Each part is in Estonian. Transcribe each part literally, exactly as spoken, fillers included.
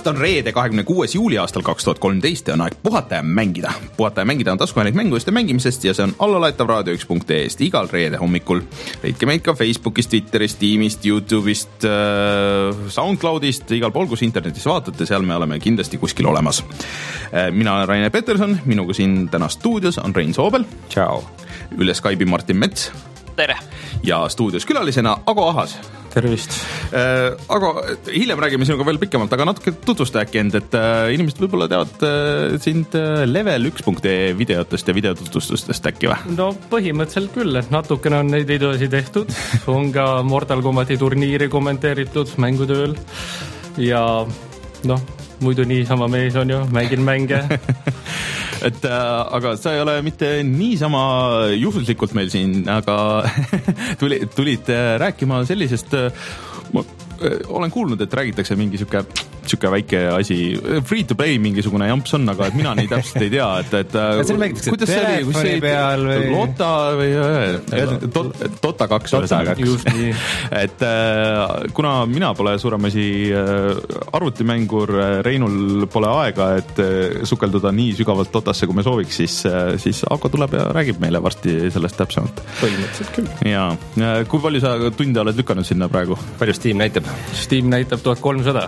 aasta on reede, kahekümne kuues juuli aastal kaks tuhat kolmteist ja on aeg puhata ja mängida. Puhata ja mängida on taskuhääling mängudest ja mängimisest ja see on allalaetav raadio üks punkt ee-st igal reede hommikul. Leidke meid ka Facebookist, Twitterist, Teamist, YouTube'ist, Soundcloudist, igal pool, kus internetis vaatate, seal me oleme kindlasti kuskil olemas. Mina olen Rainer Peterson, minuga siin täna stuudios on Rein Soobel. Ciao. Üle Skype'i Martin Mets. Tere. Ja stuudios külalisena Ago Ahas. Tervist. Äh, aga hiljem räägime sinuga veel pikemalt, aga natuke tutvusta äkki end, et äh, inimesed võib-olla teavad äh, sind äh, level üks punkt ee videotest ja videotutvustustest äkki või? No põhimõtteliselt küll, et natukene on neid videosi tehtud, on ka Mortal Combati turniiri kommenteeritud mängutööl ja noh, muidu niisama mees on ju, mängin mänge. et äh, aga sa ei ole mitte niisama juhuslikult meil siin, aga tuli, tulid rääkima sellisest, ma olen kuulnud, et räägitakse mingi siuke, siuke väike asi, free to play mingisugune jamps on, aga et mina nii täpselt ei tea, et, et kuidas see oli, kus see peal või Lota või Dota kaks Dota kaks et kuna mina pole suuremasi arvutimängur, Reinul pole aega, et sukelduda nii sügavalt Dotasse, kui me sooviks, siis, siis Aako tuleb ja räägib meile varsti sellest täpsemalt. Põhimõtteliselt küll. Ja, kui palju sa tunde oled lükanud sinna praegu? Palju Steam näitab? Steam näitab tuhat kolmsada.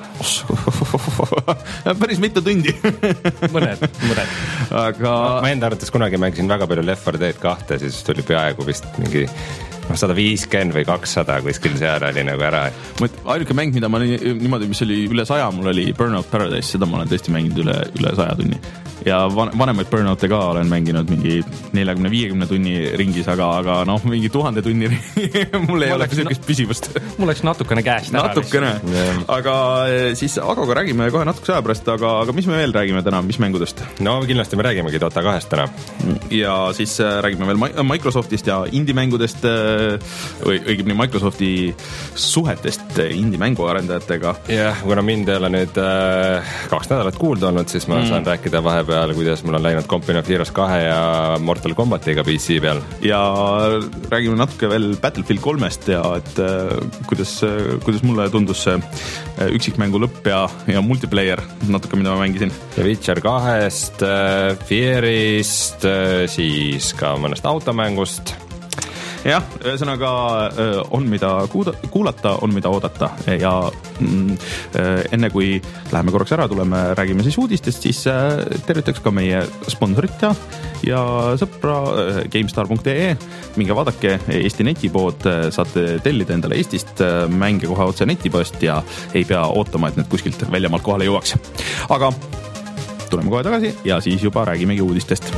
Päris mitu tundi. mõned, mõned. Aga... ma enda arvates kunagi mängisin väga palju Left four Dead kahte, siis tuli peaaegu vist mingi sada viiskümmend või kakssada kuskil seal oli nagu ära. Ainuke mäng, mida ma niimoodi, mis oli üle saja, mul oli Burnout Paradise, seda ma olen tõesti mänginud üle, üle saja tunni. Ja vanemaid Burnout'e ka olen mänginud mingi neljakümne viiekümne tunni ringis, aga, aga noh, mingi tuhande tunni mul ei ole sellist püsivust. Mul läks natukene käest ära. Natukene. Aga siis Agoga räägime kohe natuke aja pärast, aga, aga mis me veel räägime täna, mis mängudest? No kindlasti me räägimegi Dota kahest täna. Ja siis räägime veel Microsoftist ja indie-mängudest või õigemini Microsofti suhetest indie-mängu arendajatega. Jah, kuna mind ei ole nüüd äh, kaks nädalat kuulda olnud, siis ma mm. saan rääkida vahepeal, kuidas mul on läinud Company of Heroes kahe ja Mortal Combatiga P C peal. Ja räägime natuke veel Battlefield kolmest ja et äh, kuidas, kuidas mulle tundus see üksikmängu lõpp ja, ja multiplayer natuke, mida ma mängisin. The Witcher kahest, äh, Fierist, äh, siis ka mõnest automängust. Jah, ühesõnaga on mida kuulata, on mida oodata ja mm, enne kui läheme korraks ära, tuleme, räägime siis uudistest, siis tervitaks ka meie sponsorit ja, ja sõpra GameStar punkt ee. Minge vaadake Eesti netipood, saate tellida endale Eestist mänge kohe otse netipoest ja ei pea ootama, et need kuskilt väljamaalt kohale jõuaks. Aga tuleme kohe tagasi ja siis juba räägimegi uudistest.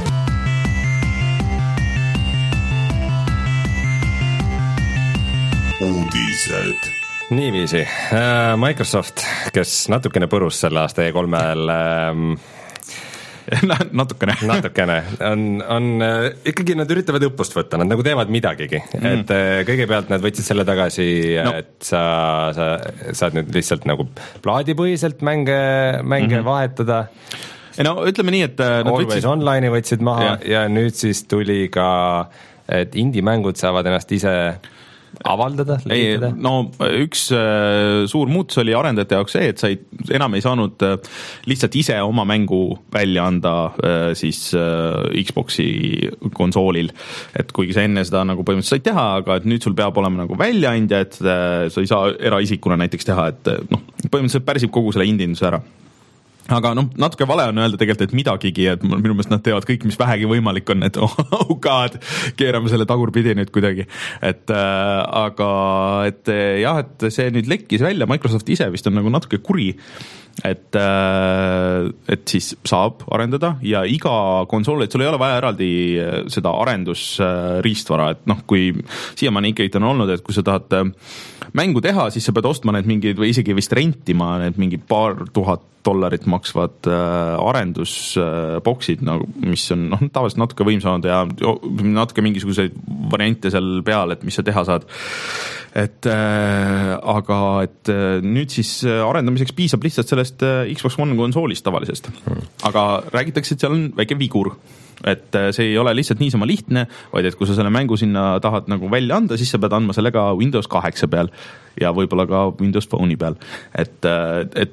Uudised. Niiviisi, Microsoft, kes natukene põrus selle aasta E kolmel ähm, natukene natukene, on, on ikkagi nad üritavad õppust võtta, nad nagu teevad midagigi mm. et kõigepealt nad võtsid selle tagasi no. et sa, sa saad nüüd lihtsalt nagu plaadipõhiselt mänge, mänge mm-hmm. vahetada. No ütleme nii, et nad Always võtsid... Online'i võtsid maha ja. ja nüüd siis tuli ka, et indie-mängud saavad ennast ise avaldada? Ei, no üks äh, suur muutus oli arendajate jaoks see, et sa ei, enam ei saanud äh, lihtsalt ise oma mängu välja anda äh, siis äh, Xboxi konsoolil, et kuigi sa enne seda nagu põhimõtteliselt said teha, aga et nüüd sul peab olema nagu väljaandja, et äh, sa ei saa eraisikuna näiteks teha, et noh, põhimõtteliselt pärsib kogu selle indinduse ära. Aga noh, natuke vale on öelda tegelikult, et midagigi, et minu meelest nad teevad kõik, mis vähegi võimalik on, et oh god, keerame selle tagurpidi nüüd kuidagi. Et äh, aga et jah, et see nüüd lekkis välja, Microsoft ise vist on nagu natuke kuri, et, äh, et siis saab arendada ja iga konsool, et sul ei ole vaja eraldi seda arendusriistvara, et noh, kui siiamaani ikkagi on olnud, et kui sa tahad mängu teha, siis sa pead ostma need mingid või isegi vist rentima need mingi paar tuhat dollarit maksvad äh, arendusboksid, nagu, mis on noh, tavaliselt natuke võimsamad ja natuke mingisuguseid variante seal peal, et mis sa teha saad. Et äh, aga et äh, nüüd siis arendamiseks piisab lihtsalt sellest äh, Xbox One konsoolist tavalisest. Aga räägitakse, et seal on väike vigur. Et see ei ole lihtsalt niisama lihtne, vaid et kui sa selle mängu sinna tahad nagu välja anda, siis sa pead andma selle ka Windows kaheksa peal ja võib-olla ka Windows Phone'i peal. Et, et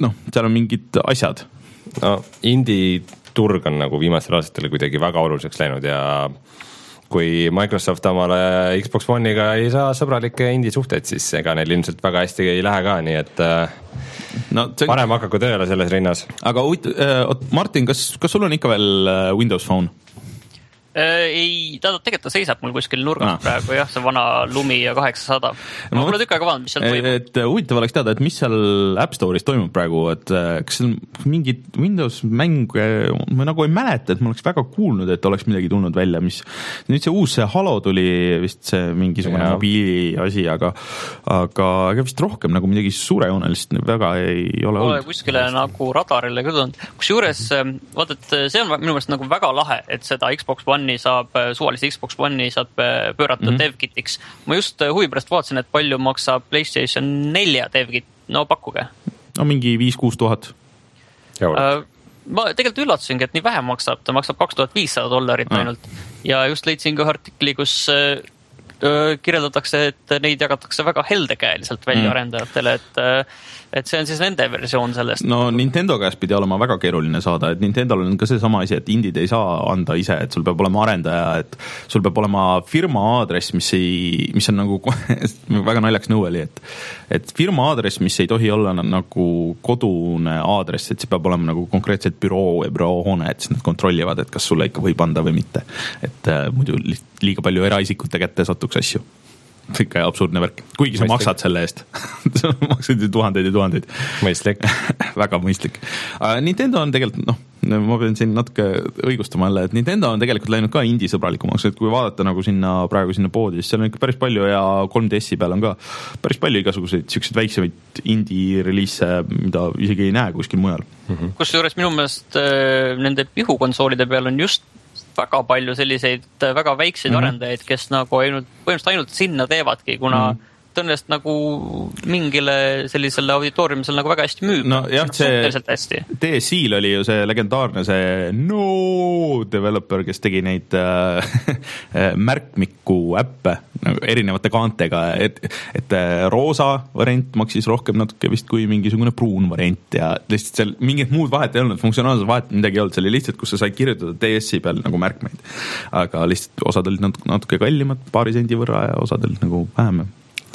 noh, seal on mingid asjad. No indie turg on nagu viimastel aastatel kuidagi väga oluliseks läinud ja kui Microsoft omale Xbox One'iga ei saa sõbralikke indie suhteid, siis ega neil ilmselt väga hästi ei lähe ka, nii et no, see... parem hakaku tööle selles rinnas. Aga uit, Martin, kas, kas sul on ikka veel Windows Phone? Ei, ta tegelikult ta seisab mul kuskil nurgas ah. praegu jah, see vana Lumi ja kaheksasada. Ma pole tükk aega vaadanud, mis seal toimub. Et huvitav oleks teada, et mis seal App Store'is toimub praegu, et kas seal mingid Windows mänge, ma nagu ei mäleta, et ma oleks väga kuulnud, et oleks midagi tulnud välja, mis nüüd see uus see Halo tuli vist see mingisugune mobiili asi, aga aga ega vist rohkem nagu midagi suurejoonelist väga ei ole olnud. Ole kuskile nagu radarile küll olnud. Kusjuures, vaat, et see on minu meelest nagu väga lahe, et seda Xbox One saab, suvalist Xbox One'i saab pöörata mm-hmm. DevKitiks. Ma just huvi pärast vaatasin, et palju maksab PlayStation nelja DevKit. No pakkuge. No mingi viis-kuus tuhat. Uh, ma tegelikult üllatasingi, et nii vähe maksab. Ta maksab kaks tuhat viissada dollarit ah. ainult. Ja just leidsin ka artikli, kus uh, kirjeldatakse, et neid jagatakse väga heldekäeliselt välja mm. arendajatele, et et see on siis nende versioon sellest. No Nintendo käest pidi olema väga keeruline saada, et Nintendol on ka see sama asi, et indid ei saa anda ise, et sul peab olema arendaja, et sul peab olema firma aadress, mis ei, mis on nagu väga naljaks nõueli, et et firma aadress, mis ei tohi olla nagu kodune aadress, et see peab olema nagu konkreetselt büroo ja büroohoone, et siis nad kontrollivad, et kas sulle ikka võib anda või mitte. Et äh, muidu liiga palju eraisikute kätte satuks asju. See ikka absurdne värk. Kuigi sa maksad selle eest. Sa maksad ju tuhandeid ja tuhandeid. Mõistlik. Väga mõistlik. Nintendo on tegelikult, noh, ma pean siin natuke õigustama jälle, et Nintendo on tegelikult läinud ka indie sõbralikumaks, et kui vaadata nagu sinna praegu sinna poodi, siis seal on ikka päris palju ja kolm D S-i peal on ka päris palju igasuguseid siukseid väiksemaid indie reliise, mida isegi ei näe kuskil mujal. Mm-hmm. Kusjuures minu meelest äh, nende pihukonsoolide peal on just väga palju selliseid väga väikseid mm-hmm. arendajaid, kes nagu ainult, põhimõtteliselt ainult sinna teevadki, kuna mm-hmm. tõenäoliselt nagu mingile sellisele auditooriumisele nagu väga hästi müüb. No jah, see D S I-l oli ju see legendaarne see no developer, kes tegi neid äh, märkmiku äppe nagu erinevate kaantega, et, et roosa variant maksis rohkem natuke vist kui mingisugune pruun variant ja lihtsalt seal mingit muud vahet ei olnud, funktsionaalset vahet midagi ei olnud, see oli lihtsalt, kus sa sai kirjutada D S I peal nagu märkmeid. Aga lihtsalt osad olid natuke, natuke kallimad, paari sendi võrra ja osad olid nagu vähem.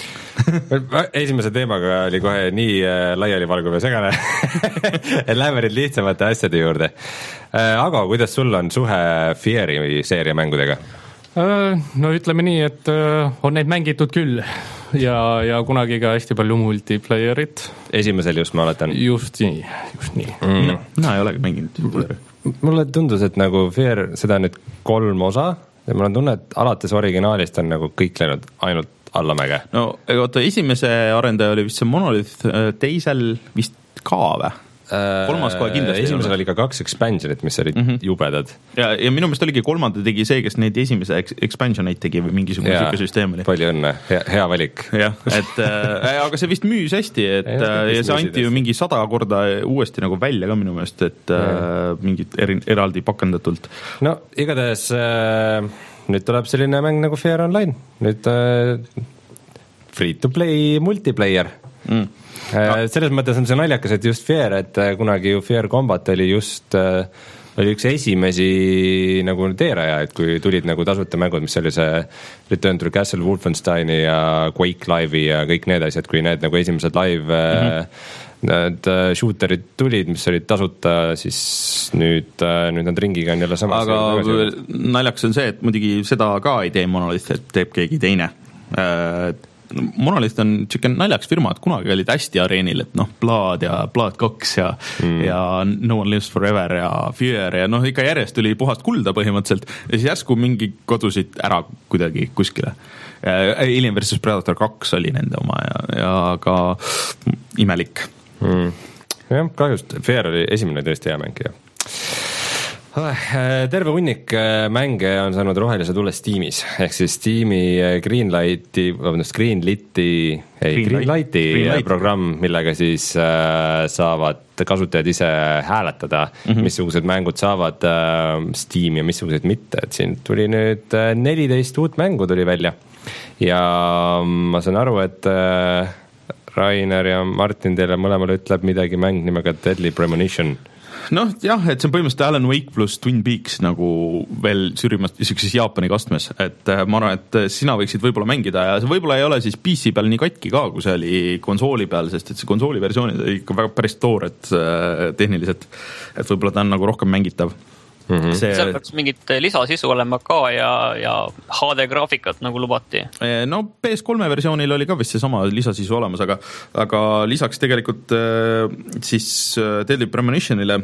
Esimese teemaga oli kohe nii laialivalguv ja segane, et läheme nüüd lihtsamate asjade juurde. Aga kuidas sul on suhe Fieri seeria mängudega? No ütleme nii, et on neid mängitud küll ja, ja kunagi ka hästi palju multiplayerit. Esimesel just ma oletan. Just nii, just nii. Mm. Mina, mina ei olegi mänginud multiplayerit. Mulle tundus, et nagu Fier, seda nüüd kolm osa ja mul on tunne, et alates originaalist on nagu kõik läinud ainult allamäge. No oota, esimese arendaja oli vist see Monolith, teisel vist ka või? Kolmas kohe kindlasti. Esimesel oli ka kaks expansionit, mis olid mm-hmm. jubedad. Ja, ja minu meelest oligi kolmanda tegi see, kes neid esimese expansioneid tegi või mingisugune ja, siuke süsteem oli. Palju õnne, hea, hea valik. Jah, et äh, aga see vist müüs hästi, et ja, ja see anti ju mingi sada korda uuesti nagu välja ka minu meelest, et äh, mingit eri, eraldi pakendatult. No igatahes äh, nüüd tuleb selline mäng nagu Fair Online. Nüüd äh, free to play multiplayer. Mm. No. Selles mõttes on see naljakas, et just Fair, et kunagi ju Fair Combat oli just oli üks esimesi nagu teeraja, et kui tulid nagu tasuta mängud, mis oli see Return to Castle Wolfensteini ja Quake Live'i ja kõik need asjad, kui need nagu esimesed live mm-hmm. need shooterid tulid, mis olid tasuta, siis nüüd, nüüd nad ringiga on jälle samas. Aga naljakas on see, et muidugi seda ka ei tee Monolith, et teeb keegi teine. Monolith on siuke naljaks firma, et kunagi olid hästi areenil, et noh, Blood ja Blood kaks ja, mm. ja No One Lives Forever ja Fear ja noh, ikka järjest tuli puhast kulda põhimõtteliselt ja siis järsku mingi kodusid ära kuidagi kuskile. Alien versus Predator kaks oli nende oma ja, ja ka imelik. Mm. Jah, kahjust. Fear oli esimene tõesti hea mäng ja terve hunnik mänge on saanud rohelise tule Steamis, ehk siis Steami Greenlighti, vabandust, Greenlighti, ei, Greenlighti Green programm, millega siis äh, saavad kasutajad ise hääletada, mm-hmm. missugused mängud saavad äh, Steam ja missugused mitte, et siin tuli nüüd neliteist uut mängu tuli välja ja ma saan aru, et äh, Rainer ja Martin, teile mõlemale ütleb midagi mäng nimega Deadly Premonition. noh jah, et see on põhimõtteliselt Alan Wake pluss Twin Peaks nagu veel süürimas niisuguses Jaapani kastmes, et ma arvan, et sina võiksid võib-olla mängida ja see võib-olla ei ole siis P C peal nii katki ka, kui see oli konsooli peal, sest et see konsooli versioonid oli ikka väga päris toored tehniliselt, et võib-olla ta on nagu rohkem mängitav. Mm-hmm. See... seal peaks mingit lisasisu olema ka ja, ja H D graafikat nagu lubati. No P S kolme versioonil oli ka vist see sama lisasisu olemas, aga, aga lisaks tegelikult siis Deadly Premonitionile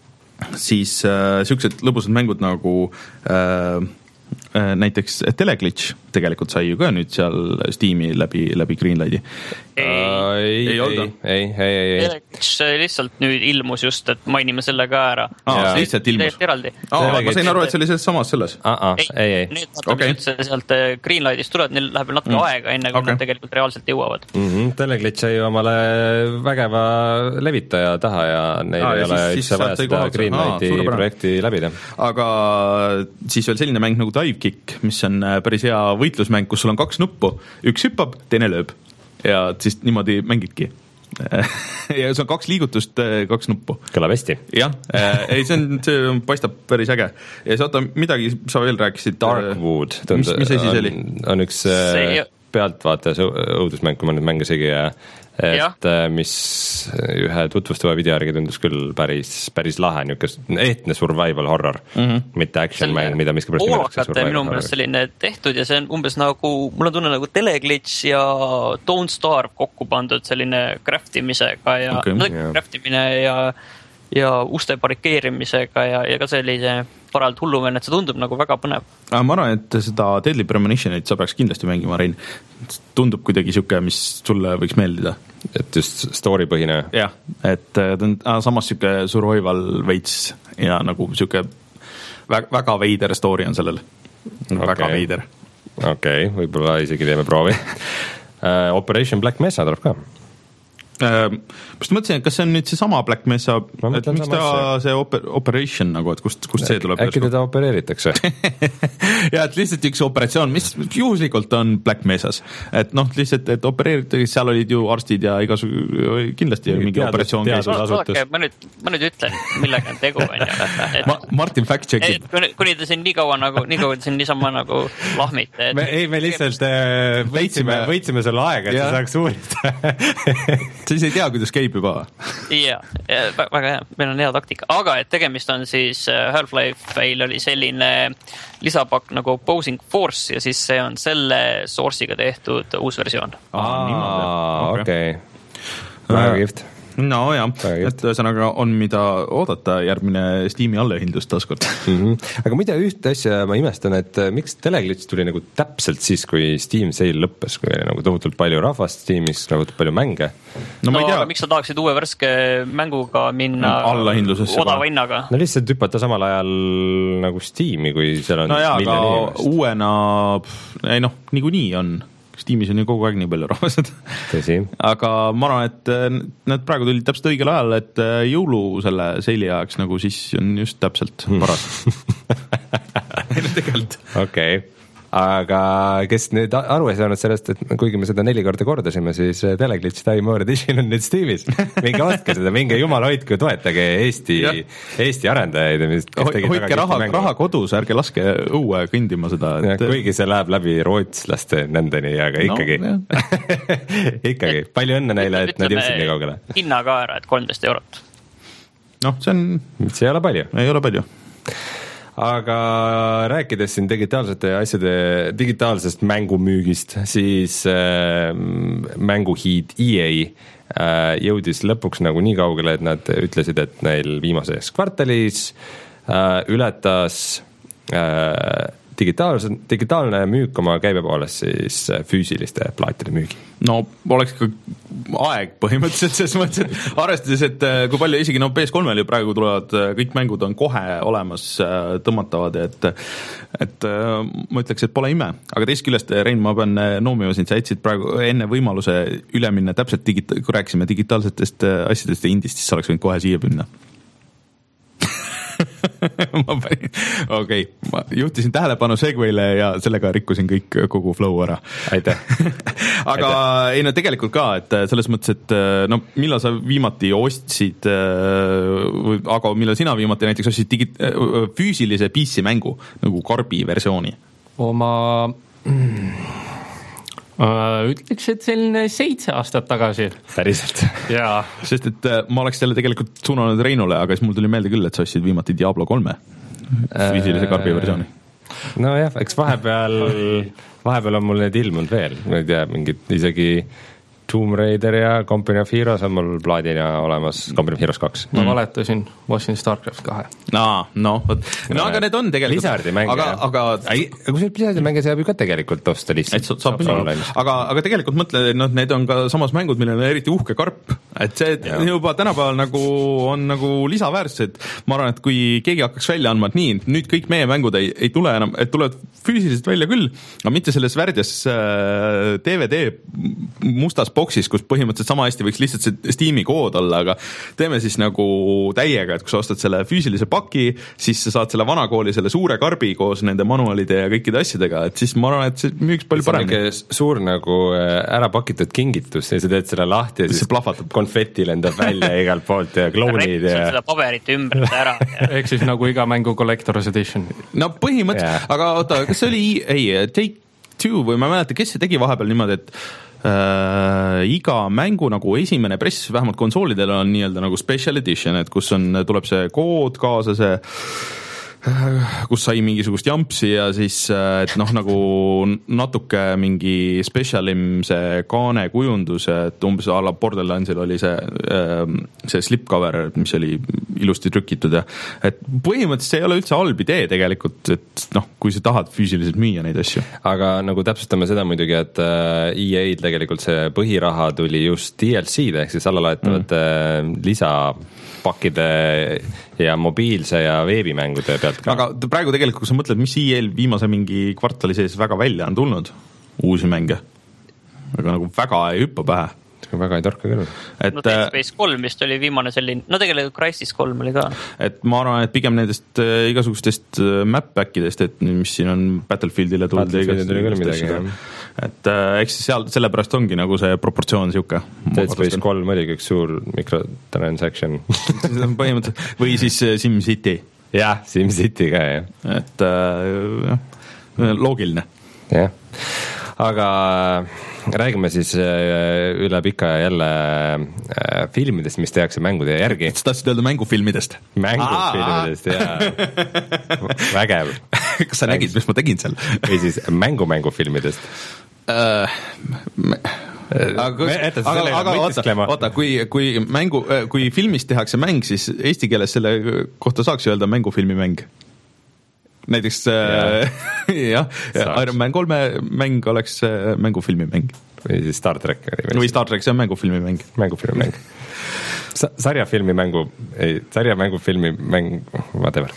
siis äh, siuksed lõbusad mängud nagu äh, äh, näiteks Teleglitch tegelikult sai ju ka nüüd seal Steam'i läbi, läbi Greenlighti. Ei, uh, ei, ei, ei, ei, ei, ei. Teleglitch lihtsalt nüüd ilmus just, et mainime selle ka ära. Aa, lihtsalt ilmus. Aa, ma sain aru, et see oli selles samas selles. Aa, ei, ei, ei. Need vaata, okay. Mis üldse sealt Greenlightist tulevad, neil läheb natuke mm. aega, enne kui okay. Nad tegelikult reaalselt jõuavad. Mm-hmm. Teleglitch sai ju omale vägeva levitaja taha ja neil Aa, ei ja ole siis, üldse vaja seda Greenlighti Aa, projekti läbida. Aga siis veel selline mäng nagu Dive Kick, mis on päris hea võitlusmäng, kus sul on kaks nuppu, üks hüppab, teine lööb ja siis niimoodi mängidki. Ja see on kaks liigutust, kaks nuppu. Kõlab hästi. Jah, ei, see, on, see paistab päris äge. Ja see, oota, midagi sa veel rääkisid. Darkwood. Mis, mis asi see oli? On üks see... pealtvaates õudusmäng, kui ma nüüd mängisigi ja et ja. Mis ühe tutvustava video järgi tundus küll päris, päris lahe, niisugune ehtne survival horror, mm-hmm. mitte action mäng, mida miskipärast nimetatakse survival horror. Minu meelest selline tehtud ja see on umbes nagu, mul on tunne nagu Teleglitch ja Don't Starve kokku pandud selline craftimisega ja okay, yeah. craftimine ja, ja uste barrikeerimisega ja, ja ka sellise paralt hullumeelne, et see tundub nagu väga põnev. Ma arvan, et seda Deadly Premonitionit sa peaks kindlasti mängima, Rein. Tundub kuidagi siuke, mis sulle võiks meeldida. Et just story põhine. Jah, et ta on samas siuke survival veits ja nagu siuke väga veider story on sellel. Okay. Väga veider. Okei, okay, võib-olla isegi teeme proovi. uh, Operation Black Mesa tuleb ka. Uh, ma mõtlesin, et kas see on nüüd see sama Black Mesa, et miks ta see oper, operation nagu, et kust, kust see tuleb? Äkki teda opereeritakse? ja, et lihtsalt üks operatsioon, mis juhuslikult on Black Mesas, et noh, lihtsalt, et opereeritakse, seal olid ju arstid ja igasu, kindlasti mingi teadus, operatsioon käis. Ma nüüd, ma nüüd ütlen, millega on tegu, on ju. Ma, Martin fact checkib. Kuni, kuni te siin nii kaua nagu, nii kaua te siin niisama nagu lahmite. Me, ei, me lihtsalt äh, võitsime, võitsime selle aega, et ja. See saaks uurida. Siis ei tea, kuidas käib juba. Jaa, väga hea, meil on hea taktika. Aga et tegemist on siis Half-Life'il oli selline lisapakk nagu Opposing Force ja siis see on selle source'iga tehtud uus versioon. Aa, okei. Väga kihvt. No jah, et ühesõnaga on mida oodata järgmine Steam'i allahindlus taaskord. Mm-hmm. Aga mida ühte asja ma imestan, et miks Teleglitch tuli nagu täpselt siis, kui Steam sale lõppes, kui oli nagu tohutult palju rahvast Steamis, nagu palju mänge. No, no aga miks sa tahaksid uue värske mänguga minna odava hinnaga? No lihtsalt hüpata samal ajal nagu Steam'i, kui seal on no jaa, aga uuena, ei noh, niikuinii on. Steamis on ju kogu aeg nii palju rahvased. Aga ma arvan, et need praegu tulid täpselt õigel ajal, et jõulu selle seili ajaks nagu siis on just täpselt paras. Tegelikult. Okei. Okay. Aga kes nüüd aru ei saanud sellest, et kuigi me seda neli korda kordasime, siis Teleglitch Time War Edition on nüüd Steamis. Minge ostke seda, minge jumal hoidku, toetage Eesti, Eesti arendajaid. Hoidke raha, raha kodus, ärge laske õue kõndima seda. Et... Ja, kuigi see läheb läbi rootslaste nendeni, aga ikkagi. No, ikkagi. Palju õnne neile, et nad jõudsid nii kaugele. Hinna ka ära, et kolmteist eurot. Noh, see on... See ei ole palju. Ei ole palju. Aga rääkides siin digitaalsete asjade, digitaalsest mängumüügist, siis äh, mänguhiid E A äh, jõudis lõpuks nagu nii kaugele, et nad ütlesid, et neil viimases kvartalis äh, ületas äh, digitaalse, digitaalne müük oma käibe poolest siis füüsiliste plaatide müügi. No oleks ka aeg põhimõtteliselt selles mõttes, et arvestades, et kui palju isegi no P S kolmel ju praegu tulevad, kõik mängud on kohe olemas tõmmatavad, et, et ma ütleks, et pole ime. Aga teist küljest, Rein, ma pean noomima sind, sa jätsid praegu enne võimaluse üle minna täpselt, digita- kui rääkisime digitaalsetest asjadest ja indist, siis sa oleks võinud kohe siia pinna. ma panin, okei okay., ma juhtisin tähelepanu Segway'le ja sellega rikkusin kõik kogu flow ära. Aitäh. aga Aitäh. Ei no tegelikult ka, et selles mõttes, et no millal sa viimati ostsid, aga millal sina viimati näiteks ostsid digi- füüsilise P C mängu nagu karbi versiooni? Oma ütleks, et selline seitse aastat tagasi. Päriselt. Jaa. Sest et ma oleks jälle tegelikult suunanud Reinule, aga siis mul tuli meelde küll, et sa ostsid viimati Diablo kolme füüsilise karbi versiooni. No jah, eks vahepeal, vahepeal on mul need ilmunud veel, ma ei tea, mingid isegi Tomb Raider ja Company of Heroes on mul plaadina olemas, Company of Heroes kaks. Ma mm. valetasin, ostsin Starcraft kahe. No, no, võt. no aga need on tegelikult. Blizzardi mänge. Aga, aga, Ai, aga kui see Blizzardi mänge saab ju ka tegelikult osta lihtsalt. Saab, saab saab aga, aga tegelikult mõtle, no, need on ka samas mängud, millel on eriti uhke karp. Et see ja. Juba tänapäeval nagu on nagu lisaväärtus, et ma arvan, et kui keegi hakkaks välja andma, et nii, nüüd kõik meie mängud ei, ei tule enam, et tulevad füüsiliselt välja küll, aga mitte selles värdjas äh, D V D mustas boksis, kus põhimõtteliselt sama hästi võiks lihtsalt see Steam'i kood olla, aga teeme siis nagu täiega, et kui sa ostad selle füüsilise paki, siis sa saad selle vanakooli selle suure karbi koos nende manualide ja kõikide asjadega, et siis ma arvan, et see müüks palju paremini. Suur nagu ära pakitud kingitus ja sa teed selle lahti ja siis plahvatab. Konfetti lendab välja igalt poolt ja klounid ja seda paberit ümber ära. Ehk siis nagu iga mängu Collector's Edition. No põhimõtteliselt, yeah. Aga oota, kas see oli ei, Take-Two või ma mäleta, kes see tegi vahepeal niimoodi, et Äh, iga mängu nagu esimene press, vähemalt konsoolidel on nii-öelda nagu special edition, et kus on, tuleb see kood kaasa, see kus sai mingisugust jampsi ja siis, et noh, nagu natuke mingi specialim see kaane kujundus, et umbes a la Borderlandsil oli see, see slipcover, mis oli ilusti trükitud ja et põhimõtteliselt see ei ole üldse halb idee tegelikult, et noh, kui sa tahad füüsiliselt müüa neid asju. Aga nagu täpsustame seda muidugi, et E A-d tegelikult see põhiraha tuli just D L C-de ehk siis allalaetavate mm. lisapakkide ja mobiilse ja veebimängude pealt ka. Aga praegu tegelikult, kui sa mõtled, mis E A-l viimase mingi kvartali sees väga välja on tulnud, uusi mänge, aga nagu väga ei hüppa pähe. Väga ei torka küll. Et, no Dead Space kolm vist oli viimane selline, no tegelikult Crysis kolm oli ka. Et ma arvan, et pigem nendest äh, igasugustest äh, map-backidest, et mis siin on Battlefieldile tulnud. Battlefieldile tuli küll midagi, jah. Et äh, eks seal sellepärast ongi nagu see proportsioon siuke. Dead Space kolm oligi üks suur mikrotransaction. Põhimõtteliselt, või siis SimCity. Jah, SimCity ka, jah. Et äh, jah, loogiline. Jah, aga räägime siis üle pika ja jälle filmidest, mis tehakse mängude järgi. Sa tahtsid öelda mängufilmidest? Mängufilmidest, jaa. Vägev. Kas sa nägid, mis ma tegin seal? Või siis mängu-mängufilmidest? Uh, me... aga, aga, aga oota, oota, kui, kui, mängu, kui filmis tehakse mäng, siis eesti keeles selle kohta saaks öelda mängufilmi mäng. Näiteks jah, ja, Iron Man kolme mäng oleks mängufilmi mäng. Või siis Star Trek. Või Star Trek, see on mängufilmi mäng. Mängufilmi mäng. Sa- sarjafilmi mängu, ei, sarjamängufilmi mäng, whatever.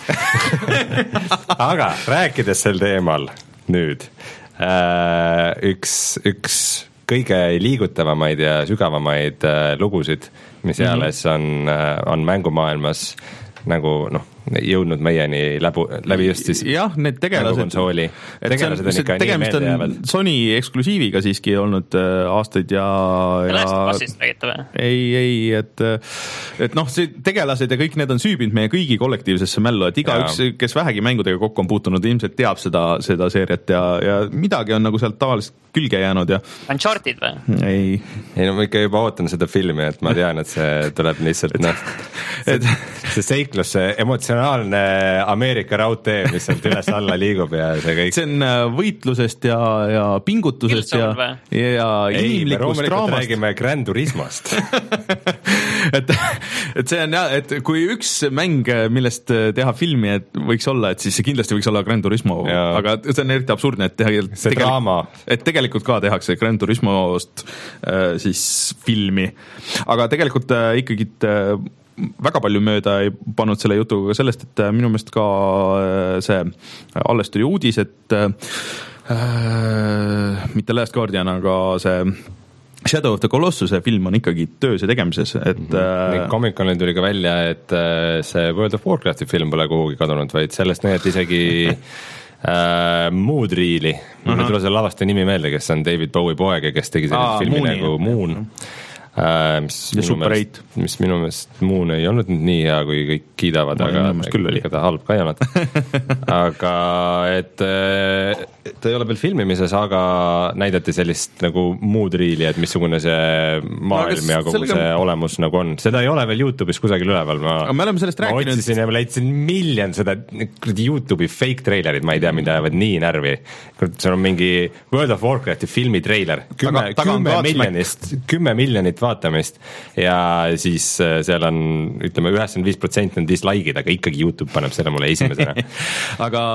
Aga rääkides sel teemal nüüd, üks, üks kõige liigutavamaid ja sügavamaid lugusid, mis alles on, on mängumaailmas nagu noh, jõudnud meieni läbu, läbi just siis jah, need tegelased, tegelased on ikka nii meelde jäävad. Sony eksklusiiviga siiski olnud äh, aastaid ja, ja Passist räägite või? ei, ei, et et noh, see tegelased ja kõik need on süübinud meie kõigi kollektiivsesse mällu, et igaüks, kes vähegi mängudega kokku on puutunud, ilmselt teab seda, seda seeriat ja, ja midagi on nagu sealt tavaliselt külge jäänud ja Uncharted või? ei, ei no ma ikka juba ootan seda filmi, et ma tean, et see tuleb lihtsalt noh, see, see seiklus, see emotsionaalne Ameerika raudtee, mis sealt üles alla liigub ja see kõik. See on võitlusest ja, ja pingutusest ja, ja inimlikust draamast. Räägime Gran Turismost. et, et see on jah, et kui üks mäng, millest teha filmi, et võiks olla, et siis see kindlasti võiks olla Gran Turismo, ja. Aga see on eriti absurdne, et teha see draama. Et tegelikult ka tehakse Gran Turismost äh, siis filmi, aga tegelikult äh, ikkagi äh, väga palju mööda ei pannud selle jutuga ka sellest, et minu meelest ka see alles tuli uudis, et äh, mitte Last Guardian, aga see Shadow of the Colossuse film on ikkagi töös ja tegemises, et mm-hmm. Comic-Conil tuli ka välja, et see World of Warcrafti film pole kuhugi kadunud, vaid sellest näidati isegi äh, Mood Reeli, mul ei tule selle lavastaja nimi meelde, kes on David Bowie poeg ja kes tegi sellise Aa, filmi Mooni, nagu Moon äh, mis, minu meelest, mis minu meelest Moon ei olnud nii hea, kui kõik kiidavad, no, aga küll oli ta halb ka ei olnud aga et ta ei ole veel filmimises, aga näidati sellist nagu Mood Reeli, et missugune see maailm ja kogu sellega... see olemus nagu on. Seda ei ole veel YouTube'is kusagil üleval. Ma, me oleme sellest rääkinud. Ma otsisin ja ma leidsin miljon seda YouTube'i fake trailerid, ma ei tea, mida jäävad nii närvi. See on mingi World of Warcrafti filmi treiler. Kümme, kümme, miljonist, kümme miljonit vaatamist ja siis seal on, ütleme, üheksakümmend viis protsenti on dislike'id, aga ikkagi YouTube paneb selle mulle esimesena. aga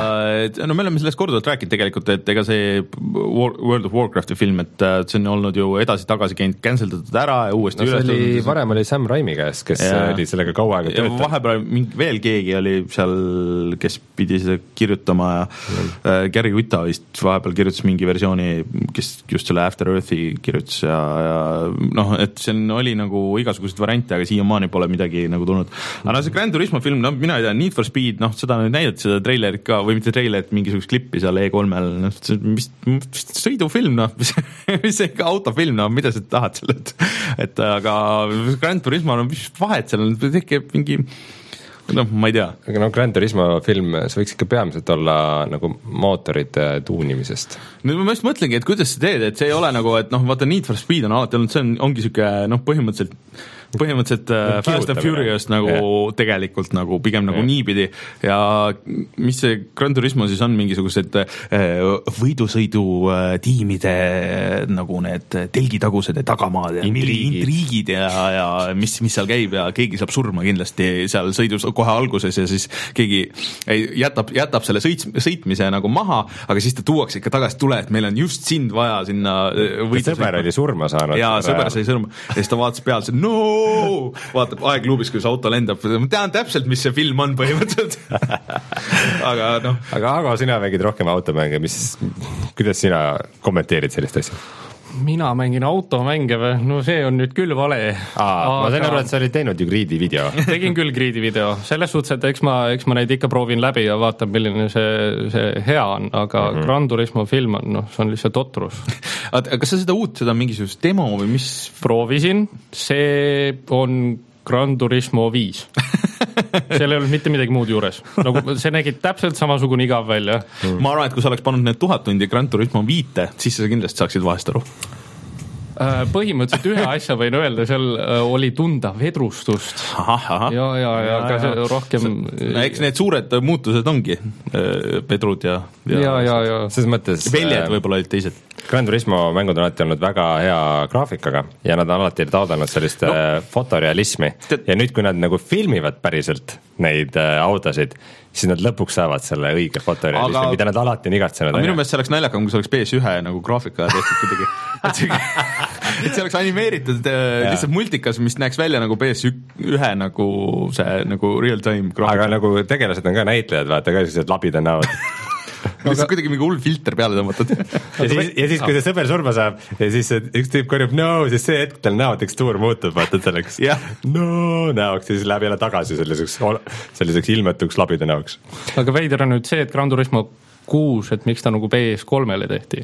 no me oleme sellest korduvalt rääkinud tegelikult, et ega see World of Warcrafti film, et see on olnud ju edasi-tagasi käinud canceldatud ära ja uuesti no, üles oli, varem oli Sam Raimi käes, kes ja. oli sellega kaua aega töötanud. Vahepeal mingi, veel keegi oli seal, kes pidi seda kirjutama ja mm. äh, Gary Whitta vist vahepeal kirjutas mingi versiooni, kes just selle After Earthi kirjutas ja, ja noh, et see oli nagu igasuguseid variante, aga siiamaani pole midagi nagu tulnud. aga no see Gran Turismo film, no mina ei tea, Need for Speed, noh seda nüüd näidati, seda treilerit ka, või mitte treilerit, mingisugust klippi seal E kolmel, noh, mis, mis sõidufilm, noh, mis, mis see autofilm, noh, mida sa tahad selle, et, et aga Gran Turismo, no mis vahet seal on, tekib mingi noh, ma ei tea. Aga no Gran Turismo film, see võiks ikka peamiselt olla nagu mootorite tuunimisest. No ma just mõtlengi, et kuidas sa teed, et see ei ole nagu, et noh, vaata Need for Speed on alati olnud, see on, ongi siuke, noh, põhimõtteliselt põhimõtteliselt no, Fast and Furious nagu yeah. tegelikult nagu pigem nagu yeah. niipidi ja mis see Gran Turismo siis on mingisugused võidusõidu tiimide nagu need telgitagused ja tagamaad ja intriigid, intriigid ja, ja mis, mis seal käib ja keegi saab surma kindlasti seal sõidus kohe alguses ja siis keegi jätab, jätab selle sõit, sõitmise nagu maha, aga siis ta tuuakse ikka tagasi tule, et meil on just sind vaja sinna sõber oli surma saanud. Jaa, sõber sai surma ja siis ta vaatas peal, see no vaatab aegluubis, kui see auto lendab, ma tean täpselt, mis see film on põhimõtteliselt aga noh. Aga Ago, sina mängid rohkem automänge, mis, kuidas sina kommenteerid sellist asja? Mina mängin automänge või? No see on nüüd küll vale. Aa, aga... ma sain aru, et sa olid teinud ju Greedi video. Tegin küll Greedi video. Selles suhtes, et eks ma, eks ma neid ikka proovin läbi ja vaatan, milline see, see hea on, aga mm-hmm. Gran Turismo film on, noh, see on lihtsalt otrus. Kas sa seda uut, seda mingisugust demo või mis? Proovisin, see on Gran Turismo viis. Seal ei olnud mitte midagi muud juures. Nagu see nägi täpselt samasugune igav välja. Mm. Ma arvan, et kui sa oleks pannud need tuhat tundi Gran Turismo viite, siis sa kindlasti saaksid vahest aru. Põhimõtteliselt ühe asja võin öelda, seal oli tunda vedrustust. Aha, aha. Ja, ja, ja, ja ka rohkem... No, eks need suured muutused ongi, vedrud ja... Ja, ja, ja, ja. Selles mõttes... Väljad võib-olla olid teised. Gran Turismo mängud on alati olnud väga hea graafikaga ja nad on alati taotlanud sellist no. fotorealismi. Ja nüüd, kui nad nagu filmivad päriselt neid autosid, siis nad lõpuks saavad selle õige fotorealismi, aga... mida nad alati on igatsenud. Minu meelest see oleks naljakam, kui see oleks P S üks nagu graafika tehtud kuidagi. Et see, et see oleks animeeritud lihtsalt multikas, mis näeks välja nagu P S üks nagu see nagu real-time graafika. Aga nagu tegelased on ka näitlejad, vaata ka sellised labid on näod. Aga... kuidagi mingi hull filter peale tõmmatud. ja, siis, ja siis, kui see sõber surma saab ja siis üks tüüp korjab no, siis see hetk tal näo tekstuur muutub, vaata selleks yeah. no näoks ja siis läheb jälle tagasi selliseks, selliseks ilmetuks labide näoks. Aga veider on nüüd see, et Gran Turismo kuus, et miks ta nagu P S kolmele tehti?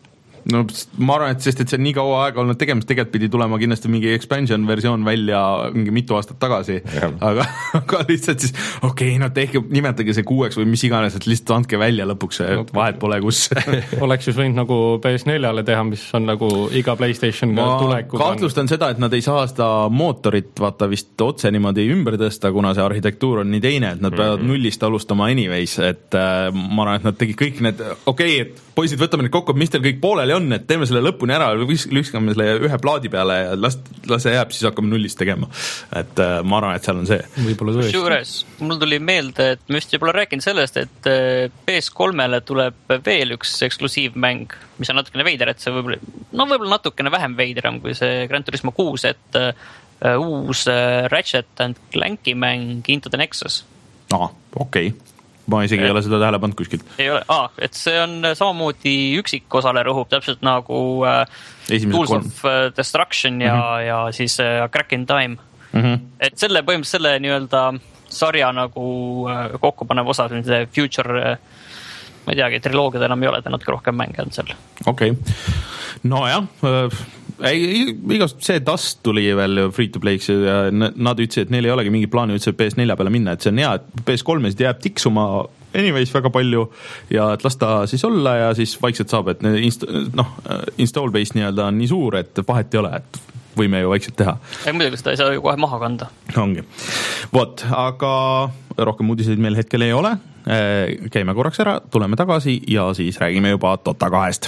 No ma arvan, et sest, et see on nii kaua aega olnud tegemist, tegelikult pidi tulema kindlasti mingi expansion versioon välja mingi mitu aastat tagasi, aga, aga lihtsalt siis okei, okay, no tehke, nimetage see kuueks või mis iganes, et lihtsalt andke välja lõpuks, et vahet pole kus. Oleks just võinud nagu P S neljale teha, mis on nagu iga PlayStation ma kahtlustan seda, et nad ei saa seda mootorit vaata vist otse niimoodi ümber tõsta, kuna see arhitektuur on nii teine, et nad peavad mm-hmm. nullist alustama anyways, et äh, ma arvan, et nad tegid kõik need, okei okay,, et poisid, võtame need kokku, mis teil kõik pooleli on, et teeme selle lõpuni ära, lüskame selle ühe plaadi peale ja las, las see jääb, siis hakkame nullist tegema. Et äh, ma arvan, et seal on see. Kusjuures, mul tuli meelde, et me vist juba rääkinud sellest, et P S kolmele tuleb veel üks eksklusiivmäng, mis on natukene veider, et see võib-olla, no võib-olla natukene vähem veideram kui see Gran Turismo kuus, et uh, uus uh, Ratchet and Clanki mäng Into the Nexus. Aha, okei okay. ma isegi ei ole seda tähele pannud kuskilt. Ei ole, aa, et see on samamoodi üksikosale rõhub, täpselt nagu äh, Tools kolm. Of Destruction ja, mm-hmm. ja siis äh, Crack in Time. Mm-hmm. Et selle põhimõtteliselt selle nii-öelda sarja nagu äh, kokkupanev osa, see Future, äh, ma ei teagi, triloogiad enam ei ole, ta natuke rohkem mänge on seal. Okei, okay. No jah, äh, igast see Dust tuli veel free-to-playks ja nad ütlesid, et neil ei olegi mingi plaani üldse P S neli peale minna, et see on hea, et P S kolm jääb tiksuma anyways väga palju ja et las ta siis olla ja siis vaikselt saab, et inst- noh, install base nii-öelda on nii suur, et vahet ei ole, et võime ju vaikselt teha. Ei muidugi seda ei saa ju kohe maha kanda. Ongi. Vot, aga rohkem uudiseid meil hetkel ei ole. Käime korraks ära, tuleme tagasi ja siis räägime juba Dota kahest.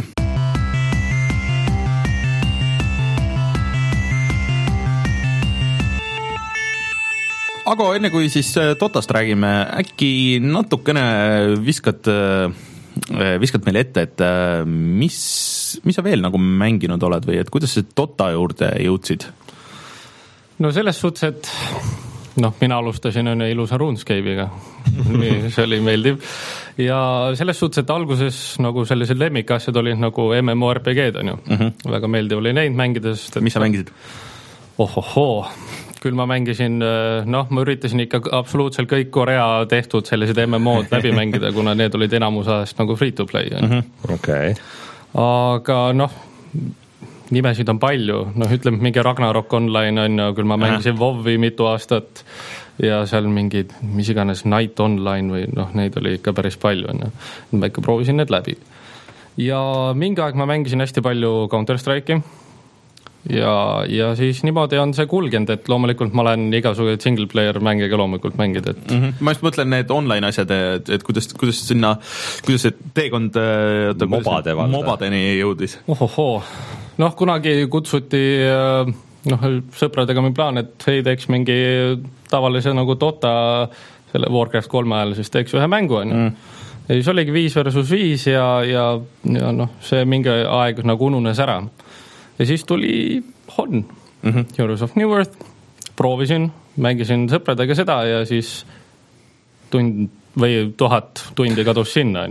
Aga enne kui siis Dotast räägime, äkki natukene viskad, viskad meile ette, et mis, mis sa veel nagu mänginud oled või et kuidas sa Dota juurde jõudsid? No selles suhtes, et noh, mina alustasin on ilusa RuneScape'iga, see oli meeldiv ja selles suhtes, et alguses nagu sellised lemmikasjad olid nagu MMORPG-d on ju, mm-hmm. väga meeldiv oli neid mängides. Mis sa mängisid? Ohohoo, küll ma mängisin, noh, ma üritasin ikka absoluutselt kõik Korea tehtud sellised M M O-d läbi mängida, kuna need olid enamus ajast nagu free to play. Mm-hmm. Okay. Aga noh, nimesid on palju, noh ütleme mingi Ragnarok Online on ja küll ma mängisin WoWi mitu aastat ja seal mingid, mis iganes Night Online või noh, neid oli ikka päris palju on ja ma ikka proovisin need läbi. Ja mingi aeg ma mängisin hästi palju Counter-Strike'i ja, ja siis niimoodi on see kulgenud, et loomulikult ma olen igasugused single player mänge ka loomulikult mängid, et mm-hmm. ma just mõtlen need online asjad, et, et kuidas, kuidas sinna, kuidas see teekond Mobade Mobadeni jõudis? Ohohoo, noh kunagi kutsuti noh, sõpradega meil plaan, et ei teeks mingi tavalise nagu Dota selle Warcraft kolme ajal, siis teeks ühe mängu on mm. ja siis oligi viis versus viis ja, ja, ja noh, see mingi aeg nagu ununes ära. Ja siis tuli Hon, mm-hmm. Heroes of New Earth, proovisin, mängisin sõpradega seda ja siis tund või tuhat tundi kadus sinna.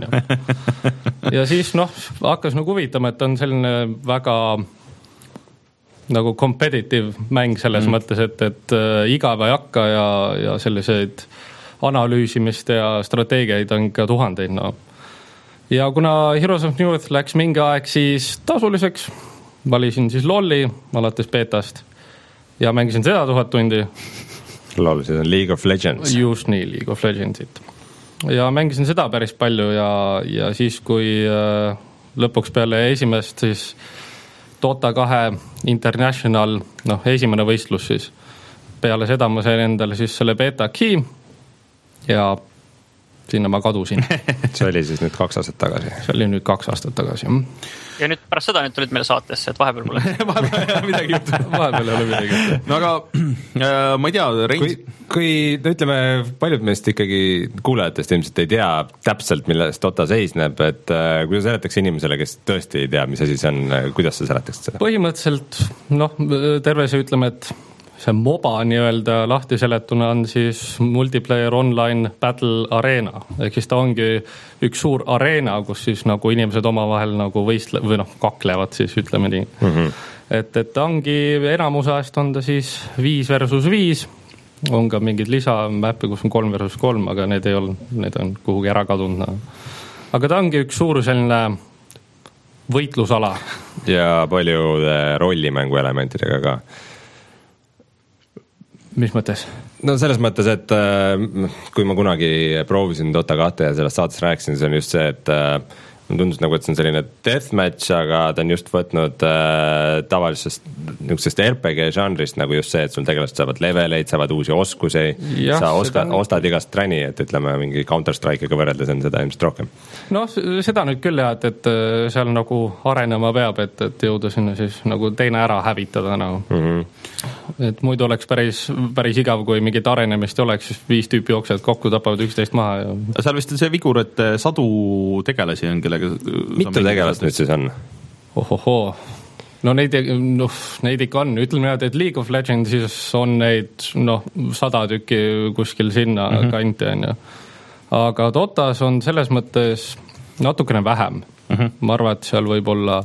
Ja siis noh, hakkas nagu huvitama, et on selline väga nagu competitive mäng selles mm. mõttes, et, et äh, igav ei hakka ja, ja selliseid analüüsimist ja strateegiaid on ka tuhandeid. No. Ja kuna Heroes of New Earth läks mingi aeg siis tasuliseks, valisin siis LoLi alates beetast ja mängisin seda tuhat tundi. LoL, see on League of Legends. Just nii, League of Legendsit. Ja mängisin seda päris palju ja, ja siis kui äh, lõpuks peale esimest siis Dota kahe International, noh esimene võistlus siis, peale seda ma sain endale siis selle beta key ja sinna ma kadusin. See oli siis nüüd kaks aastat tagasi. See oli nüüd kaks aastat tagasi. Ja nüüd pärast seda nüüd tulid meile saatesse, et vahepeal pole. vahepeal ei ole midagi juhtunud. Vahepeal ei ole midagi juhtunud. No aga äh, ma ei tea, Reins... Kui, kui no ütleme, paljud meist ikkagi kuulajatest ilmselt ei tea täpselt, millest Dota seisneb, et äh, kui sa seletaks inimesele, kes tõesti ei tea, mis asi see on, kuidas sa seletaks seda? Põhimõtteliselt, noh, terve see ütleme, et see MOBA nii-öelda lahti seletuna on siis multiplayer online battle arena. Ehk siis ta ongi üks suur areena, kus siis nagu inimesed omavahel nagu võistle- või noh, kaklevad siis ütleme nii. Mm-hmm. Et, et ongi enamus ajast on ta siis viis versus viis. On ka mingid lisamäppe, kus on kolm versus kolm, aga need ei ole, need on kuhugi ära kadunud. Aga ta ongi üks suur selline võitlusala. Ja palju rollimängu elementidega ka. Mis mõttes? No selles mõttes, et äh, kui ma kunagi proovisin Dota kahte ja sellest saates rääkisin, see on just see, et äh, tundus nagu, et see on selline deathmatch, aga ta on just võtnud äh, tavalisest niisugusest R P G žanrist nagu just see, et sul tegelased saavad leveleid, saavad uusi oskusi, ja, sa oska, on... ostad igast träni, et ütleme mingi Counter-Strike'iga võrreldes on seda ilmselt rohkem. No seda nüüd küll jah, et, et seal nagu arenema peab, et, et jõuda sinna siis nagu teine ära hävitada nagu. Mm-hmm. Et muidu oleks päris, päris igav, kui mingit arenemist oleks, viis tüüpi jooksevad kokku, tapavad üksteist maha. Ja... Seal vist on see vigur, et sadu tegelasi on, kellega... Mitu tegelast nüüd siis on? Ohohoo. No neid, no, neid ikka on. Ütleme jah, et League of Legends on neid no, sada tükki kuskil sinna mm-hmm. kanti on ja. aga Dotas on selles mõttes natukene vähem uh. -huh. Ma arvan, et seal võib olla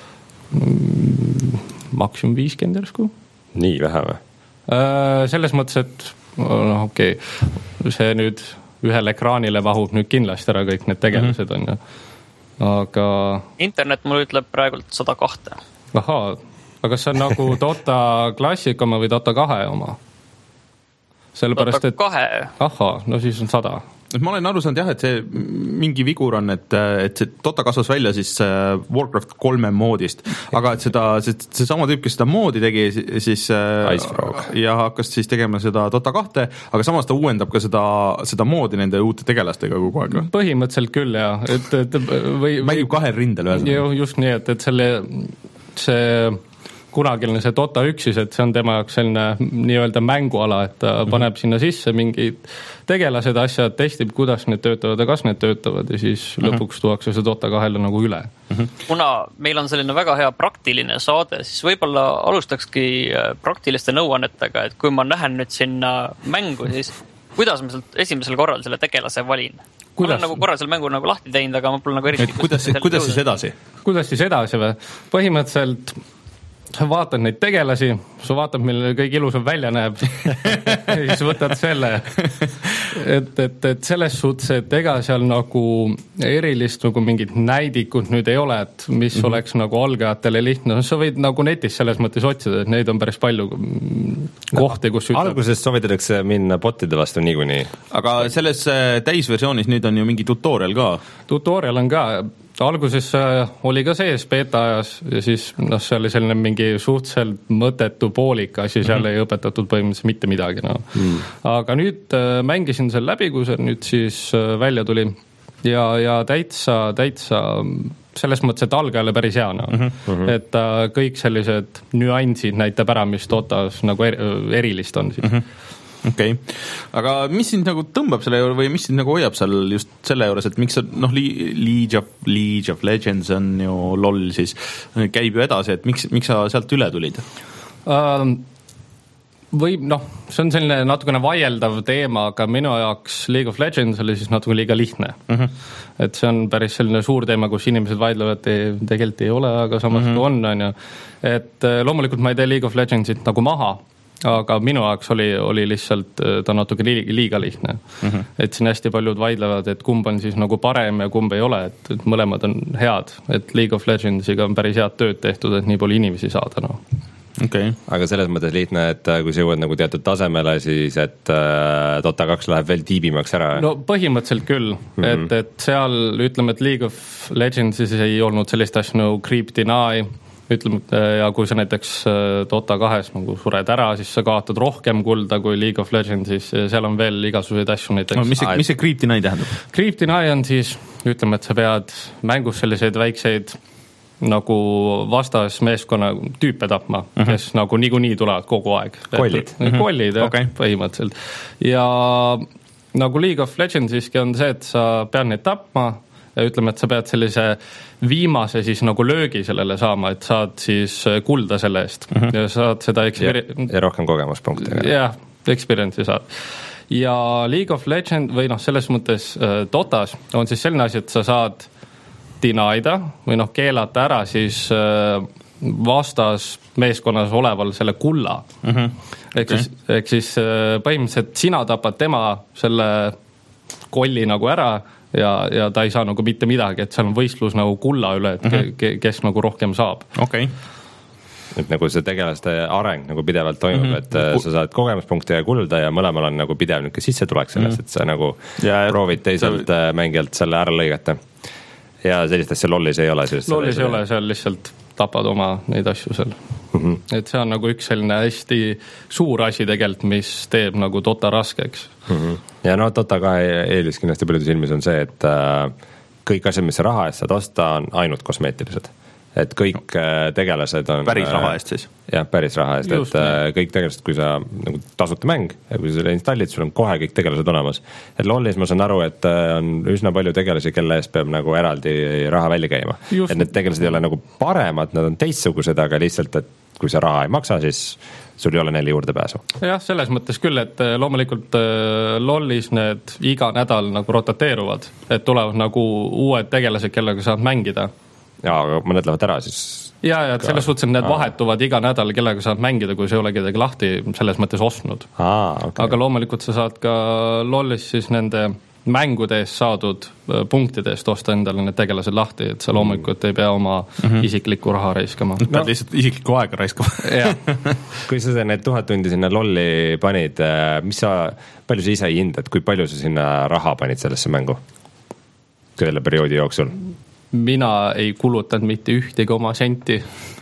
mm, maksimum viiskümmend järsku. Nii vähe või? Selles mõttes, et noh, okei okay, see nüüd ühele ekraanile mahub nüüd kindlasti ära kõik need tegelased uh -huh. on ju. Aga internet mul ütleb praegult sada kahte. Ahaa, aga kas see on nagu Dota Classic oma või Dota kahe oma? Sellepärast, et kahe. Ahaa, no siis on sada. Ma olen aru saanud jah, et see mingi vigur on, et, et see Dota kasvas välja siis Warcraft kolme moodist, aga et seda, see, see sama tüüp, kes seda moodi tegi, siis ja hakkas siis tegema seda Dota kahte, aga samas ta uuendab ka seda, seda moodi nende uute tegelastega kogu aeg. Põhimõtteliselt küll jah, et, et või, mängib kahel rindel ühesõnaga. Just nii, et, et selle see kunagiline see Dota üks siis, et see on tema jaoks selline nii-öelda mänguala, et ta paneb sinna sisse mingid tegelased, asjad, testib, kuidas need töötavad ja kas need töötavad ja siis uh-huh. lõpuks tuuakse see Dota kahele nagu üle. Uh-huh. Kuna meil on selline väga hea praktiline saade, siis võib-olla alustakski praktiliste nõuannetega, et kui ma nähen nüüd sinna mängu, siis kuidas ma sealt esimesel korral selle tegelase valin? Kuidas? Ma olen nagu korra selle mängu nagu lahti teinud, aga ma pole nagu eriti... Kuidas, kuidas siis edasi? Kuidas siis edasi või? Põhimõtteliselt sa vaatad neid tegelasi, sa vaatad, millele kõik ilusam välja näeb ja siis võtad selle. Et, et, et selles suhtes, et ega seal nagu erilist nagu mingid näidikut nüüd ei ole, et mis mm-hmm. oleks nagu algajatele lihtne. Sa võid nagu netis selles mõttes otsida, et neid on päris palju kohti, kus ütleb... Alguses soovitatakse minna botide vastu niikuinii. Aga selles täisversioonis nüüd on ju mingi tutorial ka. Tutorial on ka. Alguses oli ka sees beta ajas ja siis noh, see oli selline mingi suhteliselt mõtetu poolik asi, seal mm-hmm. ei õpetatud põhimõtteliselt mitte midagi. No. Mm. Aga nüüd äh, mängisin seal läbi, kui see nüüd siis äh, välja tuli ja, ja täitsa, täitsa selles mõttes, et algajale päris hea. No. Mm-hmm. Et äh, kõik sellised nüansid näitab ära, mis Dotas nagu er, erilist on siis. Mm-hmm. Okei okay., aga mis sind nagu tõmbab selle juurde või mis sind nagu hoiab seal just selle juures, et miks sa, noh, League of, League of Legends on ju LOL siis, käib ju edasi, et miks, miks sa sealt üle tulid? Uh, või noh, see on selline natukene vaieldav teema, aga minu jaoks League of Legends oli siis natuke liiga lihtne. Uh-huh. Et see on päris selline suur teema, kus inimesed vaidlevad, et tegelikult ei ole, aga samas uh-huh. on, on ju. Et loomulikult ma ei tee League of Legendsit nagu maha, aga minu jaoks oli, oli lihtsalt ta natuke liiga lihtne. Mm-hmm. Et siin hästi paljud vaidlevad, et kumb on siis nagu parem ja kumb ei ole, et, et mõlemad on head. Et League of Legendsiga on päris head tööd tehtud, et nii palju inimesi saada. No. Okay. Aga selles mõttes lihtne, et kui sa jõuad nagu teatud tasemele, siis et äh, Dota kaks läheb veel tiibimaks ära. No põhimõtteliselt küll, mm-hmm. et, et seal ütleme, et League of Legendsis ei olnud sellist asju nagu Creep Deny, ütleme, ja kui sa näiteks Dota kahes nagu sured ära, siis sa kaotad rohkem kulda kui League of Legendsis, seal on veel igasuguseid asju näiteks. No, mis see, mis see Creep Deny tähendab? Creep Deny on siis, ütleme, et sa pead mängus selliseid väikseid nagu vastas meeskonna tüüpe tapma, uh-huh. kes nagu niikuinii tulevad kogu aeg. Kollid. Uh-huh. Kollid, jah, okay. Põhimõtteliselt. Ja nagu League of Legendsiski on see, et sa pead neid tapma ja ütleme, et sa pead sellise viimase siis nagu löögi sellele saama, et saad siis kulda selle eest uh-huh. ja saad seda eksperi- ja, ja rohkem kogemuspunkte. Jah, experience'i saad. Ja League of Legends või noh, selles mõttes äh, Dotas on siis selline asi, et sa saad dinaida või noh, keelata ära siis äh, vastas meeskonnas oleval selle kulla. Uh-huh. Ehk okay. siis, ehk siis äh, põhimõtteliselt sina tapad tema selle kolli nagu ära ja, ja ta ei saa nagu mitte midagi, et seal on võistlus nagu kulla üle, et uh-huh. ke, kes nagu rohkem saab. Okei. Et nagu see tegelaste areng nagu pidevalt toimub, mm-hmm. et sa saad kogemuspunkte ja kulda ja mõlemal on nagu pidev niisugune sissetulek sellest, mm-hmm. et sa nagu ja, proovid teiselt sa... mängijalt selle ära lõigata. Ja sellist asja lollis ei ole. Lollis ei ole, seal lihtsalt tapad oma neid asju seal. Mm-hmm. Et see on nagu üks selline hästi suur asi tegelikult, mis teeb nagu Dota raskeks. Mm-hmm. Ja no Dota kahe eelis kindlasti paljudes ilmis on see, et äh, kõik asjad, mis raha eest saad osta, on ainult kosmeetilised. Et kõik tegelased on... Päris raha eest siis? Jah, päris raha eest, just, et jah. Kõik tegelased, kui sa nagu tasuta mäng ja kui sa selle installid, sul on kohe kõik tegelased olemas. Et lollis ma saan aru, et on üsna palju tegelasi, kelle eest peab nagu eraldi raha välja käima. Just. Et need tegelased ei ole nagu paremad, nad on teistsugused, aga lihtsalt, et kui sa raha ei maksa, siis sul ei ole neile juurdepääsu. jah, selles mõttes küll, et loomulikult lollis need iga nädal nagu rotateeruvad, et tulevad nagu uued tegelased, kellega saad mängida. Ja, aga mõned lähevad ära siis. Ja, ja et selles suhtes, et need vahetuvad iga nädal, kellega saad mängida, kui sa ei ole kedagi lahti selles mõttes ostnud. Aa, okay. Aga loomulikult sa saad ka lollis siis nende mängude eest saadud punktide eest osta endale need tegelased lahti, et sa loomulikult ei pea oma mm-hmm. isiklikku raha raiskama. Pead no. lihtsalt isiklikku aega raiskama. Kui sa need tuhat tundi sinna lolli panid, mis sa, palju sa ise hindad, kui palju sa sinna raha panid sellesse mängu selle perioodi jooksul? Mina ei kulutanud mitte ühtegi oma senti.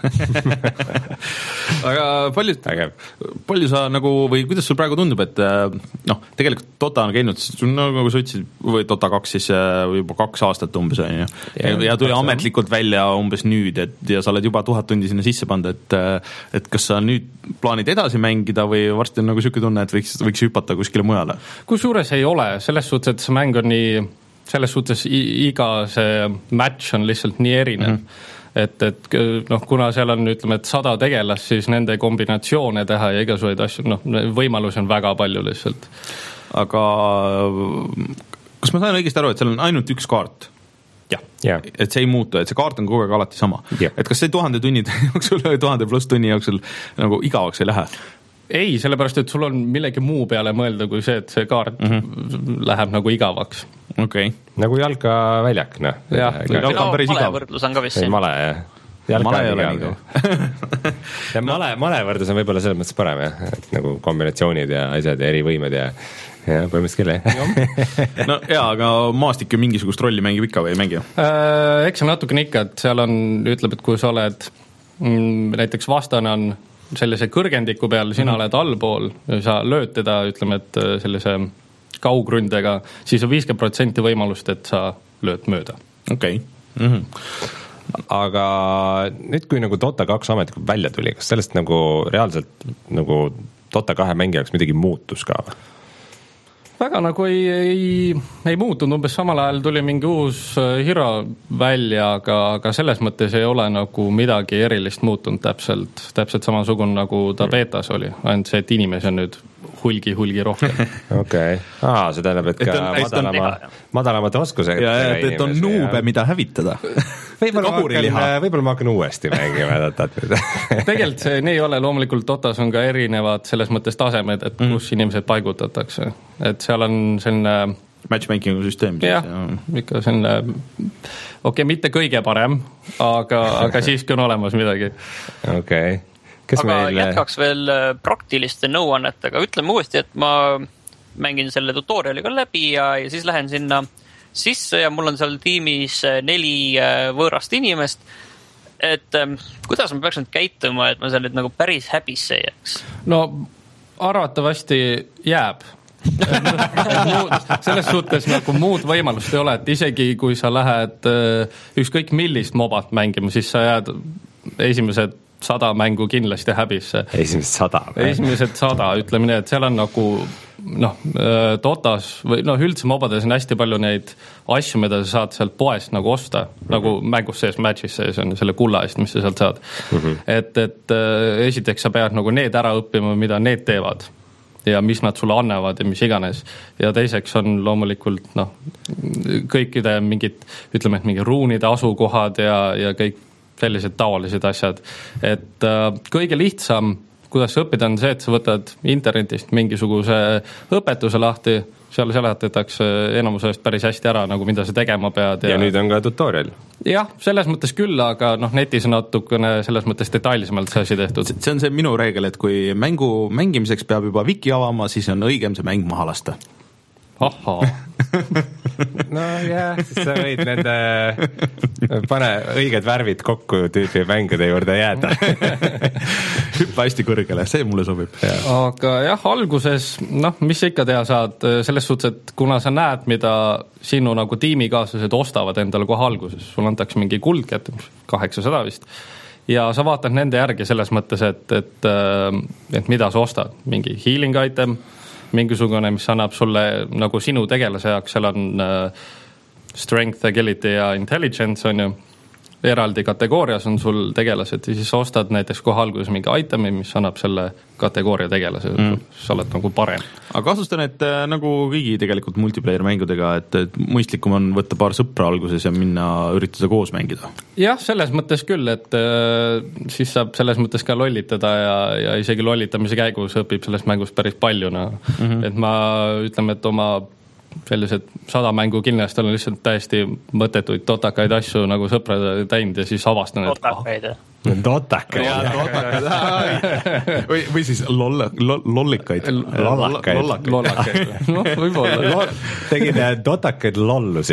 Aga palju, palju sa nagu, või kuidas sul praegu tundub, et noh, tegelikult Dota on käinud, nagu sa ütlesid, või Dota kaks siis juba kaks aastat umbes on ju. Ja, ja tuli ametlikult välja umbes nüüd, et ja sa oled juba tuhat tundi sinna sisse panda, et, et kas sa nüüd plaanid edasi mängida või varsti on nagu siuke tunne, et võiks, võiks hüpata kuskile mujale? Kusjuures ei ole, selles suhtes, et see mäng on nii selles suhtes iga see match on lihtsalt nii erinev, mm-hmm. et, et noh, kuna seal on, ütleme, et sada tegelast, siis nende kombinatsioone teha ja igasuguseid asju, noh, võimalusi on väga palju lihtsalt. Aga kas ma sain õigesti aru, et seal on ainult üks kaart? jah, yeah. Et see ei muutu, et see kaart on kogu aeg alati sama. Yeah. Et kas see tuhande tunnid jooksul, tuhande pluss tunni jooksul nagu igavaks ei lähe? Ei, sellepärast, et sul on millegi muu peale mõelda kui see, et see kaart mm-hmm. läheb nagu igavaks. Okay. Nagu jalkaväljak, noh. Ja, no, male võrdlus on ka vist. Ei, male, jah. Jalka male ei ole nii. male, male võrdlus on võib-olla selles mõttes parem, jah. Et nagu kombinatsioonid ja asjad ja eri võimed ja, ja põhimõtteliselt küll, no jaa, aga Maastik ju mingisugust rolli mängib ikka või ei mängi? Äh, eks see natukene ikka, et seal on, ütleb, et kui sa oled mm, näiteks vastane on sellise kõrgendiku peal, sina mm-hmm. oled allpool, sa lööd teda, ütleme, et sellise kaugründega, siis on viiskümmend protsenti võimalust, et sa lööd mööda. Okei. Okay. Mm-hmm. Aga nüüd, kui nagu Dota kaks ametlikult välja tuli, kas sellest nagu reaalselt nagu Dota kahe mängi jaoks midagi muutus ka või? Väga nagu ei, ei, ei muutunud, umbes samal ajal tuli mingi uus hero välja, aga, aga selles mõttes ei ole nagu midagi erilist muutunud täpselt, täpselt samasugune nagu ta betas oli, ainult see, et inimesi on nüüd hulgi, hulgi rohkem. Okei, aa, see tähendab, et ka et madalama, madalamate oskusega. Ja, et, et on nuube, mida hävitada. Võib-olla ma, hakkan, võib-olla ma hakkan uuesti mängima Dotat. Tegelikult see nii ei ole, loomulikult Dotas on ka erinevad selles mõttes tasemed, et kus mm. inimesed paigutatakse, et seal on selline matchmakingu süsteem. Jah, ikka selline okei, okay, mitte kõige parem, aga, aga siiski on olemas midagi. Okei okay. Kes aga meil... jätkaks veel praktiliste nõuannetega, ütleme uuesti, et ma mängin selle tutoriali ka läbi ja, ja siis lähen sinna sisse ja mul on seal tiimis neli võõrast inimest, et kuidas ma peaks nüüd käituma, et ma seal nüüd nagu päris häbisse jääks? No arvatavasti jääb. selles suhtes nagu muud võimalust ei ole, et isegi kui sa lähed ükskõik millist mobat mängima, siis sa jääd esimesed sada mängu kindlasti häbisse. Esimesed sada? Esimesed sada, ütleme nii, et seal on nagu noh, Dotas või noh, üldse mobades on hästi palju neid asju, mida sa saad sealt poest nagu osta, mm-hmm. nagu mängus sees, matchis sees on selle kulla eest, mis sa sealt saad. Mm-hmm. Et, et esiteks sa pead nagu need ära õppima, mida need teevad ja mis nad sulle annavad ja mis iganes. Ja teiseks on loomulikult noh, kõikide mingid, ütleme, et mingi ruunide asukohad ja, ja kõik sellised tavalised asjad, et äh, kõige lihtsam, kuidas õppida on see, et sa võtad internetist mingisuguse õpetuse lahti, seal seletatakse enamusest päris hästi ära, nagu mida sa tegema pead. Ja, ja nüüd on ka tutorial. Jah, selles mõttes küll, aga noh, netis on natukene selles mõttes detailsemalt see asi tehtud. See on see minu reegel, et kui mängu mängimiseks peab juba wiki avama, siis on õigem see mäng maha lasta. Ahhaa. No jah, siis sa võid nende pane õiged värvid kokku tüüpi mängude juurde jääda. Hüppa hästi kõrgele, see mulle sobib. Ja. Aga jah, alguses, noh, mis sa ikka teha saad, selles suhtes, et kuna sa näed, mida sinu nagu tiimikaaslased ostavad endale kohe alguses, sul antakse mingi kuldkett, kaheksasada vist, ja sa vaatad nende järgi selles mõttes, et, et, et mida sa ostad, mingi healing item, mingisugune, mis annab sulle nagu sinu tegelase jaoks, seal on uh, strength, agility ja intelligence on ju, eraldi kategoorias on sul tegelased ja siis ostad näiteks kohe alguses mingi itemi, mis annab selle kategooria tegelase mm., sa oled nagu parem. Aga kahtlustan, et äh, nagu kõigi tegelikult multiplayer mängudega, et, et mõistlikum on võtta paar sõpra alguses ja minna üritada koos mängida. Jah, selles mõttes küll, et äh, siis saab selles mõttes ka lollitada ja, ja isegi lollitamise käigus õpib sellest mängust päris palju. No. Mm-hmm. Et ma ütleme, et oma sellised sada mängu kindlasti olen lihtsalt täiesti mõttetuid totakaid asju nagu sõprad teinud ja siis avastan, et totakaid oh. Totakaid või, või siis loll, loll, lollikaid Lollakaid Lollakaid no, võib-olla tegin totakaid lollusi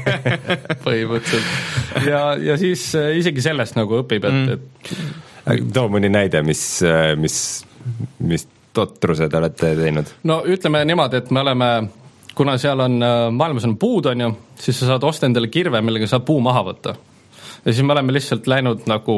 põhimõtteliselt ja, ja siis isegi sellest nagu õpib, et, mm. et too mõni näide, mis, mis, mis totrused olete teinud? No ütleme niimoodi, et me oleme kuna seal on, maailmas on puud, on ju, siis sa saad osta endale kirve, millega saab puu maha võtta. Ja siis me oleme lihtsalt läinud nagu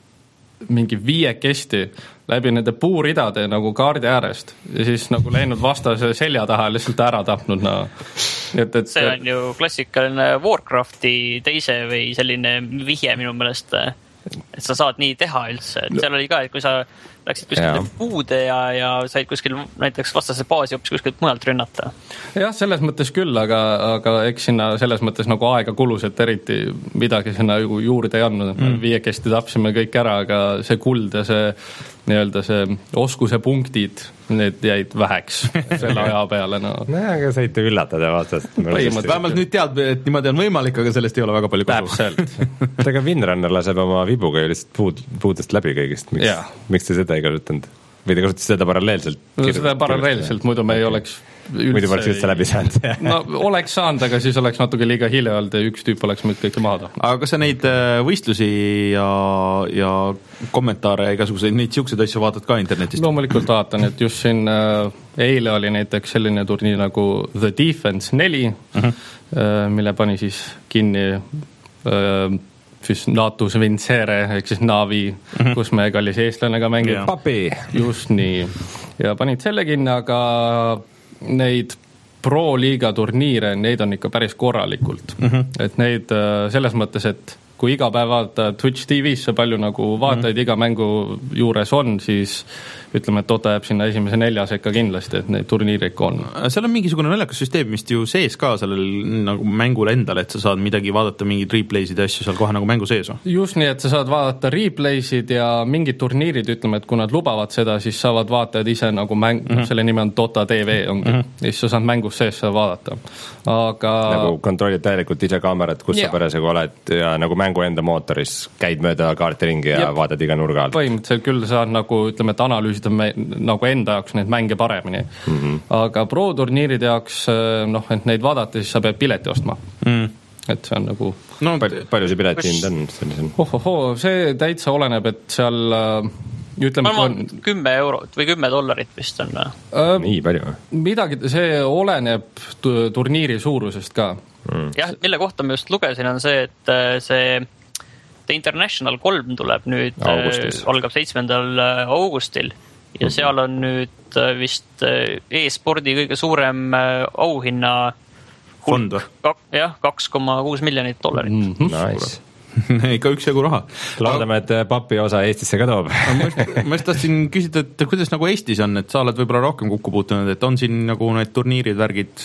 mingi viiekesti läbi nende puuridade nagu kaardi äärest ja siis nagu läinud vastase selja taha lihtsalt ära tapnud. No. Et, et, see on ju klassikaline Warcrafti teise või selline vihje minu meelest, et sa saad nii teha üldse. Et seal oli ka, et kui sa läksid kuskil puude ja, ja said kuskil näiteks vastase baasi hoopis kuskilt mujalt rünnata. Jah, selles mõttes küll, aga, aga eks sinna selles mõttes nagu aega kulus, et eriti midagi sinna juurde ei andnud. Mm. Viiekesti tapsime kõik ära, aga see kuld ja see nii-öelda see oskuse punktid, need jäid väheks selle aja peale. No. No, aga saite üllatada vastast. Vähemalt nüüd tead, et niimoodi on võimalik, aga sellest ei ole väga palju kasu. Täpselt. Aga Windrunner laseb oma vibuga ju lihtsalt puud, puudest läbi kõigist. Miks, yeah. miks te seda ei kasutanud? Või te kasutate seda paralleelselt? No, seda paralleelselt, muidu me ei oleks üldse... Muidu poleks üldse läbi saanud. No oleks saanud, aga siis oleks natuke liiga hilja olnud ja üks tüüp oleks meid kõike maha tahtnud. Aga kas sa neid võistlusi ja, ja kommentaare ja igasuguseid neid siukseid asju vaatad ka internetist? Loomulikult vaatan, et just siin äh, eile oli näiteks selline turniir nagu The Defense neli, uh-huh. äh, mille pani siis kinni äh, siis Natus Vincere, ehk siis Navi, mm-hmm. kus me kallis eestlannega mängib. Yeah. Papi! Just nii. Ja panid selle kinni, aga neid pro-liiga turniire, neid on ikka päris korralikult. Mm-hmm. Et neid selles mõttes, et kui iga päev vaata Twitch T V-sse palju nagu vaatajaid mm-hmm. iga mängu juures on, siis ütleme, et Dota jääb sinna esimese nelja sekka kindlasti, et neid turniire ikka on. Seal on mingisugune naljakas süsteem, mis ju sees ka sellel nagu mängul endal, et sa saad midagi vaadata, mingid replaysid ja asju seal kohe nagu mängu sees. Just nii, et sa saad vaadata replaysid ja mingid turniirid, ütleme, et kui nad lubavad seda, siis saavad vaatajad ise nagu mäng, mm-hmm. selle nimi on Dota T V, on mm-hmm. ja siis sa saad mängus sees seda vaadata. Aga... Nagu kontrollid täielikult ise kaamerat, kus yeah. sa päresega oled ja nagu mängu enda mootoris käid mööda kaarti ringi ja Jep. vaatad iga nurga alt. Põhimõtteliselt küll saad nagu, ütleme, et analüüsida me, nagu enda jaoks neid mänge paremini. Mm-hmm. Aga pro-turniiride jaoks, noh, et neid vaadata, siis sa pead pileti ostma. Mm. Et see on nagu... No, palju, palju see pileti hind on? Sellisel? Ohoho, see täitsa oleneb, et seal... Ütleme, ma on kümme eurot või kümme dollarit vist on. Äh, Nii palju? Midagi, see oleneb turniiri suurusest ka. Mm. Jah, mille kohta ma just lugesin, on see, et see The International kolm tuleb nüüd, Augustis. algab seitsmendal augustil ja seal on nüüd vist e-spordi kõige suurem auhinna fond. Kak, jah, kaks koma kuus miljonit dollarit. Mm-hmm. Nice. Ikka üks jagu raha. Loodame, et papi osa Eestisse ka toob. ma just tahtsin küsida, et kuidas nagu Eestis on, et sa oled võib-olla rohkem kokku puutunud, et on siin nagu need turniirid, värgid?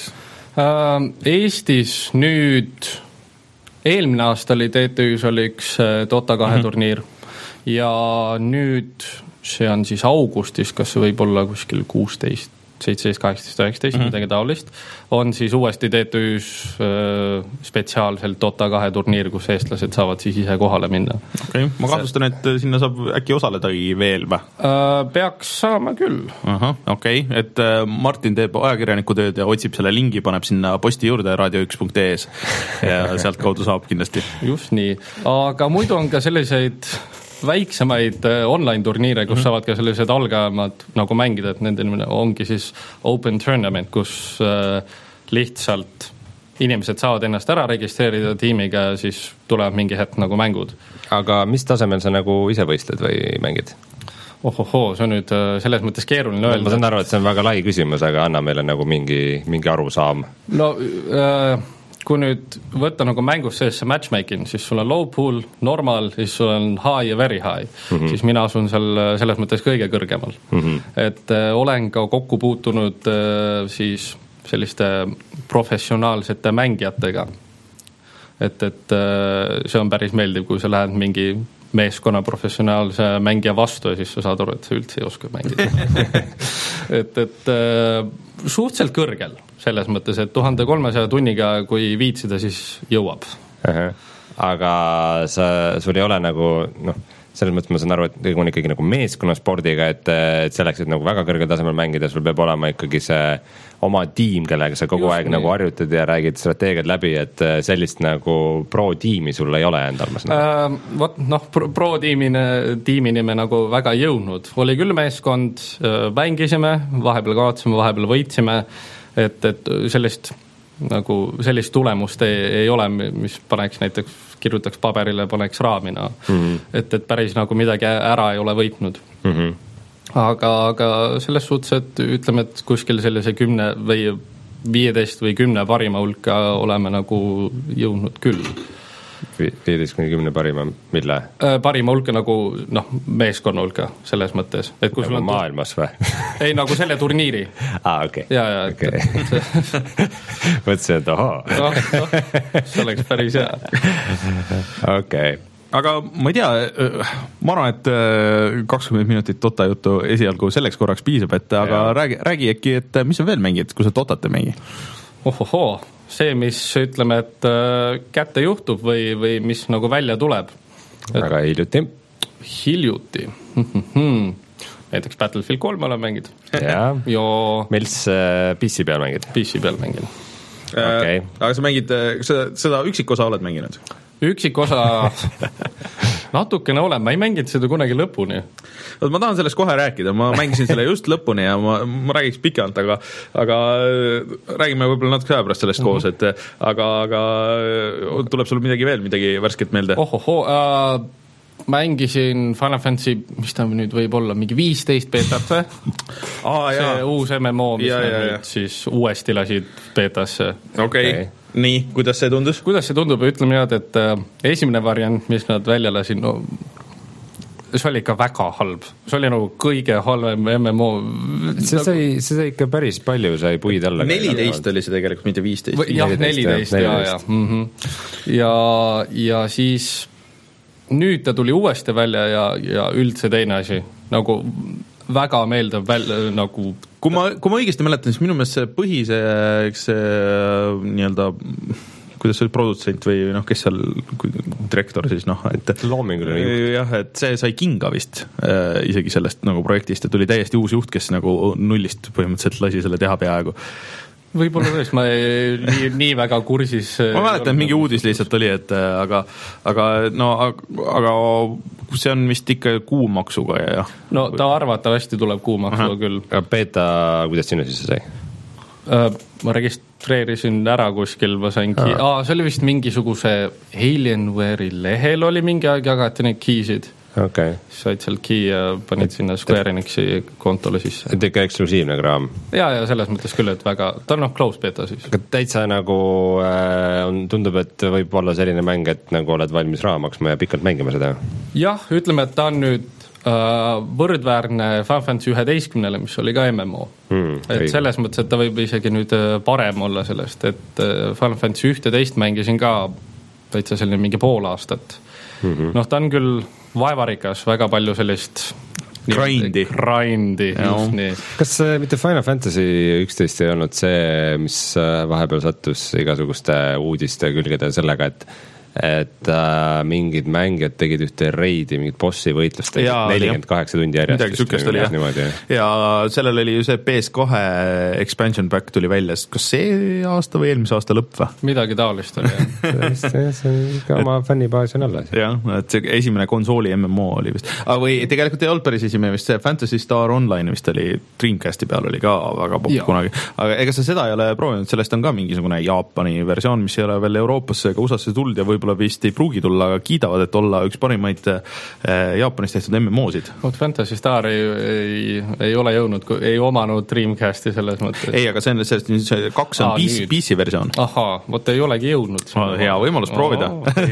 Eestis nüüd eelmine aasta oli T T Üs oli üks Dota kahe mm-hmm. turniir ja nüüd see on siis augustis, kas see võib olla kuskil kuusteist, seitseteist, kaheksateist, üheksateist, mm-hmm. midagi taolist, on siis uuesti T T Üs äh, spetsiaalselt Dota kahe turniir, kus eestlased saavad siis ise kohale minna. Okay. Ma kahtlustan, et sinna saab äkki osaledagi veel või? Äh, peaks saama küll. Aha, okei, okay. Et äh, Martin teeb ajakirjaniku tööd ja otsib selle lingi, paneb sinna posti juurde radio üks punkt ee-s ja sealt kaudu saab kindlasti. Just nii, aga muidu on ka selliseid väiksemaid online turniire, kus mm-hmm. saavad ka sellised algajamad nagu mängida, et nende ongi siis open tournament, kus äh, lihtsalt inimesed saavad ennast ära registreerida tiimiga ja siis tulevad mingi hetk nagu mängud. Aga mis tasemel sa nagu ise võistled või mängid? Ohohoo, see on nüüd selles mõttes keeruline öelda. Ma saan aru, et see on väga lai küsimus, aga anna meile nagu mingi, mingi arusaam. No äh, kui nüüd võtta nagu mängus sees see matchmaking, siis sul on low pool, normal, siis sul on high ja very high, mm-hmm. siis mina asun seal selles mõttes kõige kõrgemal. Mm-hmm. Et äh, olen ka kokku puutunud äh, siis selliste professionaalsete mängijatega. Et, et äh, see on päris meeldiv, kui sa lähed mingi meeskonna professionaalse mängija vastu ja siis sa saad aru, et sa üldse ei oska mängida. et, et äh, suhteliselt kõrgel selles mõttes, et tuhande kolmesaja tunniga, kui viitsida, siis jõuab. Uh-huh. Aga sa, sul ei ole nagu, noh, selles mõttes ma saan aru, et kõik on ikkagi nagu meeskonnaspordiga, et, et selleks, et nagu väga kõrgel tasemel mängida, sul peab olema ikkagi see oma tiim, kellega sa kogu Just aeg nii. Nagu harjutad ja räägid strateegiad läbi, et sellist nagu pro-tiimi sul ei ole endal, ma saan aru. Äh, Vot, noh, pro-tiimine, tiimini me nagu väga ei jõudnud. Oli küll meeskond, mängisime, vahepeal kaotasime, vahepeal võitsime, et, et sellist, nagu, sellist tulemust ei, ei ole, mis paneks näiteks, kirjutaks paberile, paneks raamina. Mm-hmm. Et, et päris nagu midagi ära ei ole võitnud. Mm-hmm. Aga, aga selles suhtes, et ütleme, et kuskil sellise kümne või viieteist või kümne parima hulka oleme nagu jõudnud küll. viieteist kuni kümne parima, mille? Parima hulka nagu, noh, meeskonna hulka selles mõttes. Et kui nagu sul on maailmas või? Ei, nagu selle turniiri. Ah, okei. Okay. Ja, ja. Okay. Mõtlesin, et oho. No, no, see oleks päris hea. Okei. Okay. Aga ma ei tea, ma arvan, et kakskümmend minutit Dota juttu esialgu selleks korraks piisab, et aga ja. räägi, räägi äkki, et mis on veel mängid, kui sa Dotat ei mängi? Ohoho, see, mis ütleme, et kätte juhtub või, või mis nagu välja tuleb. Aga hiljuti? Hiljuti. Näiteks Battlefield kolm olen mängid. Ja. Jo... Meils äh, P C peal mängid? P C peal mängin. Okay. Äh, aga sa mängid, seda, seda üksikosa oled mänginud? Üksikosa natukene olen, ma ei mänginud seda kunagi lõpuni. Ma tahan sellest kohe rääkida, ma mängisin selle just lõpuni ja ma, ma räägiks pikalt, aga, aga räägime võib-olla natuke aja pärast sellest mm-hmm. koos, et aga, aga tuleb sul midagi veel, midagi värsket meelde? Ohoho, äh, mängisin Final Fantasy, mis ta nüüd võib olla, mingi viisteist beetat või? ah, see jaa. uus M M O, mis ja, ja, ja, nüüd siis uuesti lasid beetasse. Okei okay. okay. Nii, kuidas see tundus? Kuidas see tundub, ütleme jah, et äh, esimene variant, mis nad välja lasin, no see oli ikka väga halb. See oli nagu kõige halvem M M O. See sai, see sai ikka päris palju, sai puid alla. neliteist oli see tegelikult, mitte viisteist. Jah, neliteist, ja, ja. Mm-hmm. ja, ja siis nüüd ta tuli uuesti välja ja, ja üldse teine asi. Nagu väga meeldav välja, nagu kui ma, kui ma õigesti mäletan, siis minu meelest see põhise, eks see nii-öelda, kuidas see oli produtsent või noh, kes seal direktor siis noh, et loominguline juht. Jah, et see sai kinga vist äh, isegi sellest nagu projektist ja tuli täiesti uus juht, kes nagu nullist põhimõtteliselt lasi selle teha peaaegu. Võib-olla tõesti, ma ei, nii, nii väga kursis. Ma mäletan, et mingi uudis lihtsalt oli, et aga, aga no, aga see on vist ikka kuumaksuga ja. No ta arvatavasti tuleb kuumaksuga küll. Beta, kuidas sinu siis sai? Ma registreerisin ära kuskil, ma saingi, aa, see oli vist mingisuguse Alienware'i lehel oli mingi aeg, jagati neid keysid. Okay. Said seal key ja panid et, sinna Square Enixi kontole sisse. Et ikka eksklusiivne kraam. Ja, ja selles mõttes küll, et väga, ta on noh close beta siis. Aga täitsa nagu äh, on, tundub, et võib olla selline mäng, et nagu oled valmis raha maksma ja pikalt mängima seda. Jah, ütleme, et ta on nüüd äh, võrdväärne Final Fantasy üheteistkümnele, mis oli ka M M O. Hmm, et õige. Selles mõttes, et ta võib isegi nüüd parem olla sellest, et Final Fantasy ühteteist mängisin ka täitsa selline mingi pool aastat. Mm-hmm. Noh, ta on küll vaevarikas, väga palju sellist grindi, grindi just nii. Kas äh, mitte Final Fantasy üksteist ei olnud see, mis äh, vahepeal sattus igasuguste uudiste külgede sellega, et et äh, mingid mängijad tegid ühte reidi, mingid bossi võitlust nelikümmend kaheksa tundi järjest. Midagi sükest oli, jah. Niimoodi. Ja sellel oli ju see P S kahe expansion pack tuli välja, kas see aasta või eelmise aasta lõpp või? Midagi taolist oli, jah. see on ka oma fännibaas on alla. Jah, et see esimene konsooli M M O oli vist. Aga või tegelikult ei olnud päris esimene vist, see Fantasy Star Online vist oli Dreamcasti peal oli ka väga popp kunagi. Aga ega sa seda ei ole proovinud, sellest on ka mingisugune Jaapani versioon, mis ei ole veel Euroopasse ega U S A-sse tulnud ja võib võib-olla vist ei pruugi tulla, aga kiidavad, et olla üks parimaid Jaapanis tehtud M M O-sid. Oot, Fantasy Star ei, ei, ei ole jõudnud, ei omanud Dreamcasti selles mõttes. Ei, aga see on sellest, see kaks on Aa, P C versioon. Ahaa, vot ei olegi jõudnud. Hea võimalus proovida.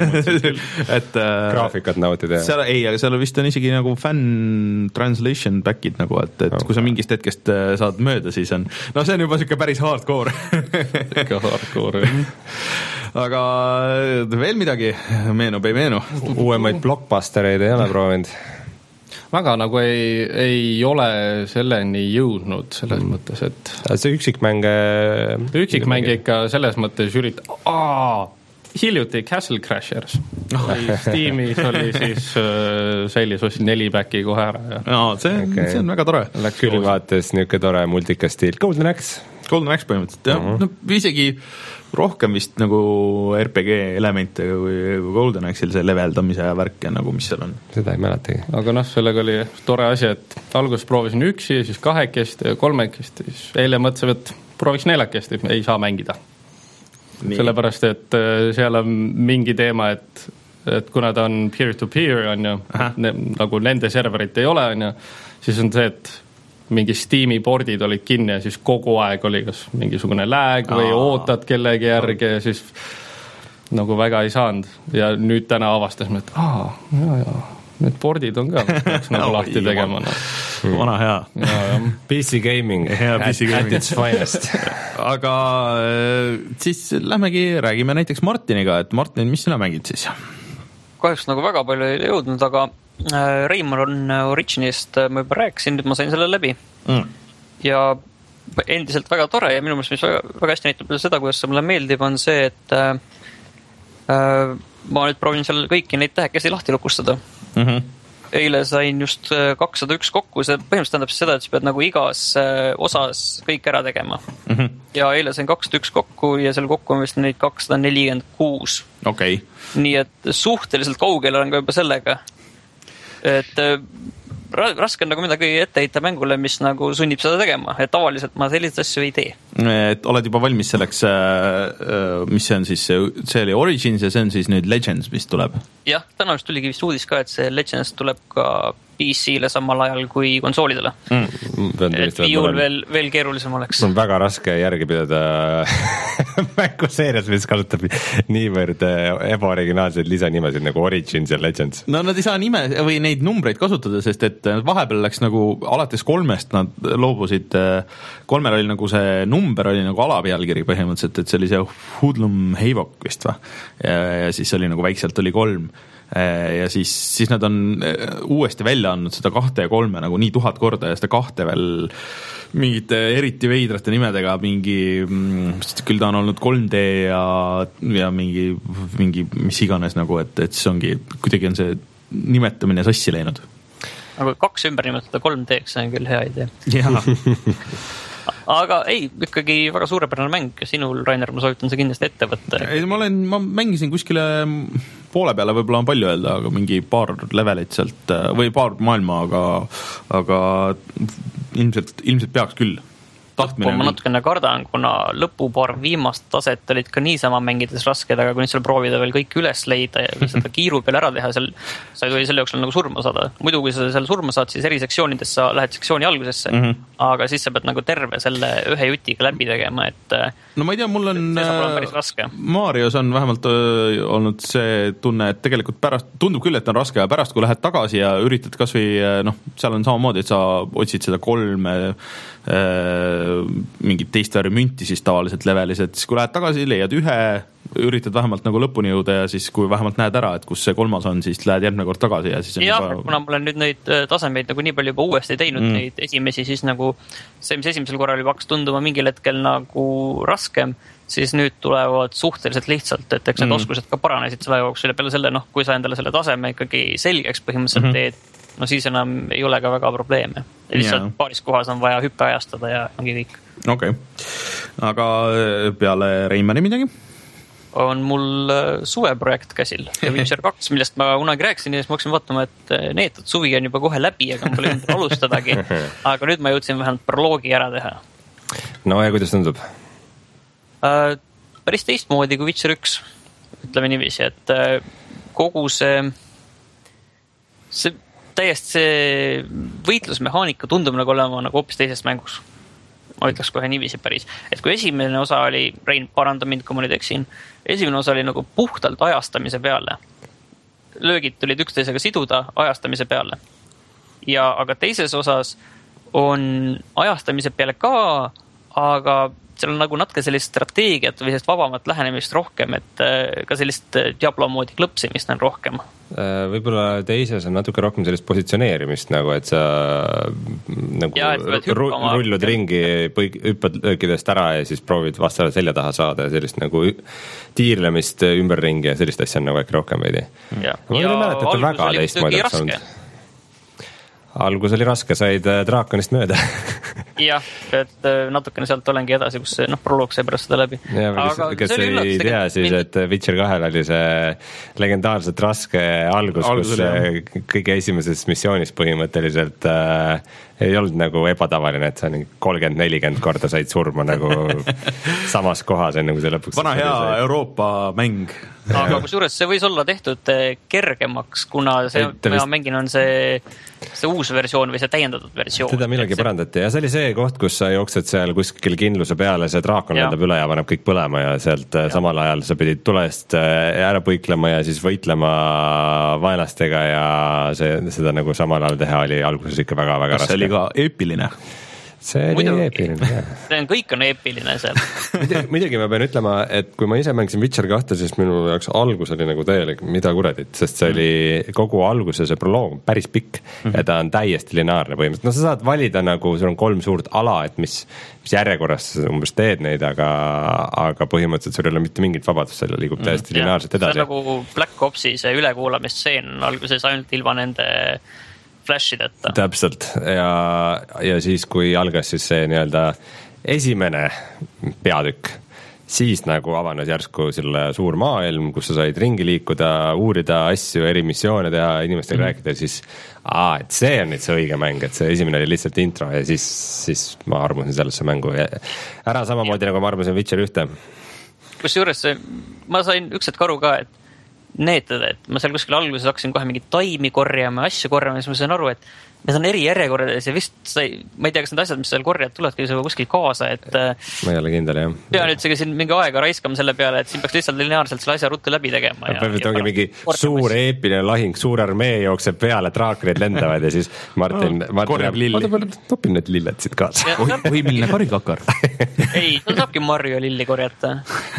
et graafikat nautida. Seal, ei, aga seal vist on isegi nagu fan translation back'id nagu, et, et okay. kui sa mingist hetkest saad mööda, siis on, no see on juba siuke päris hardcore. Ikka hardcore. aga veel midagi meenub, ei meenu? Uuemaid blockbustereid ei ole proovinud? Väga nagu ei, ei ole selleni jõudnud selles mm. mõttes, et see üksikmänge üksikmänge ikka selles mõttes ürit- Aa! Hiljuti Castle Crashers oh. Steamis oli siis äh, sellis ostsin neli back'i kohe ära ja... no, see, okay. see on väga tore. Läks küll vaates niuke tore multikas stiil. Golden Axe Golden Axe põhimõtteliselt, jah uh -huh. no, isegi rohkem vist nagu R P G elemente kui Golden Axe'il see leveldamise ja värk ja nagu mis seal on. Seda ei mäletagi. Aga noh, sellega oli tore asi, et alguses proovisin üksi ja siis kahekesti ja kolmekesti, siis eile mõtlesin, et prooviks neljakesti, ei saa mängida. Nii. Sellepärast, et seal on mingi teema, et, et kuna ta on peer-to-peer, on ju, ne, nagu nende serverit ei ole, on ju, siis on see, et mingi Steam'i bordid olid kinni ja siis kogu aeg oli kas mingisugune lag või Aa. ootad kellegi järgi ja siis nagu väga ei saanud. Ja nüüd täna avastasime, et aa, jaa, jaa, need bordid on ka, peaks nagu lahti tegema. No. Vana hea. Ja, ja. P C gaming, hea P C gaming. At its finest. Aga siis lähmegi, räägime näiteks Martiniga, et Martin, mis sina mängid siis? Kahjuks nagu väga palju ei jõudnud, aga Raymond on Originist, ma juba rääkisin, nüüd ma sain selle läbi. Mm. Ja endiselt väga tore ja minu meelest, mis väga, väga hästi näitab seda, kuidas see mulle meeldib, on see, et äh, ma nüüd proovin seal kõiki neid tähekesi lahti lukustada. Mm-hmm. Eile sain just kakssada üks kokku, see põhimõtteliselt tähendab seda, et sa pead nagu igas osas kõik ära tegema. Mm-hmm. Ja eile sain kakssada üks kokku ja seal kokku on vist neid kakssada nelikümmend kuus. Okay. Nii et suhteliselt kaugel olen ka juba sellega. Et raske on nagu midagi ette heita mängule, mis nagu sunnib seda tegema, et tavaliselt ma selliseid asju ei tee. Et oled juba valmis selleks, mis see on siis, see oli Origins ja see on siis nüüd Legends, mis tuleb? Jah, täna vist tuligi vist uudis ka, et see Legends tuleb ka P C-le samal ajal kui konsoolidele. Mm. Et viiul veel, veel keerulisem oleks. On väga raske järgi pidada mänguseerias, mis kasutab niivõrd ebaoriginaalseid lisanimesid nagu Origins ja Legends. No nad ei saa nime või neid numbreid kasutada, sest et vahepeal läks nagu alates kolmest nad loobusid, kolmel oli nagu see number oli nagu alapealkiri põhimõtteliselt, et see oli see Hoodlum Havok vist va? Ja, ja siis oli nagu väikselt oli kolm. Ja siis, siis nad on uuesti välja andnud seda kahte ja kolme nagu nii tuhat korda ja seda kahte veel mingite eriti veidrate nimedega mingi, küll ta on olnud kolm D ja, ja mingi, mingi mis iganes nagu, et, et siis ongi, kuidagi on see nimetamine sassi läinud. Aga kaks ümber nimetada kolm D-ks, see on küll hea idee. Jaa. Aga ei, ikkagi väga suurepärane mäng ja sinul, Rainer, ma soovitan see kindlasti ette võtta. Ei, ma olen, ma mängisin kuskile poole peale, võib-olla on palju öelda, aga mingi paar levelit sealt või paar maailma, aga, aga ilmselt, ilmselt peaks küll. Lõppu ma natukene kardan, kuna lõpupaar viimast taset olid ka niisama mängides rasked, aga kui nüüd seal proovida veel kõik üles leida ja seda kiiru peale ära teha, seal, sa ei tohi selle jooksul nagu surma saada. Muidu kui sa seal surma saad, siis eri sektsioonides sa lähed sektsiooni algusesse, mm -hmm. aga siis sa pead nagu terve selle ühe jutiga läbi tegema, et no ma ei tea, mul on, on päris raske. Marios on vähemalt öö, olnud see tunne, et tegelikult pärast, tundub küll, et on raske, ja pärast kui lähed tagasi ja üritad kas või, noh, seal on samamoodi, et sa otsid seda kolme mingit teist vääri münti siis tavaliselt levelis, et siis kui lähed tagasi, leiad ühe, üritad vähemalt nagu lõpuni jõuda ja siis kui vähemalt näed ära, et kus see kolmas on, siis lähed järgmine kord tagasi ja siis on ja, juba... kuna ma olen nüüd neid tasemeid nagu nii palju juba uuesti teinud, mm. neid esimesi, siis nagu see, mis esimesel korral juba hakkas tunduma mingil hetkel nagu raskem, siis nüüd tulevad suhteliselt lihtsalt, et eks need mm. oskused ka paranesid selle jooksul ja peale selle, noh, kui sa endale selle taseme ikkagi selgeks põhimõtteliselt mm-hmm. teed, no siis enam ei ole ka väga probleeme. Lihtsalt yeah. paaris kohas on vaja hüppe ajastada ja ongi kõik. Okei. Okay. Aga peale Reimani midagi? On mul suveprojekt käsil. The Witcher kaks, millest ma unagi rääkisin ja siis ma hakkasin vaatama, et neetud suvi on juba kohe läbi, aga ma pole jõudnud alustadagi. Aga nüüd ma jõudsin vähemalt proloogi ära teha. No ja kuidas tundub? Äh, päris teistmoodi kui Witcher üks. ütleme niiviisi, et kogu see, see täiesti see võitlusmehaanika tundub nagu olema nagu hoopis teises mängus. Ma ütleks kohe niiviisi päris. Et kui esimene osa oli, Rein paranda mind, kui ma nüüd eksin, esimene osa oli nagu puhtalt ajastamise peale. Löögid tulid üksteisega siduda ajastamise peale. Ja aga teises osas on ajastamise peale ka, aga seal on nagu natuke sellist strateegiat või sellist vabamat lähenemist rohkem, et ka sellist Diablo moodi klõpsimist on rohkem. Võib-olla teises on natuke rohkem sellist positsioneerimist, nagu et sa nagu ja, rullud ringi, hüppad löökidest ära ja siis proovid vastale selja taha saada ja sellist nagu tiirlemist ümberringi ja sellist asja on nagu äkki rohkem veidi. Ja, ma ei mäleta, et on väga teistmoodi saanud. Algus oli raske, said draakonist mööda. Jah, et natukene sealt olengi edasi, kus see noh, proloog sai pärast seda läbi. Ja, aga kes, kes ei tea siis, et Witcher kahel oli see legendaarselt raske algus, algus kus oli, kõige esimeses missioonis põhimõtteliselt äh, ei olnud nagu ebatavaline, et sa kolmkümmend nelikümmend korda said surma nagu samas kohas, enne kui see lõpuks vana hea sai. Euroopa mäng. Aga kusjuures see võis olla tehtud kergemaks, kuna see, mida mängin on see, see uus versioon või see täiendatud versioon. Teda millegi parandati ja see oli see koht, kus sa jooksed seal kuskil kindluse peale, see draakon lendab üle ja paneb kõik põlema ja sealt ja. Samal ajal sa pidid tulest ära põiklema ja siis võitlema vaenlastega ja see, seda nagu samal ajal teha oli alguses ikka väga-väga raske. See oli ka eepiline. See oli Muidu, eepiline, jah. See on kõik on eepiline seal. Muidugi ma pean ütlema, et kui ma ise mängisin Witcher kahte, siis minu jaoks algus oli nagu täielik mida kuradit, sest see oli kogu alguse see proloog päris pikk mm-hmm. ja ta on täiesti lineaarne põhimõtteliselt. No sa saad valida nagu, sul on kolm suurt ala, et mis, mis järjekorras sa umbes teed neid, aga, aga põhimõtteliselt sul ei ole mitte mingit vabadust, selle liigub täiesti mm-hmm. lineaarselt edasi. See on nagu Black Opsi see ülekuulamisseen alguses ainult ilma nende flashideta. Täpselt ja, ja siis kui algas siis see nii-öelda esimene peatükk, siis nagu avanes järsku selle suur maailm, kus sa said ringi liikuda, uurida asju, eri missioone teha, inimestega mm. rääkida, siis aa, et see on nüüd see õige mäng, et see esimene oli lihtsalt intro ja siis, siis ma armusin sellesse mängu ära samamoodi ja. Nagu ma armusin Witcher ühte. Kusjuures ma sain üks hetk aru ka, et neetada, et ma seal kuskil alguses hakkasin kohe mingi taimi korjama, asju korjama ja siis ma sain aru, et need on eri järjekordades ja vist sai, ma ei tea, kas need asjad, mis seal korjad tuledki kuskil kaasa, et ma ei ole kindel, jah. Pean üldse siin mingi aega raiskama selle peale, et siin peaks lihtsalt lineaarselt selle asja ruttu läbi tegema. Ja, ja ongi mingi suur eepiline lahing, suur armee jookseb peale, draakonid lendavad ja siis Martin, oh, korjab lilli. Oota, topin need lilled siit kaasa. Oi, oi, milline karikakar. Ei, ta saabki marju ja lilli korjata.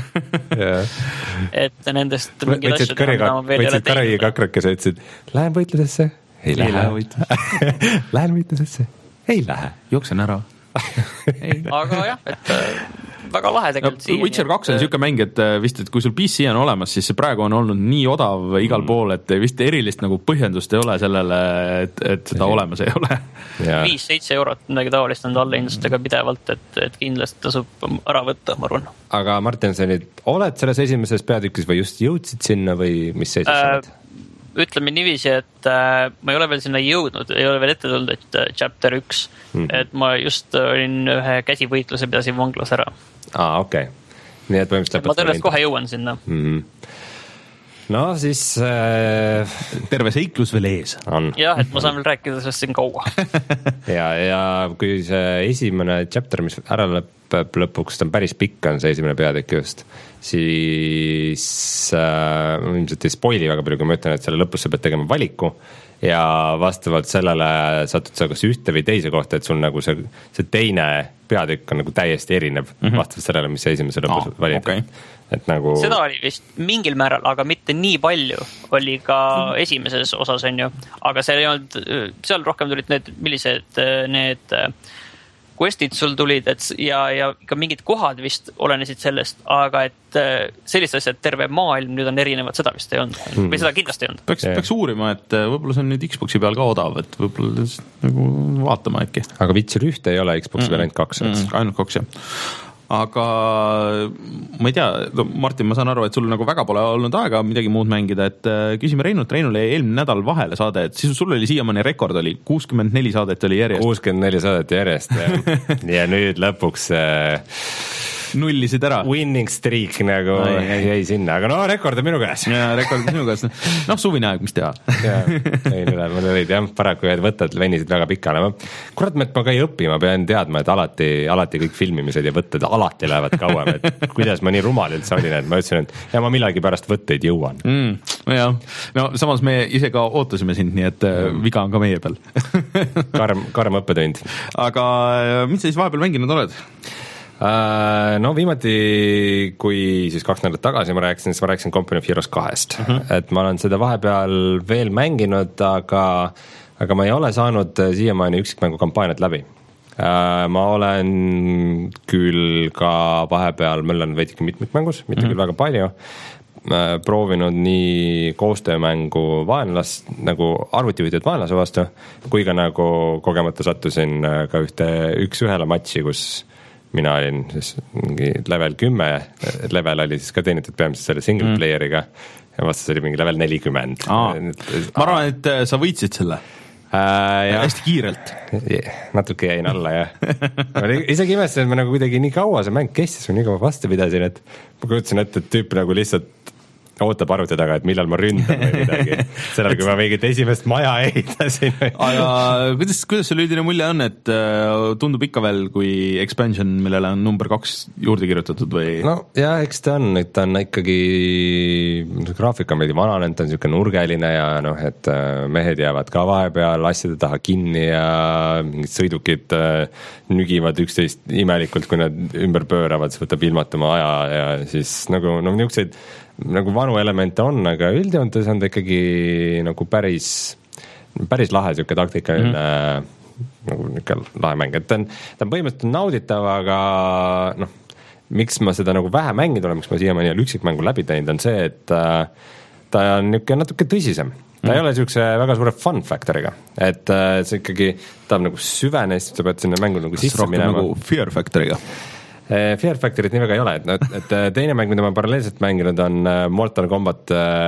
Et nendest mingid asjad võtsid karikakrakese, ütlesid, lähen võitlusesse. Ei lähe, lähen võitlusesse. Ei lähe, jooksen ära. Aga jah, et väga lahe tegelikult no, Witcher kaks on niisugune mäng, et vist, et kui sul P C on olemas, siis see praegu on olnud nii odav igal pool, et vist erilist nagu põhjendust ei ole sellele, et, et seda olemas ei ole. viis seitse eurot midagi taolist on allehindustega pidevalt, et, et kindlasti tasub ära võtta, ma arvan. Aga Martin, sa nüüd oled selles esimeses peatükis või just jõudsid sinna või mis seisus äh, oled? Ütleme niiviisi, et äh, ma ei ole veel sinna jõudnud, ei ole veel ette tulnud, et äh, chapter üks, mm. et ma just olin ühe käsivõitluse pidasin vanglas ära. Aa, okei. Okay. Nii et põhimõtteliselt ma tõenäoliselt kohe jõuan sinna. Mm. No siis äh, terve seiklus veel ees on. Jah, et ma saan veel rääkida sellest siin kaua. ja, ja kui see esimene chapter, mis ära lõpeb lõpuks, ta on päris pikk, on see esimene peatükk just, siis äh, ilmselt ei spoili väga palju, kui ma ütlen, et selle lõpus sa pead tegema valiku ja vastavalt sellele satud sa kas ühte või teise kohta, et sul nagu see, see teine peatükk on nagu täiesti erinev mm -hmm. vastavalt sellele, mis see esimese lõpus oh, valid. Okay. Et nagu... Seda oli vist mingil määral, aga mitte nii palju oli ka mm. esimeses osas, on ju. Aga seal ei olnud, seal rohkem tulid need, millised need questid sul tulid, et ja, ja ka mingid kohad vist olenesid sellest, aga et sellist asja, et terve maailm nüüd on erinevad, seda vist ei olnud. Mm. Või seda kindlasti ei olnud. Peaks, peaks uurima, et võib-olla see on nüüd Xboxi peal ka odav, et võib-olla nagu vaatama äkki. Aga Witcher ühte ei ole Xboxi peal ainult kaks. Mm, ainult kaks, jah. Aga ma ei tea, Martin, ma saan aru, et sul nagu väga pole olnud aega midagi muud mängida, et küsime Reinult, Reinul jäi eelmine nädal vahele saade, et siis sul oli siiamaani rekord oli, kuuskümmend neli saadet oli järjest. kuuskümmend neli saadet järjest ja, ja nüüd lõpuks nullisid ära. Winning streak nagu no, ei, jäi sinna, aga no rekord on minu käes. jaa, rekord on minu käes. noh, suvine aeg, mis teha. jaa, ei üle, mul olid jah, paraku ühed võtted venisid väga pikale. Kurat, et ma ka ei õpi, ma pean teadma, et alati, alati kõik filmimised ja võtted alati lähevad kauem, et kuidas ma nii rumal üldse olin, et ma ütlesin, et ja ma millegi pärast võtteid jõuan. Mm, jah, no samas me ise ka ootasime sind, nii et mm. viga on ka meie peal. karm, karm õppetund. aga mis sa siis vahepeal mänginud oled? No viimati, kui siis kaks nädalat tagasi ma rääkisin, siis ma rääkisin Company of Heroes kahest. Uh-huh. Et ma olen seda vahepeal veel mänginud, aga, aga ma ei ole saanud siiamaani üksikmängu kampaaniat läbi. Ma olen küll ka vahepeal möllanud veidike mitmikmängus, mitte uh-huh. küll väga palju, proovinud nii koostöömängu vaenlast, nagu arvutijuhtivat vaenlase vastu, kui ka nagu kogemata sattusin ka ühte üks-ühele matši, kus mina olin siis mingi level kümme, level oli siis ka teenitud peamiselt selle single playeriga ja vastas oli mingi level nelikümmend. Aa, ma arvan, et sa võitsid selle äh, hästi kiirelt. Natuke jäin alla, jah. Isegi imestasin, et ma nagu kuidagi nii kaua see mäng kestis, ma nii kaua vastu pidasin, et ma kujutasin ette, et tüüp nagu lihtsalt ootab arvuti taga, et millal ma ründan või midagi. Sellel, kui ma mingit esimest maja ehitasin. aga kuidas, kuidas see üldine mulje on, et tundub ikka veel kui expansion, millele on number kaks juurde kirjutatud või? No jah, eks ta on, et ta on ikkagi graafika meidi vananenud, ta on niisugune nurgeline ja noh, et mehed jäävad ka vahepeal asjade taha kinni ja mingid sõidukid nügivad üksteist imelikult, kui nad ümber pööravad, siis võtab ilmatuma aja ja siis nagu no, niisuguseid nagu vanu elemente on, aga üldjoontes on ta ikkagi nagu päris, päris lahe niisugune taktikaline mm-hmm. nagu niisugune lahe mäng, et ta on, ta on põhimõtteliselt nauditav, aga noh, miks ma seda nagu vähe mänginud olen, miks ma siiamaani üksikmängu läbi teinud, on see, et ta on niisugune natuke tõsisem. Ta mm. ei ole niisuguse väga suure fun factoriga, et see ikkagi tahab nagu süvenes, sa pead sinna mängu nagu sisse minema. Nagu fear factoriga? Fear Factorit nii väga ei ole, et, et teine mäng, mida ma paralleelselt mänginud on Mortal Kombat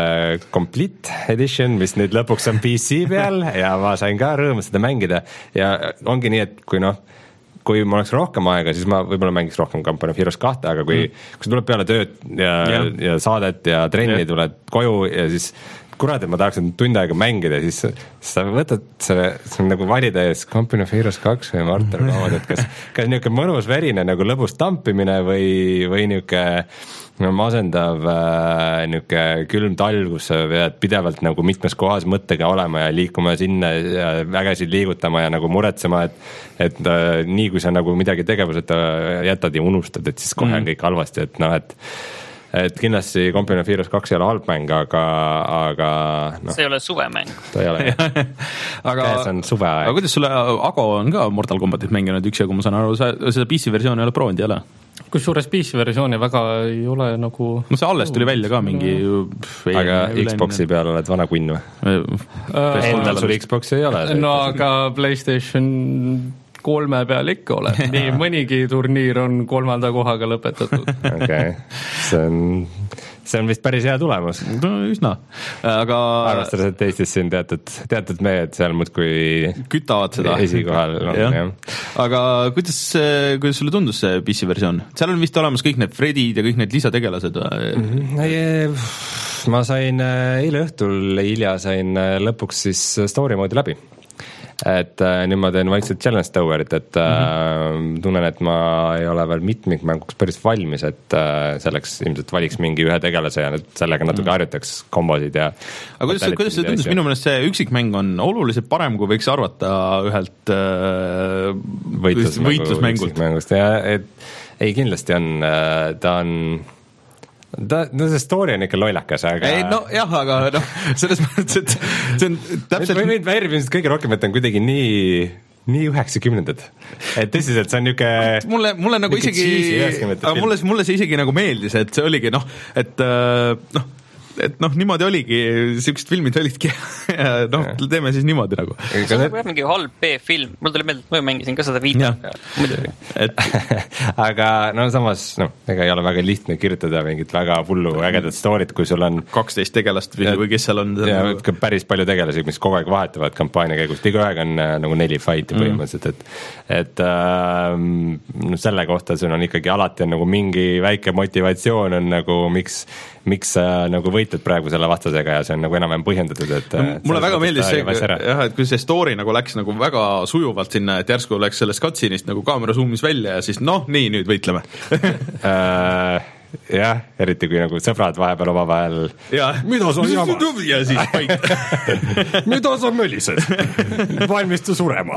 Complete Edition, mis nüüd lõpuks on P C peal ja ma sain ka rõõmu seda mängida ja ongi nii, et kui noh, kui ma oleks rohkem aega, siis ma võib-olla mängiks rohkem Company of Heroes kahte, aga kui, mm. kui sa tuleb peale tööd ja, yeah. ja saadet ja trenni yeah. tuled koju ja siis kurat, et ma tahaksin tund aega mängida, siis sa võtad selle, see on nagu valida ees Company of Heroes kaks või Mortal Kombat, et kas, kas niisugune mõnus verine nagu lõbus tampimine või, või niisugune no, masendav äh, niisugune külm talv, kus sa pead pidevalt nagu mitmes kohas mõttega olema ja liikuma sinna ja vägesid liigutama ja nagu muretsema, et, et äh, nii kui sa nagu midagi tegevuseta jätad ja unustad, et siis kohe on kõik halvasti, et noh, et et kindlasti Company of Heroes kaks ei ole halb mäng, aga, aga no, see ei ole suvemäng. Ta ei ole. aga, aga kuidas sulle, Ago on ka Mortal Kombatit mänginud üks ja kui ma saan aru, sa, seda P C versiooni ei ole proovinud, ei ole? Kus suures P C versiooni väga ei ole nagu no see alles tuli välja ka mingi pff, aga Xboxi peal oled vana kunn või? Endal sul Xboxi ei ole? No aga PlayStation kolme peal ikka oled, nii mõnigi turniir on kolmanda kohaga lõpetatud. Okay. See on, see on vist päris hea tulemus. No üsna, aga arvestades, et Eestis siin teatud, teatud mehed seal muudkui kütavad seda esikohal on, jah. Jah. Aga kuidas, kuidas sulle tundus see P C versioon? Seal on vist olemas kõik need Fredid ja kõik need lisategelased mm-hmm. Ma sain eile õhtul hilja sain lõpuks siis story moodi läbi. Et äh, nüüd ma teen vaikselt challenge towerit, et mm-hmm. äh, tunnen, et ma ei ole veel mitmikmänguks päris valmis, et äh, selleks ilmselt valiks mingi ühe tegelase ja nüüd sellega natuke mm-hmm. harjutaks kombosid ja aga kuidas, kuidas see tundus? Minu meelest see üksikmäng on oluliselt parem, kui võiks arvata ühelt äh, võitlusmängu, võitlusmängult. Ja, et, ei, kindlasti on, ta on ta, no see story on ikka lollakas, aga ei, no jah, aga noh, selles mõttes, et see on täpselt või mind väärib ilmselt kõige rohkem, et on kuidagi nii nii üheksakümnendad. Et tõsiselt, see on niisugune mulle, mulle nagu isegi aga mulle, mulle see isegi nagu meeldis, et see oligi noh, et noh et noh, niimoodi oligi, siuksed filmid olidki ja noh, teeme siis niimoodi nagu. See on nagu mingi halb B-film, mul tuli meelde, et ma mängisin ka seda viidet. Et... aga no samas, noh, ega ei ole väga lihtne kirjutada mingit väga hullu ägedat story't, kui sul on kaksteist tegelast või, või kes seal on. Ja nagu... päris palju tegelasi, mis kogu aeg vahetavad kampaania käigust, iga aeg on nagu neli fighti põhimõtteliselt, et et äh, no selle kohta sul on ikkagi alati on nagu mingi väike motivatsioon on nagu miks miks sa nagu võitled praegu selle vastasega ja see on nagu enam-vähem põhjendatud, et no, mulle väga meeldis see, jah, et kui see story nagu läks nagu väga sujuvalt sinna, et järsku läks sellest cutscene'ist nagu kaamera zoomis välja ja siis noh, nii, nüüd võitleme jah, eriti kui nagu sõbrad vahepeal omavahel mida sa jamad? Ja siis paik mida sa mölised? Valmistu surema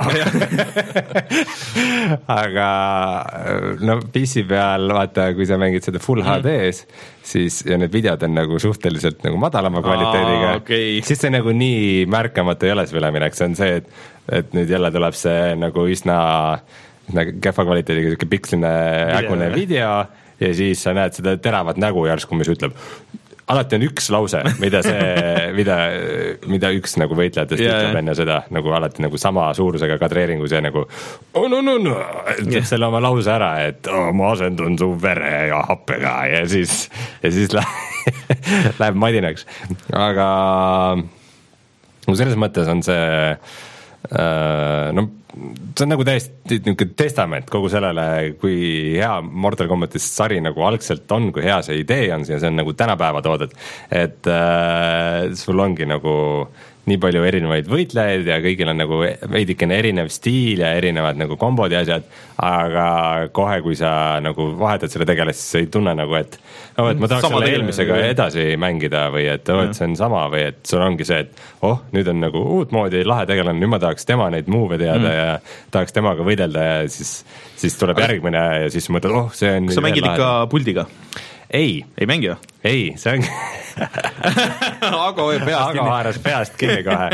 aga no P C peal vaata, kui sa mängid seda full H D-s siis ja need videod on nagu suhteliselt nagu madalama kvaliteediga Aa, okay. siis see nagu nii märkamatu ei ole see üleminek, see on see, et, et nüüd jälle tuleb see nagu üsna, üsna kehva kvaliteediga siuke piksline ägune video ja siis sa näed seda teravat nägu järsku, mis ütleb alati on üks lause, mida see mida, mida üks nagu võitlejatest yeah. ütleb enne seda, nagu alati nagu sama suurusega kadreeringus ja nagu oh, no, no, no. ütleb yeah. selle oma lause ära, et oh, ma asendun su vere ja happega ja siis, ja siis läheb, läheb madinaks, aga no selles mõttes on see uh, no see on nagu täiesti niisugune testament kogu sellele, kui hea Mortal Kombatist sari nagu algselt on, kui hea see idee on, see on nagu tänapäeva toodet, et äh, sul ongi nagu nii palju erinevaid võitlejaid ja kõigil on nagu veidikene erinev stiil ja erinevad nagu kombod ja asjad, aga kohe, kui sa nagu vahetad selle tegelast, siis sa ei tunne nagu, et oh, et ma tahaks sama selle eelmisega või... edasi mängida või et, oh, et see on sama või et sul ongi see, et oh, nüüd on nagu uut moodi lahe tegelane, nüüd ma tahaks tema neid move teada mm. ja tahaks temaga võidelda ja siis, siis tuleb aga... järgmine ja siis mõtled, oh, see on kas sa mängid ikka puldiga? Ei. Ei mängi või? Ei, see on Ago peast kinni. Ago haaras peast kinni kohe.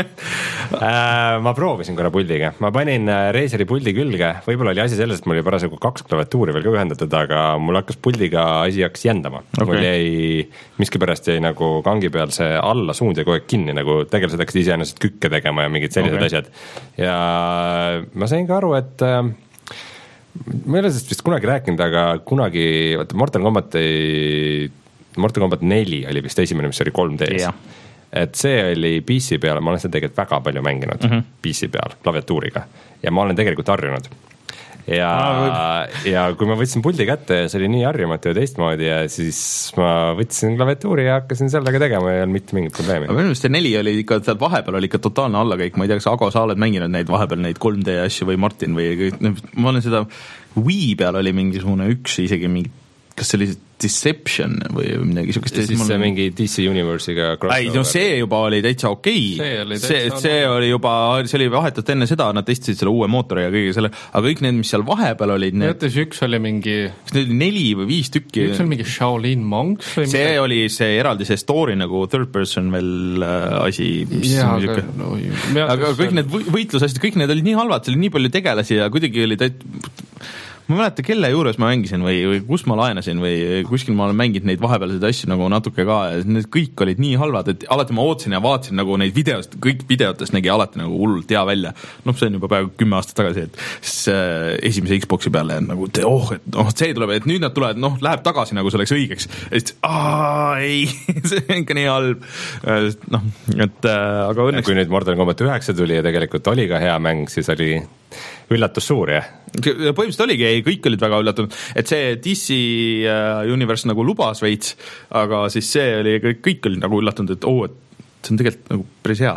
Ma proovisin korra puldiga. Ma panin Razeri puldi külge. Võib-olla oli asi selles, et mul oli parasjagu kaks klaviatuuri veel ka ühendatud, aga mul hakkas puldiga asi hakkas jändama. Okay. Mul jäi, miskipärast jäi nagu kangi peal see alla suund ja kogu aeg kinni, nagu tegelased hakkasid iseenesest kükke tegema ja mingid sellised okay. asjad. Ja ma sain ka aru, et ma ei ole sellest vist kunagi rääkinud, aga kunagi vaata, Mortal Kombat ei, Mortal Kombat neli oli vist esimene, mis oli kolm D-s yeah. et see oli P C peal, ma olen seda tegelikult väga palju mänginud mm -hmm. P C peal, klaviatuuriga ja ma olen tegelikult harjunud ja ah,, ja kui ma võtsin puldi kätte ja see oli nii harjumatu ja teistmoodi ja siis ma võtsin klaviatuuri ja hakkasin sellega tegema ja ei olnud mitte mingit probleemi. Aga minu meelest see neli oli ikka, seal vahepeal oli ikka totaalne allakäik, ma ei tea, kas Ago, sa oled mänginud neid vahepeal neid kolm D asju või Martin või ma olen seda Wii peal oli mingisugune üks isegi mingi, kas see oli Deception või midagi siukest. Siis see mingi D C Universe'iga ei, no see juba oli täitsa okei okay. see, see, see oli juba, see oli vahetult enne seda, nad testisid selle uue mootori ja kõige selle, aga kõik need, mis seal vahepeal olid need... Mõttes üks oli mingi kas need oli neli või viis tükki üks oli mingi Shaolin Monks või see mingi... oli see eraldi see story nagu third person veel äh, asi ja, aga, no, aga kõik need võitlusasjad, kõik need olid nii halvad, seal oli nii palju tegelasi ja kuidagi oli täit... ma mäleta, kelle juures ma mängisin või, või kus ma laenasin või kuskil ma olen mänginud neid vahepealseid asju nagu natuke ka ja need kõik olid nii halvad, et alati ma ootasin ja vaatasin nagu neid videost, kõik videotes nägi alati nagu hullult hea välja. Noh, see on juba peaaegu kümme aastat tagasi, et siis äh, esimese Xboxi peale nagu, et oh, et oh, see tuleb, et nüüd nad tulevad, noh, läheb tagasi nagu selleks õigeks. Ja siis, aa, ei, see on ikka nii halb. Noh, et äh, aga õnneks... Ja kui nüüd Mortal Kombat üheksa tuli ja tegelikult oli ka hea mäng, siis oli üllatus suur, jah? Põhimõtteliselt oligi, ei, kõik olid väga üllatunud, et see D C Universe nagu lubas veits, aga siis see oli, kõik, kõik olid nagu üllatunud, et oo, et see on tegelikult nagu päris hea.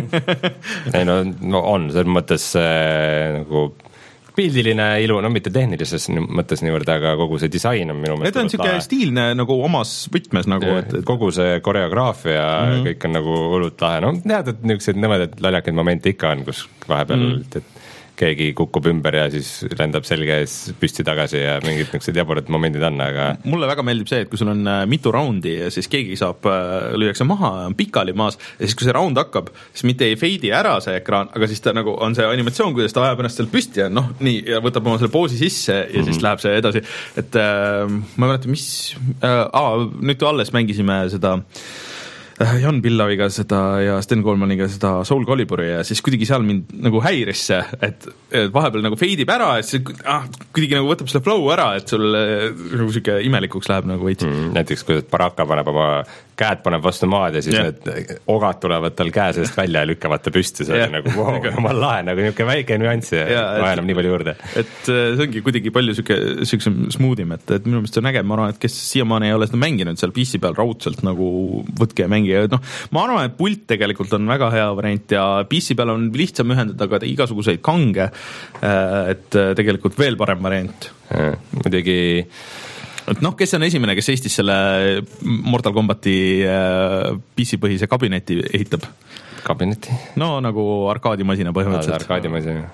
ei no, no on, selles mõttes äh, nagu pildiline ilu, no mitte tehnilises mõttes niivõrd, aga kogu see disain on minu mõttes. Need on siuke stiilne nagu omas võtmes nagu. Et, et kogu see koreograafia mm -hmm. kõik on nagu hullult lahe, no tead, et niisugused nõmedad laljakaid momente ikka on, kus vahepeal mm -hmm. et keegi kukub ümber ja siis lendab selge ees püsti tagasi ja mingid niisugused jaburad momendid on, aga mulle väga meeldib see, et kui sul on mitu raundi ja siis keegi saab, lüüakse maha, on pikali maas ja siis kui see raund hakkab, siis mitte ei feidi ära see ekraan, aga siis ta nagu on see animatsioon, kuidas ta ajab ennast seal püsti ja noh, nii, ja võtab oma selle poosi sisse ja mm-hmm. siis läheb see edasi, et äh, ma ei mäleta, mis äh, aa, nüüd alles mängisime seda Jan Pillaviga seda ja Sten Koolmaniga seda Soul Caliburi ja siis kuidagi seal mind nagu häiris see, et, et vahepeal nagu feidib ära, et see ah, kuidagi nagu võtab selle flow ära, et sul nagu siuke imelikuks läheb nagu veits mm,. Näiteks kui Baraka paneb oma käed paneb vastu maad ja siis yeah. need ogad tulevad tal käe seest välja ja lükkavad ta püsti, see yeah. on nagu wow, omal lahe, nagu niuke väike nüanss ja yeah, vaenab nii palju juurde. Et see ongi kuidagi palju siuke, siukse smoothim, et, et minu meelest see on äge, ma arvan, et kes siiamaani ei ole seda mänginud seal P C peal raudselt nagu võtke ja mängi, et noh, ma arvan, et pult tegelikult on väga hea variant ja P C peal on lihtsam ühendada ka igasuguseid kange, et tegelikult veel parem variant. Muidugi et noh, kes on esimene, kes Eestis selle Mortal Kombati P C-põhise kabineti ehitab? Kabineti? No nagu arkaadimasina põhimõtteliselt. Arkaadimasina.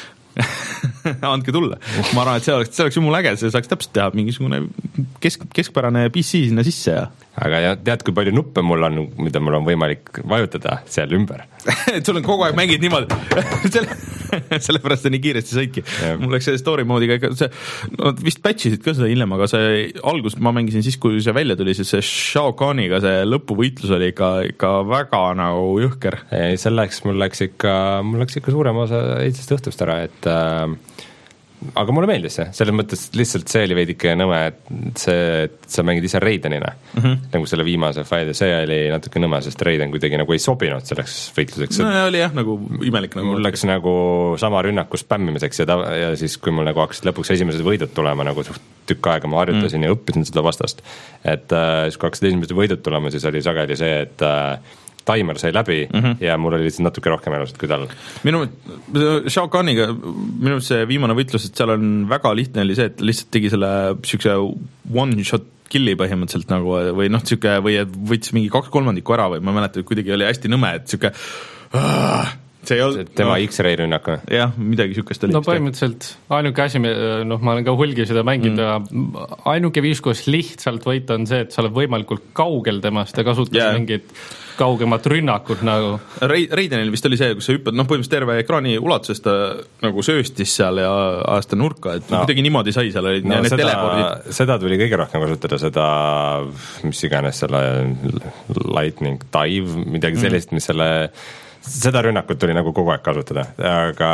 Andke tulla. Ma arvan, et see oleks, see oleks jumul äge, see saaks täpselt teha mingisugune kesk, keskpärane P C sinna sisse ja aga ja tead, kui palju nuppe mul on, mida mul on võimalik vajutada seal ümber? Et sul on kogu aeg mängid niimoodi selle, sellepärast see nii kiiresti sõitki. Mul läks see story moodiga ikka, see, no vist patchisid ka seda hiljem, aga see algus ma mängisin siis, kui see välja tuli, siis see Shao Kahniga see lõpuvõitlus oli ikka, ikka väga nagu jõhker. Ei, selleks mul läks ikka, mul läks ikka suurem osa eilsest õhtust ära, et äh, aga mulle meeldis see, selles mõttes lihtsalt see oli veidike nõme, et see, et sa mängid ise Raidenina mm -hmm. nagu selle viimase faili, see oli natuke nõme, sest Raiden kuidagi nagu ei sobinud selleks võitluseks. No oli jah, nagu imelik nagu. Mul läks nagu sama rünnaku spämmimiseks ja, ta, ja siis, kui mul nagu hakkasid lõpuks esimesed võidud tulema, nagu tükk aega ma harjutasin mm. ja õppisin seda vastast, et äh, siis kui hakkasid esimesed võidud tulema, siis oli sageli see, et äh, timer sai läbi mm -hmm. ja mul oli lihtsalt natuke rohkem elused kui tal. Minu, Shao Kahniga, minu see viimane võitlus, et seal on väga lihtne oli see, et lihtsalt tegi selle siukse one shot killi põhimõtteliselt nagu või noh, siuke, või võttis mingi kaks kolmandikku ära või ma mäletan, et kuidagi oli hästi nõme, et siuke see ei olnud tema no, X-ray rünnak või? Jah, midagi siukest oli. No põhimõtteliselt ainuke asi, noh, ma olen ka hulgi seda mänginud mm. ja ainuke viis, kus lihtsalt võita on see, et sa oled võimalikult kaugel temast ja kasutad yeah. mingit kaugemat rünnakut nagu. Raidenil vist oli see, kus sa hüppad, noh põhimõtteliselt terve ekraani ulatuses ta nagu sööstis seal ja aasta nurka, et no. kuidagi niimoodi sai seal olid no, need seda, telepordid. Seda tuli kõige rohkem kasutada, seda mis iganes selle lightning dive, midagi sellist, mis selle seda rünnakut tuli nagu kogu aeg kasutada, aga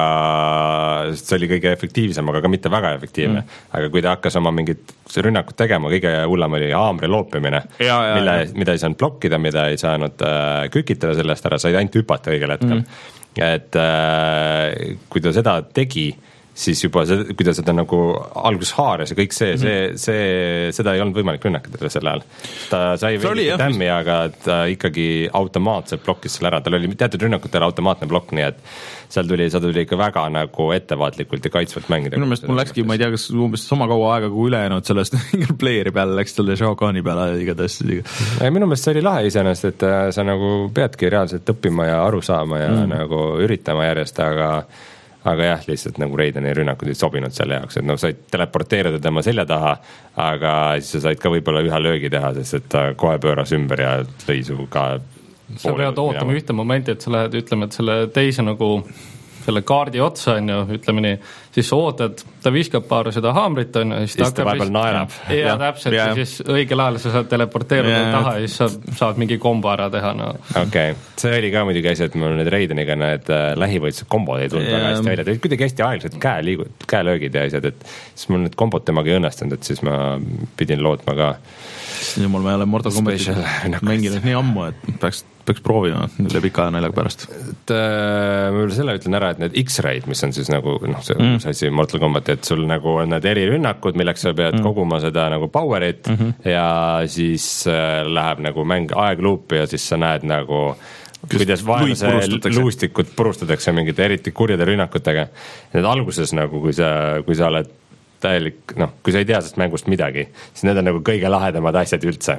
see oli kõige efektiivsem, aga ka mitte väga efektiivne. Mm. Aga kui ta hakkas oma mingit rünnakut tegema, kõige hullem oli haamri loopimine, ja, ja, mille, ja. mida ei saanud blokkida, mida ei saanud äh, kükitada sellest ära, said ainult hüpata õigel hetkel. Mm. Et äh, kui ta seda tegi, siis juba see, kui ta seda nagu alguses haares ja kõik see, see, see, seda ei olnud võimalik rünnakadele selle ajal. Ta sai veidi tämmi, aga ta ikkagi automaatselt blokkis selle ära, tal oli teatud rünnakutele automaatne blokk, nii et seal tuli, seda tuli ikka väga nagu ettevaatlikult ja kaitsvalt mängida. Minu meelest mul läkski, ma ei tea, kas umbes sama kaua aega kui ülejäänud sellest playeri peale läks talle Shao Kahni peale igatahes. Minu meelest see oli lahe iseenesest, et sa nagu peadki reaalselt õppima ja aru saama ja mm. nagu üritama järjest, aga aga jah, lihtsalt nagu Raideni rünnakud ei sobinud selle jaoks, et noh, said teleporteerida tema selja taha, aga siis sa said ka võib-olla ühe löögi teha, sest et ta kohe pööras ümber ja lõi su ka sa pead ootama ühte momenti, et sa lähed, ütleme, et selle teise nagu selle kaardi otsa, on ju, ütleme nii, siis sa ootad, ta viskab paar seda haamrit, on ju, siis ta hakkab vahepeal naerab. Ja, ja täpselt, ja siis õigel ajal sa saad teleporteeruda ja, taha ja siis sa saad mingi kombo ära teha. No. Okei, okay. See oli ka muidugi asi, et mul need Raideniga need lähivõitlused kombod ei tulnud väga hästi välja, ta olid kuidagi hästi aeglased käe liigud, käelöögid ja asjad, et siis mul need kombod temaga ei õnnestunud, et siis ma pidin lootma ka jumal, ma ei ole Mortal Kombatit mänginud nii ammu, et peaks, peaks proovima üle pika aja naljaga pärast. Et, äh, ma veel selle ütlen ära, et need X-raid, mis on siis nagu noh, see mm. asi Mortal Kombat, et sul nagu on need erirünnakud, milleks sa pead mm. koguma seda nagu powerit mm -hmm. ja siis äh, läheb nagu mäng aegluupi ja siis sa näed nagu kuidas vaenlase luustikud purustatakse mingite eriti kurjade rünnakutega. Need alguses nagu, kui sa, kui sa oled täielik, noh, kui sa ei tea sellest mängust midagi, siis need on nagu kõige lahedamad asjad üldse.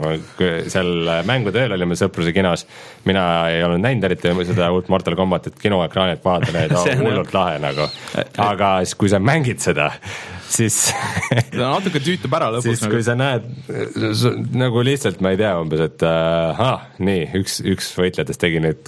Seal mängutööl olime Sõpruse kinos, mina ei olnud näinud eriti seda uut Mortal Kombatit, kinoekraanilt vaadata, need on hullult lahe nagu. Aga siis, kui sa mängid seda, siis natuke tüütab ära lõpus. Siis nagu. Kui sa näed nagu lihtsalt, ma ei tea umbes, et aha, nii, üks, üks võitlejatest tegi nüüd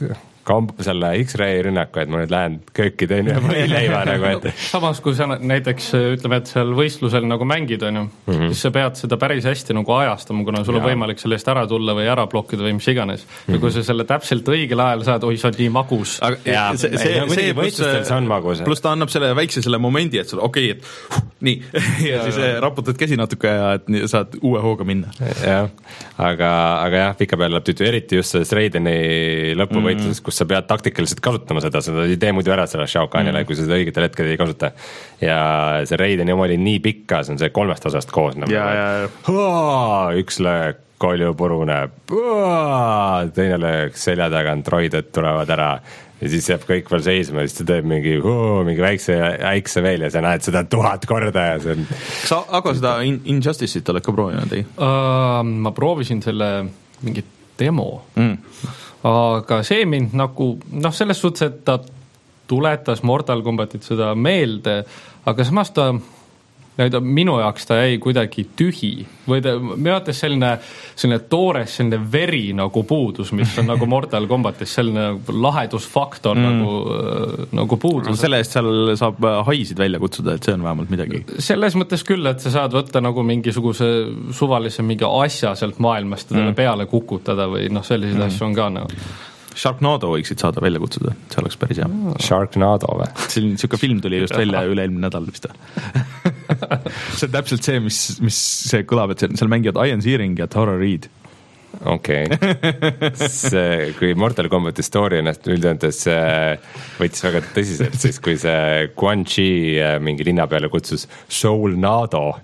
komp selle X-ray rünnaku, et ma nüüd lähen kööki teen ühe võileiva nagu, et samas, kui sa näiteks ütleme, et seal võistlusel nagu mängid, on ju, mm -hmm. siis sa pead seda päris hästi nagu ajastama, kuna sul on võimalik selle eest ära tulla või ära blokkida või mis iganes. Ja kui sa selle täpselt õigel ajal saad, oi, sa oled nii magus. Aga ja, see, see, see, see võistlustel see on magus. Pluss ta annab selle väikse selle momendi, et sul okei, okay, et huh, nii, ja siis raputad käsi natuke ja et saad uue hooga minna. jah, aga, aga jah, pika peale läheb tüütu, eriti just selles Raideni lõpuvõitluses, kus sa pead taktikaliselt kasutama seda, seda ei tee muidu ära selle Shao Kahnile mm., kui sa seda õigetel hetkel ei kasuta. Ja see Raideni oma oli nii pikka, see on see kolmest osast koos. Üks löök, kolju puruneb, teine löök, selja tagant, roided tulevad ära ja siis jääb kõik veel seisma ja siis ta teeb mingi, hoo, mingi väikse äikse veel ja sa näed seda tuhat korda ja see on... Kas aga seda Injustice'it oled ka proovinud, ei? Uh, ma proovisin selle mingi demo mm. aga see mind nagu, noh, selles suhtes, et ta tuletas Mortal Kombatit seda meelde, aga samas ta minu jaoks ta jäi kuidagi tühi või ta, minu arvates selline, selline toores, selline veri nagu puudus, mis on nagu Mortal Kombatis, selline lahedusfaktor mm. nagu, nagu puudus. No, selle eest seal saab haisid välja kutsuda, et see on vähemalt midagi. Selles mõttes küll, et sa saad võtta nagu mingisuguse suvalise mingi asja sealt maailmast ja talle mm. peale kukutada või noh, selliseid mm. asju on ka nagu. Sharknado võiksid saada välja kutsuda, see oleks päris hea. Sharknado või? See on siuke film tuli just välja üle-eelmine nädal vist. See on täpselt see, mis, mis see kõlab, et seal mängivad Ian Searing ja Tara Reid. Okei okay. See, kui Mortal Kombati story ennast üldjöntes võttis väga tõsiselt, siis kui see Quan Chi mingi linna peale kutsus Soul Nado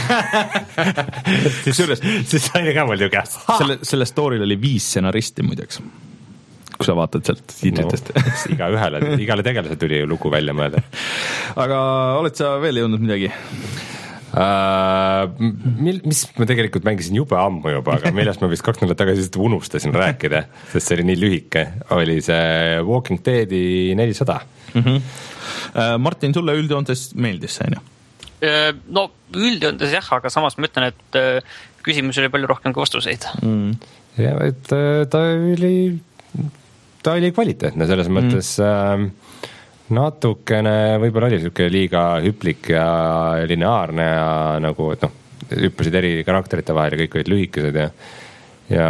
siis, siis sai ka mul ju käes. Selle, selle story'l oli viis stsenaristi muideks, kui sa vaatad sealt tiitlitest no,. Iga ühele, igale tegelase tuli ju lugu välja mõelda. Aga oled sa veel jõudnud midagi? Uh, mis ma tegelikult mängisin jube ammu juba, aga millest ma vist kaks nädalat tagasi unustasin rääkida, sest see oli nii lühike, oli see Walking Deadi nelisada. Mm-hmm. Uh, Martin, sulle üldjoontes meeldis see, on ju? No üldjoontes jah, aga samas ma ütlen, et küsimus oli palju rohkem kui vastuseid. Mm. Ja, et ta oli, ta oli kvaliteetne selles mm. mõttes... Uh, natukene võib-olla oli siuke liiga hüplik ja lineaarne ja nagu, et noh, hüppasid eri karakterite vahel ja kõik olid lühikesed ja ja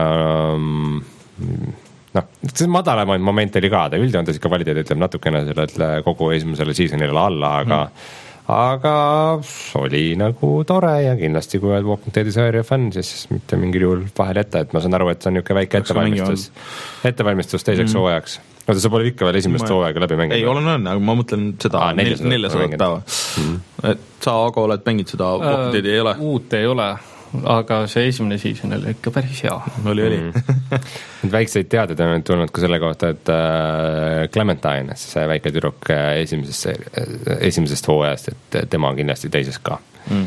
noh, see madalamaid momente oli ka, ta üldjoontes ikka kvaliteet ütleb natukene selle kogu esimesele seasonile alla, aga mm. aga oli nagu tore ja kindlasti kui oled Walking Deadi sarja fänn, siis mitte mingil juhul vahel ette, et ma saan aru, et see on niuke väike ettevalmistus, ettevalmistus teiseks mm. hooajaks. No sa pole ikka veel esimest hooaega läbi mänginud? Ei, olen õnne, aga ma mõtlen seda ah, neljasadat päeva. Mm. Et sa aga oled mänginud seda Walking Deadi, ei ole? Uut ei ole, aga see esimene season oli ikka päris hea. Oli, oli. Mm. Väikseid teadeid on tulnud ka selle kohta, et Clementine, see väike tüdruk esimesest, esimesest hooajast, et tema on kindlasti teises ka.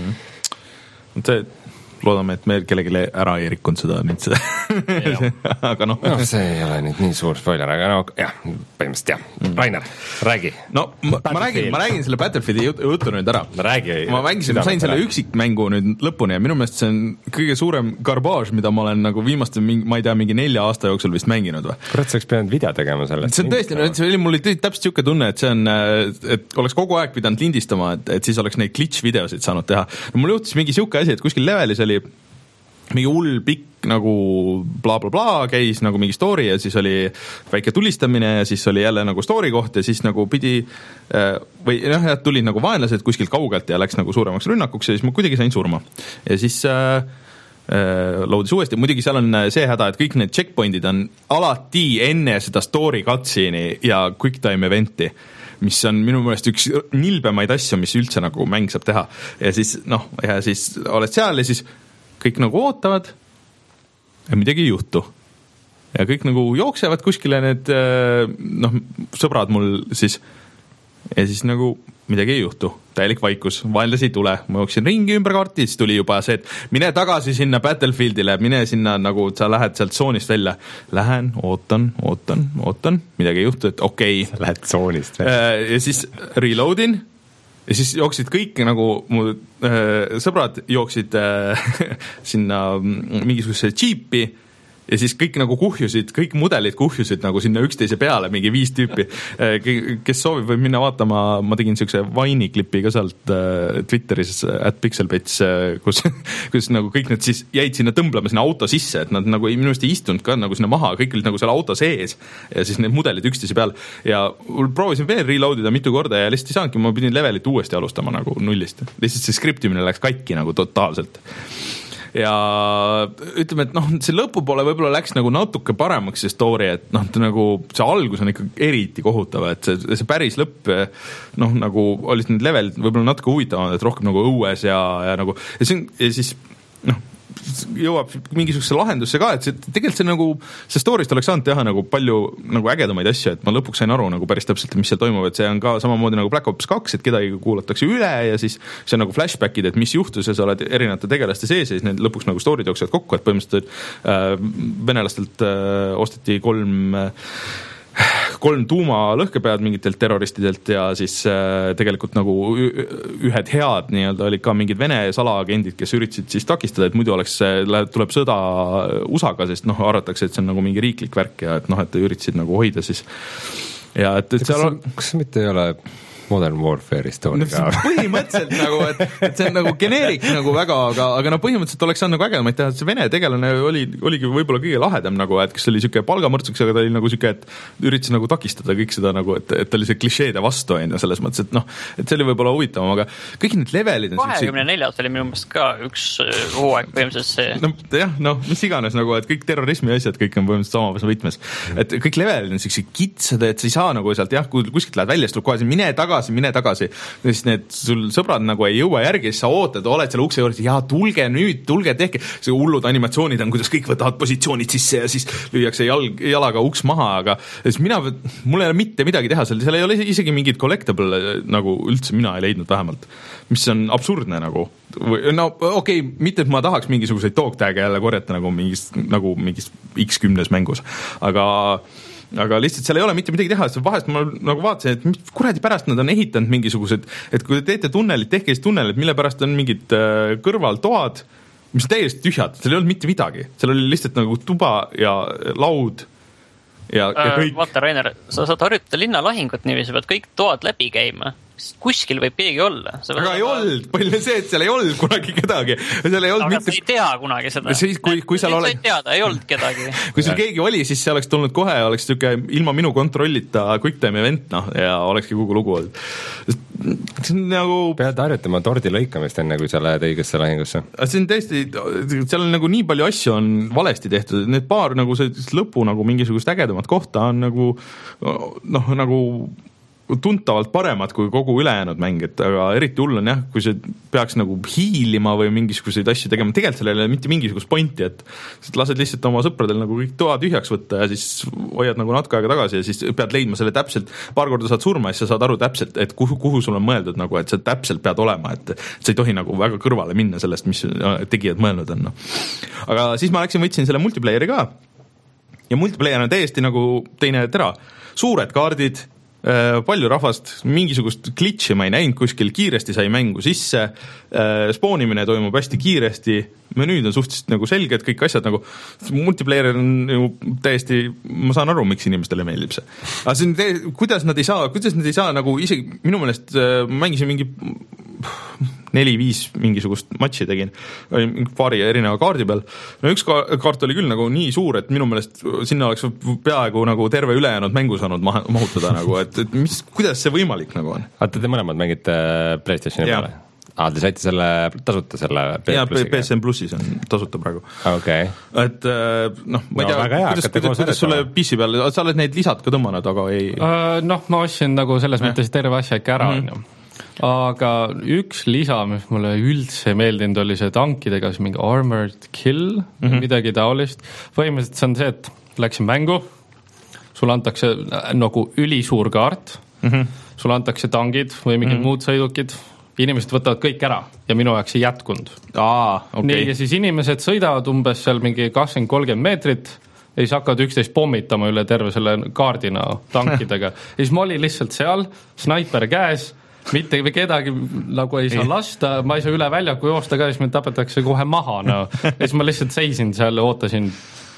Mm. See loodame, et meil kellegi ära ei rikkunud seda nüüd seda. aga noh no, see ei ole nüüd nii suur spoiler, aga no jah, põhimõtteliselt jah. Rainer, räägi. No ma, ma räägin, ma räägin selle Battlefieldi jutu nüüd ära. Räägi. Ma mängisin, ma sain selle üksikmängu nüüd lõpuni ja minu meelest see on kõige suurem garbage, mida ma olen nagu viimaste, ma ei tea, mingi nelja aasta jooksul vist mänginud või. Kurat, sa oleks pidanud video tegema sellest. See on tõesti, no, see oli, mul oli täpselt siuke tunne, et see on, et oleks kogu aeg pidanud lindistama, et, et siis oleks neid glitch videosid saanud teha. No, mul juhtus mingi siuke asi, et kuskil levelis oli mingi hull pikk nagu bla bla bla käis nagu mingi story ja siis oli väike tulistamine ja siis oli jälle nagu story koht ja siis nagu pidi või noh, et tulid nagu vaenlased kuskilt kaugelt ja läks nagu suuremaks rünnakuks ja siis ma kuidagi sain surma. Ja siis äh, loodis uuesti, muidugi seal on see häda, et kõik need checkpointid on alati enne seda story cutscene'i ja quick time event'i, mis on minu meelest üks nilbemaid asju, mis üldse nagu mäng saab teha. Ja siis noh, ja siis oled seal ja siis kõik nagu ootavad ja midagi ei juhtu. Ja kõik nagu jooksevad kuskile need noh, sõbrad mul siis ja siis nagu midagi ei juhtu. Täielik vaikus, vaenlasi ei tule. Ma jooksin ringi ümber kaarti, siis tuli juba see, et mine tagasi sinna Battlefieldile, mine sinna nagu sa lähed sealt tsoonist välja. Lähen, ootan, ootan, ootan, midagi ei juhtu, et okei. Okay. Lähed tsoonist välja. Ja siis reloadin ja siis jooksid kõik nagu mu äh, sõbrad jooksid äh, sinna mingisuguse džiipi ja siis kõik nagu kuhjusid, kõik mudelid kuhjusid nagu sinna üksteise peale, mingi viis tüüpi. Kes soovib, võib minna vaatama, ma tegin siukse Vine'i klipi ka sealt Twitteris at Pixelbits, kus, kus nagu kõik need siis jäid sinna tõmblema sinna auto sisse, et nad nagu minu meelest ei istunud ka nagu sinna maha, kõik olid nagu seal auto sees ja siis need mudelid üksteise peal ja proovisin veel reloadida mitu korda ja lihtsalt ei saanudki, ma pidin levelit uuesti alustama nagu nullist. Lihtsalt see skriptimine läks katki nagu totaalselt. Ja ütleme, et noh, see lõpupoole võib-olla läks nagu natuke paremaks see story, et noh, nagu see algus on ikka eriti kohutav, et see, see päris lõpp noh, nagu olid need levelid võib-olla natuke huvitavamad, et rohkem nagu õues ja, ja nagu ja, see, ja siis noh, jõuab mingisuguse lahendusse ka, et see, tegelikult see nagu, see story'st oleks saanud teha nagu palju nagu ägedamaid asju, et ma lõpuks sain aru nagu päris täpselt, mis seal toimub, et see on ka samamoodi nagu Black Ops kaks, et kedagi kuulatakse üle ja siis see on nagu flashbackid, et mis juhtus ja sa oled erinevate tegelaste sees ja siis need lõpuks nagu story'd jooksevad kokku, et põhimõtteliselt äh, venelastelt äh, osteti kolm äh, kolm tuumalõhkepead mingitelt terroristidelt ja siis äh, tegelikult nagu ühed head nii-öelda olid ka mingid Vene salaagendid, kes üritasid siis takistada, et muidu oleks, tuleb sõda U S A-ga, sest noh, arvatakse, et see on nagu mingi riiklik värk ja et noh, et üritasid nagu hoida siis ja et, et seal on... Kas mitte ei ole Modern Warfare'i story ka? No, põhimõtteliselt nagu, et, et see on nagu geneerik nagu väga, aga, aga no põhimõtteliselt oleks saanud nagu ägedamaid teha, et see Vene tegelane oli, oligi võib-olla kõige lahedam nagu, et kes oli siuke palgamõrtsuks, aga ta oli nagu siuke, et üritas nagu takistada kõik seda nagu, et, et ta oli see klišeede vastu on ja selles mõttes, et noh, et see oli võib-olla huvitavam, aga kõik need levelid on kahekümne neljas oli minu mõttes ka üks hooaeg põhimõtteliselt see. No jah, no mis iganes nagu, et kõik terrorismi asjad, kõik on põhimõtteliselt sama võtmes. Et kõik levelid on siuksed kitsad, et sa ei saa nagu sealt jah, kui kuskilt lähed välja, siis tuleb kohe mine tagasi, mine tagasi, ja siis need sul sõbrad nagu ei jõua järgi, siis sa ootad, oled selle ukse juures, ja tulge nüüd, tulge tehke, see hullud animatsioonid on, kuidas kõik võtavad positsioonid sisse ja siis lüüakse jalg, jalaga uks maha, aga siis mina, mul ei ole mitte midagi teha seal, seal ei ole isegi mingid collectible nagu üldse mina ei leidnud vähemalt, mis on absurdne nagu, no okei okay,, mitte et ma tahaks mingisuguseid dogtag'e jälle korjata nagu mingis, nagu mingis X kümnes mängus, aga aga lihtsalt seal ei ole mitte midagi teha, sest vahest ma nagu vaatasin, et mis kuradi pärast nad on ehitanud mingisugused, et kui te teete tunnelit, tehke siis tunnelid, mille pärast on mingid kõrvaltoad, mis on täiesti tühjad, seal ei olnud mitte midagi, seal oli lihtsalt nagu tuba ja laud ja, ja kõik. Vaata, Rainer, sa saad harjutada linnalahingut niiviisi, pead kõik toad läbi käima. Kuskil võib keegi olla. Aga ei olnud, palju see, et seal ei olnud kunagi kedagi. Seal ei olnud aga mitte... sa ei tea kunagi seda. Siis, kui, kui seal ole... teada, ei olnud kedagi. Kui seal keegi oli, siis see oleks tulnud kohe, oleks tüke, ilma minu kontrollita quick time event, noh, ja olekski kogu lugu olnud. See on nagu... Pead harjutama tordi lõikamist enne, kui sa lähed õigesse lahingusse. See on tõesti, seal on nagu nii palju asju on valesti tehtud, need paar nagu see lõpu nagu mingisugust ägedamat kohta on nagu, noh, nagu tuntavalt paremad kui kogu ülejäänud mäng, et aga eriti hull on jah, kui see peaks nagu hiilima või mingisuguseid asju tegema, tegelikult sellele mitte mingisugust pointi, et lased lihtsalt oma sõpradel nagu kõik toa tühjaks võtta ja siis hoiad nagu natuke aega tagasi ja siis pead leidma selle täpselt, paar korda saad surma ja siis sa saad aru täpselt, et kuhu, kuhu sul on mõeldud nagu, et sa täpselt pead olema, et sa ei tohi nagu väga kõrvale minna sellest, mis tegijad mõelnud on. No. Aga siis ma läksin, võtsin selle multiplayeri ka ja multiplayer on täiesti nagu teine tera, suured kaardid, palju rahvast, mingisugust glitchi ma ei näinud kuskil, kiiresti sai mängu sisse, spoonimine toimub hästi kiiresti, menüüd on suhteliselt nagu selged, kõik asjad nagu, multiplayer on ju täiesti, ma saan aru, miks inimestele meeldib see. Aga see on te, kuidas nad ei saa, kuidas nad ei saa nagu isegi, minu meelest ma mängisin mingi neli-viis mingisugust matši tegin, paari erineva kaardi peal. No üks kaart oli küll nagu nii suur, et minu meelest sinna oleks peaaegu nagu terve ülejäänud mängu saanud mahutada nagu, et, et mis, kuidas see võimalik nagu on? Aga te mõlemad mängite PlayStationi peale? Aa, te saite selle tasuta selle P S Plussiga? P S N Plussis on tasuta praegu. Okay. Et noh, ma ei no, tea, hea, kuidas, kuidas, kuidas sulle P C peal, sa oled neid lisad ka tõmmanud, aga ei... Uh, noh, ma ostsin nagu selles mõttes terve asja ikka ära, mm-hmm. aga üks lisa, mis mulle üldse meeldinud oli see tankidega, see mingi Armored Kill, mm-hmm. midagi taolist. Põhimõtteliselt see on see, et läksin mängu, sulle antakse nagu ülisuur kaart, mm-hmm. sulle antakse tangid või mingid mm-hmm. muud sõidukid, inimesed võtavad kõik ära ja minu jaoks ei jätkunud. Aa, okay. Nii, ja siis inimesed sõidavad umbes seal mingi kakskümmend kolmkümmend meetrit ja siis hakkavad üksteist pommitama üle terve selle kaardina tankidega. Ja siis ma olin lihtsalt seal, snaiper käes, mitte kedagi nagu ei saa lasta, ma ei saa üle väljaku joosta ka, siis mind tapetakse kohe maha. No. Ja siis ma lihtsalt seisin seal ja ootasin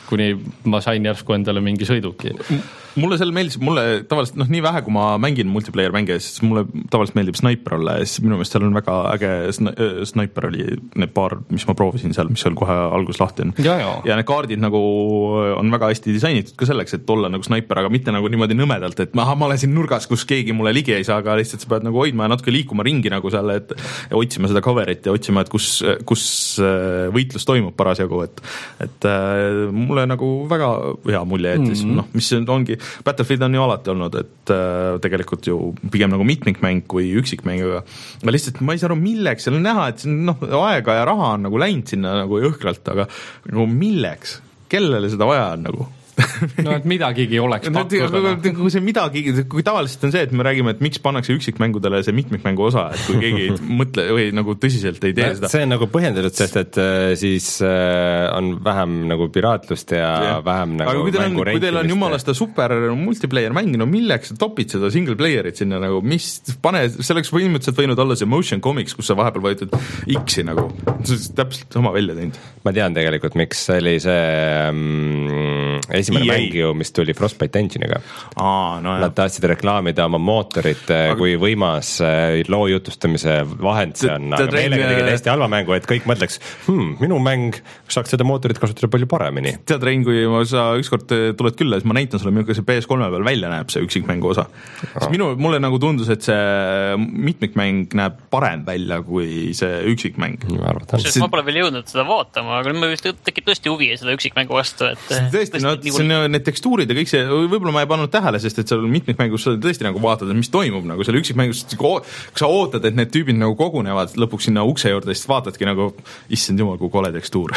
kuni ma sain järsku endale mingi sõiduki. Mulle seal meeldis, mulle tavaliselt noh, nii vähe, kui ma mängin multiplayer mänge, siis mulle tavaliselt meeldib sniper olla ja siis minu meelest seal on väga äge sniper oli need paar, mis ma proovisin seal, mis seal kohe algus lahti on. Ja, ja. ja need kaardid nagu on väga hästi disainitud ka selleks, et olla nagu sniper, aga mitte nagu niimoodi nõmedalt, et ma, ma olen siin nurgas, kus keegi mulle ligi ei saa, aga lihtsalt sa pead nagu hoidma ja natuke liikuma ringi nagu seal, et ja otsima seda coverit ja otsima, et kus, kus võitlus toimub parasjagu, et, et mulle nagu väga hea mulje jättis, mm-hmm. noh, mis ongi Battlefield on ju alati olnud, et äh, tegelikult ju pigem nagu mitmikmäng kui üksikmäng, aga ma lihtsalt, ma ei saa aru, milleks, seal on näha, et noh, aega ja raha on nagu läinud sinna nagu jõhkralt, aga nagu milleks, kellele seda vaja on nagu? no et midagigi oleks pakkuda. Kui see midagi, kui tavaliselt on see, et me räägime, et miks pannakse üksikmängudele see mitmikmängu osa, et kui keegi ei mõtle või nagu tõsiselt ei tee seda. See on nagu põhjendatud, sest et siis on vähem nagu piraatlust ja, ja. vähem nagu aga kui teil on, kui teil on jumalasta super multiplayer mäng, no milleks sa topid seda single player'it sinna nagu, mis pane, selleks põhimõtteliselt võinud olla see motion comics, kus sa vahepeal võetad X-i nagu, täpselt sama välja teinud. Ma tean tegelikult, miks oli see um, esimene E A mäng ju, mis tuli Frostbite Engine'iga. Aa, no Nad tahtsid reklaamida oma mootorit aga... kui võimas loo jutustamise vahend see on, aga meelega tegi täiesti halva mängu, et kõik mõtleks, hmm, minu mäng saaks seda mootorit kasutada palju paremini. Tead, Rein, kui ma sa ükskord tuled külla, siis ma näitan sulle, milline see P S kolme peal välja näeb, see üksikmängu osa. Minu, mulle nagu tundus, et see mitmikmäng näeb parem välja kui see üksikmäng. Sest ma pole veel jõudnud seda vaatama, aga ma vist tekib tõesti huvi seda üksikmängu vastu, et tõesti, no, see on need tekstuurid ja kõik see, võib-olla ma ei pannud tähele, sest et seal mitmikmängus sa tõesti nagu vaatad, mis toimub nagu seal üksikmängus, kui sa ootad, et need tüübid nagu kogunevad lõpuks sinna ukse juurde, siis vaatadki nagu, issand jumal, kui kole tekstuur.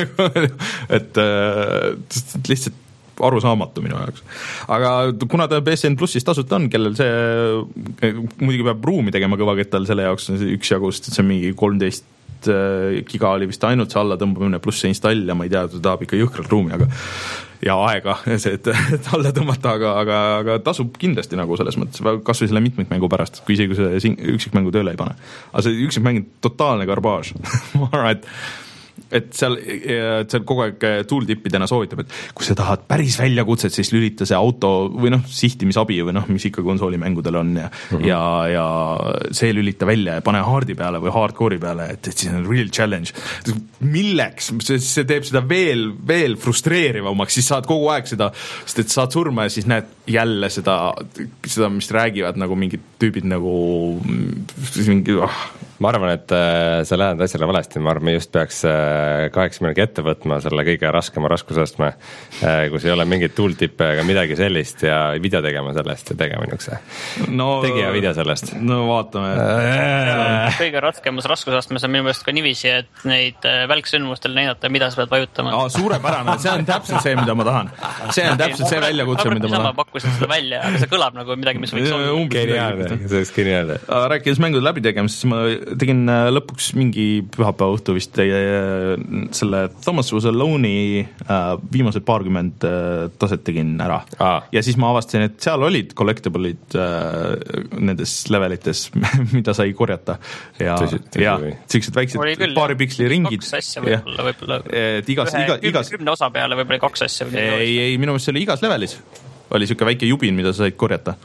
et lihtsalt arusaamatu minu jaoks. Aga kuna ta P S N Plussis tasuta on, kellel see muidugi peab ruumi tegema kõvakettal, selle jaoks on see üks jagu, sest see on mingi kolmteist giga oli vist ainult see alla tõmbamine pluss see install ja ma ei tea, ta tahab ikka jõhkralt ruumi, aga ja aega see, et, et alla tõmmata, aga, aga, aga tasub kindlasti nagu selles mõttes, kas või selle mitmikmängu pärast, kui isegi see üksikmängu tööle ei pane. Aga see üksikmäng on totaalne garbaaž. ma arvan, et et seal, seal kogu aeg tooltippidena soovitab, et kui sa tahad päris väljakutset, siis lülita see auto või noh, sihtimisabi või noh, mis ikka konsoolimängudel on ja, mm-hmm. ja, ja see lülita välja ja pane hardi peale või hardcore'i peale, et, et siis on real challenge. Milleks? See, see teeb seda veel, veel frustreerivamaks, siis saad kogu aeg seda, sest et saad surma ja siis näed jälle seda, seda mis räägivad nagu mingid tüübid nagu mingi, oh. Ma arvan, et äh, sa lähed asjale valesti, ma arvan, me just peaks äh, kaheksa millega ette võtma selle kõige raskema raskusastme, äh, kus ei ole mingit tooltippe ega midagi sellist ja video tegema sellest ja tegema niukse no, tegija video sellest. No vaatame. Äh. Kõige raskemas raskusastmes on minu meelest ka niiviisi, et neid välksündmustel näidata, mida sa pead vajutama. Aa, suurepärane, see on täpselt see, mida ma tahan. See on täpselt see väljakutse, mida ma tahan. Ma pakkusin seda välja, aga see kõlab nagu midagi, mis võiks olla. Geniaalne, see oleks geniaalne. Rääkides mängude läbi tegemist, siis ma tegin lõpuks mingi pühapäeva õhtu vist teie, selle Thomas Was Alone'i äh, viimased paarkümmend äh, taset tegin ära. Ah. Ja siis ma avastasin, et seal olid collectible'id äh, nendes levelites, mida sai korjata. Ja, ja sellised väiksed paari piksli ringid. Kaks asja võib-olla, võib-olla. Et igas, iga, igas... kümne osa peale võib-olla kaks asja. Ei, ei, minu meelest see oli igas levelis. Oli siuke väike jubin, mida sa said korjata.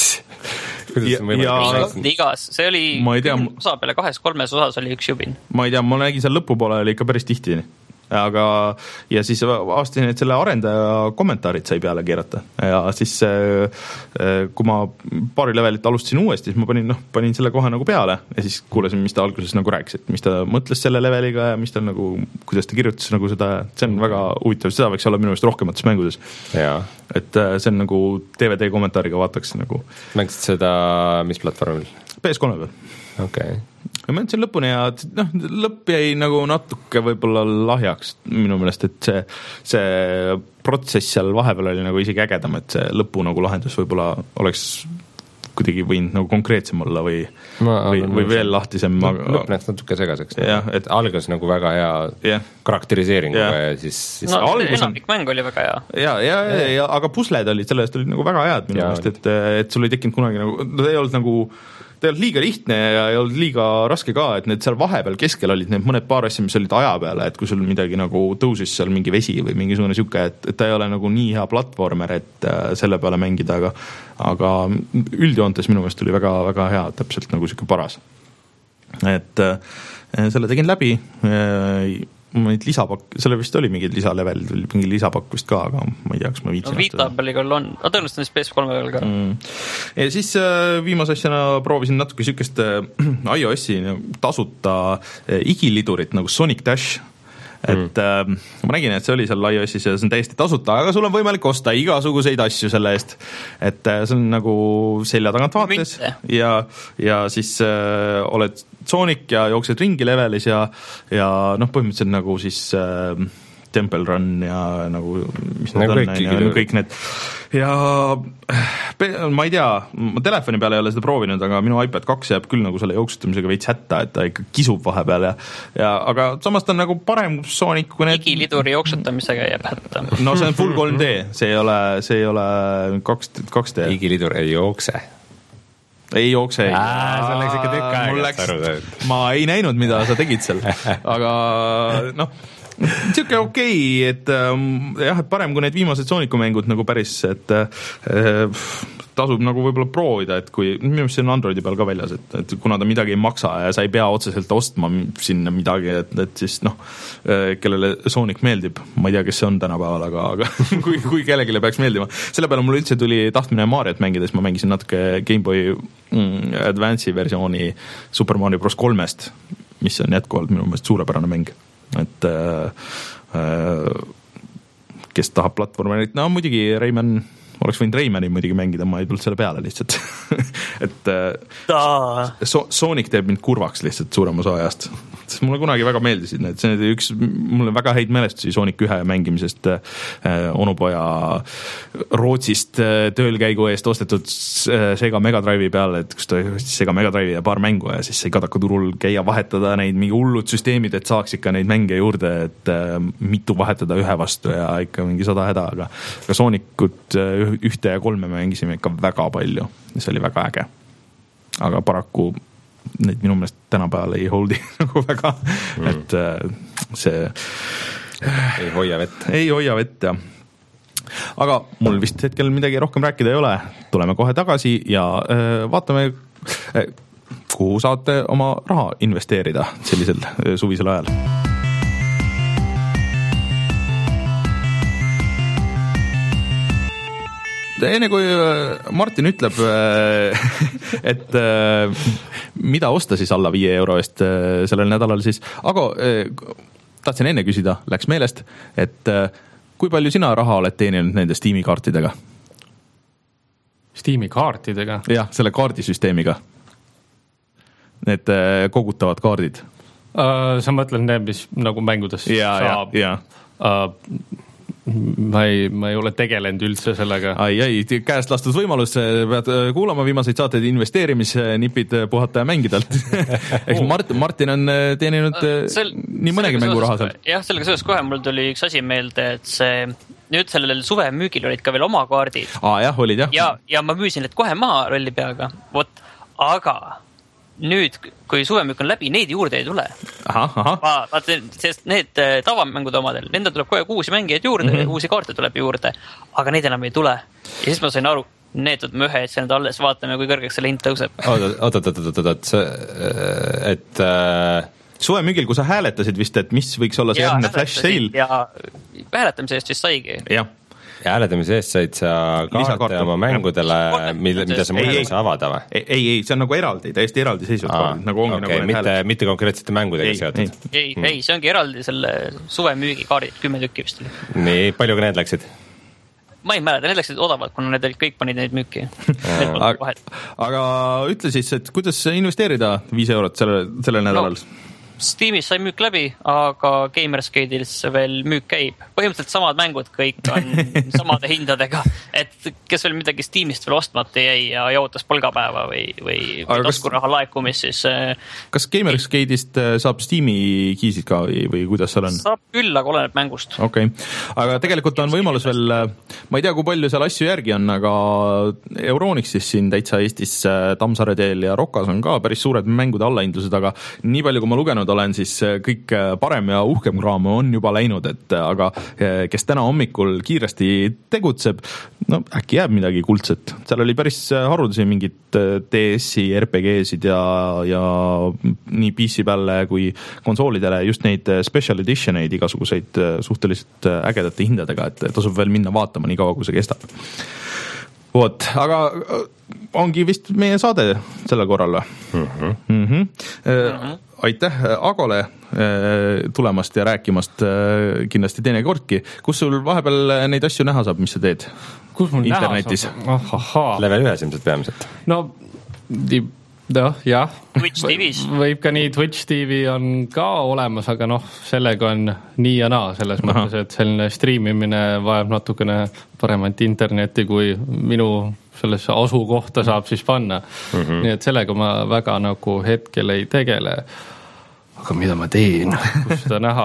Ja, ja, igas, see oli tea, osa peale kahes, kolmes osas oli üks jubin. Ma ei tea, ma nägin seal lõpupoole oli ikka päris tihti. Aga, ja siis aastasin, et selle arendaja kommentaarid sai peale keerata. Ja siis, kui ma paari levelit alustasin uuesti, siis ma panin, noh, panin selle kohe nagu peale ja siis kuulasin, mis ta alguses nagu rääkis, et mis ta mõtles selle leveliga ja mis ta nagu, kuidas ta kirjutas nagu seda, see on väga huvitav, seda võiks olla minu meelest rohkemates mängudes. Ja. Et see on nagu D V D kommentaariga vaataks nagu. Mängisid seda, mis platvormil? P S kolme peal. Okei. Ja ma ütlesin lõpuni ja noh, lõpp jäi nagu natuke võib-olla lahjaks minu meelest, et see, see protsess seal vahepeal oli nagu isegi ägedam, et see lõpu nagu lahendus võib-olla oleks kuidagi võinud nagu konkreetsem olla või, ma, või, või veel lahtisem. Lõpp näeks natuke segaseks. Ja, et algas nagu väga hea yeah. karakteriseeringuga ja. ja siis... siis no, enamik mäng oli väga hea. Ja, ja, ja, ja, aga pusled olid, sellest olid nagu väga head minu meelest, et, et sul ei tekkinud kunagi nagu, ei olnud nagu ta ei olnud liiga lihtne ja ei olnud liiga raske ka, et need seal vahepeal keskel olid need mõned paar asja, mis olid aja peale, et kui sul midagi nagu tõusis seal mingi vesi või mingisugune siuke, et, et ta ei ole nagu nii hea platvormer, et selle peale mängida, aga aga üldjoontes minu meelest oli väga, väga hea, täpselt nagu siuke paras. Et selle tegin läbi, neid lisapakk, selle vist oli mingi lisalevel, tuli mingi lisapakk vist ka, aga ma ei tea, kas ma viitsin. No Vita peal igal on, aga tõenäoliselt on P S kolm peal ka. Mm. Ja siis viimase asjana proovisin natuke siukest iOS-i tasuta igilidurit nagu Sonic Dash. Et mm. äh, ma nägin, et see oli seal iOS-is ja see on täiesti tasuta, aga sul on võimalik osta igasuguseid asju selle eest. Et äh, see on nagu selja tagant vaates ja, ja siis äh, oled Sonic ja jooksed ringi levelis ja, ja noh, põhimõtteliselt nagu siis äh, Temple Run ja nagu mis need nagu on, kõik, ja, kõik need ja ma ei tea, ma telefoni peale ei ole seda proovinud, aga minu iPad kaks jääb küll nagu selle jooksutamisega veits hätta, et ta ikka kisub vahepeal ja, ja aga samas ta on nagu parem Sonic kui need igiliduri jooksutamisega jääb hätta. No see on full kolm D, see ei ole, see ei ole kaks D. Igilidur ei jookse. Ei jookse. See läks ikka tükk aega. Läks, ma ei näinud, mida sa tegid seal, aga noh, siuke okei, et ähm, jah, et parem kui need viimased Sooniku mängud nagu päris, et äh, tasub nagu võib-olla proovida, et kui, minu meelest see on Androidi peal ka väljas, et, et kuna ta midagi ei maksa ja sa ei pea otseselt ostma sinna midagi, et, et siis noh, kellele Sonic meeldib, ma ei tea, kes see on tänapäeval, aga, aga kui, kui kellegile peaks meeldima. Selle peale mul üldse tuli tahtmine Mariot mängida, siis ma mängisin natuke Game Boy mm, Advance'i versiooni Super Mario Bros. kolmest, mis on jätkuvalt minu meelest suurepärane mäng. Et äh, kes tahab platvormerit, no muidugi Rayman, oleks võinud Raymani muidugi mängida, ma ei tulnud selle peale lihtsalt et äh, so, Sonic teeb mind kurvaks lihtsalt suurem osa ajast, sest mulle kunagi väga meeldisid need, see on üks, mulle väga häid mälestusi Sonic ühe mängimisest äh, onupoja Rootsist äh, töölkäigu eest ostetud äh, Sega Mega Drive'i peale, et kus ta Sega Mega Drive'i ja paar mängu ja siis sai Kadaka turul käia vahetada neid mingi hullud süsteemid, et saaks ikka neid mänge juurde, et äh, mitu vahetada ühe vastu ja ikka mingi sada häda, aga, aga Sonicut äh, ühte ja kolme mängisime ikka väga palju ja see oli väga äge. Aga paraku neid minu meelest tänapäeval ei holdi nagu väga, mm. et see ei hoia vett. Ei hoia vett, jah. Aga mul vist hetkel midagi rohkem rääkida ei ole. Tuleme kohe tagasi ja vaatame, kuhu saate oma raha investeerida sellisel suvisel ajal. Enne kui Martin ütleb, et mida osta siis alla viie euro eest sellel nädalal siis, aga tahtsin enne küsida, läks meelest, et kui palju sina raha oled teeninud nende Steam'i kaartidega? Steam'i kaartidega? Jah, selle kaardisüsteemiga. Need kogutavad kaardid. Uh, sa mõtled need, mis nagu mängudes ja, saab? Ja, ja. Uh, Ma ei, ma ei ole tegelenud üldse sellega. Ai, ai, käest lastud võimalus, pead kuulama viimaseid saateid investeerimisnipid puhata ja mängidalt. Eks Mart, Martin on teeninud Sel, nii mõnegi mängu raha seal. Jah, sellega selles kohe mul tuli üks asi meelde, et see, nüüd sellel suve müügil olid ka veel oma kaardid. Aa, jah, olid jah. Ja, ja ma müüsin need kohe maha rolli peaga, vot, aga nüüd, kui suvemüük on läbi, neid juurde ei tule. Aha, aha. Ma, vaata, sest need tavamängude omadel, nendel tuleb kohe uusi mängijaid juurde, mm-hmm. uusi kaarte tuleb juurde, aga neid enam ei tule. Ja siis ma sain aru, need võtme ühe, et see nüüd alles vaatame, kui kõrgeks selle hind tõuseb. Oot, oot, oot, oot, oot, et äh... suvemüügil, kui sa hääletasid vist, et mis võiks olla see järgne flash sale. Ja hääletamise eest siis saigi. Jah. Ja hääletamise eest said sa kaarte oma mängudele, mida, mida sa mulle sa avada või? Ei, ei, ei, see on nagu eraldi, täiesti eraldi seisud. Nagu ongi okay, nagu mitte, mitte konkreetsete mängudega ei, seotud. Ei, ei, hmm. ei, see ongi eraldi selle suve müügi kaardid, kümme tükki vist. Nii, palju ka need läksid? Ma ei mäleta, need läksid odavad, kuna need olid kõik panid neid müüki. aga, aga ütle siis, et kuidas investeerida viis eurot selle, sellel nädalal? No, Steamis sai müük läbi, aga Gamersgate'is veel müük käib. Põhimõtteliselt samad mängud kõik on samade hindadega, et kes veel midagi Steamist veel ostmata jäi ja jaotas palgapäeva või, või, või taskuraha laekumis, siis... Kas Gamersgate'ist saab Steam'i kiisid ka või, või kuidas seal on? Saab küll, aga oleneb mängust. Okei, okay. Aga tegelikult on võimalus veel, ma ei tea, kui palju seal asju järgi on, aga Euronixis siin täitsa Eestis Tammsaare teel ja Rokas on ka päris suured mängude allahindlused, aga nii palju, kui ma lugenud olen, siis kõik parem ja uhkem kraam on juba läinud, et aga kes täna hommikul kiiresti tegutseb, no äkki jääb midagi kuldset. Seal oli päris haruldasi mingid D S-i, R P G-sid ja, ja nii P C peale kui konsoolidele just neid special editioneid, igasuguseid suhteliselt ägedate hindadega, et tasub veel minna vaatama nii kaua, kui see kestab. Vot, aga ongi vist meie saade selle korral. Mm-hmm. Mm-hmm. Aitäh Agole tulemast ja rääkimast kindlasti teine kordki. Kus sul vahepeal neid asju näha saab, mis sa teed? Kus mul internetis? Näha saab? Level ühes ilmselt peamiselt. No, noh, jah. Twitch T V's. Võib ka nii, Twitch T V on ka olemas, aga noh, sellega on nii ja naa selles Aha. mõttes, et selline streamimine vajab natukene paremat internetti, kui minu sellesse asukohta saab siis panna. Mm-hmm. Nii et sellega ma väga nagu hetkel ei tegele. Aga mida ma teen? Kus seda näha?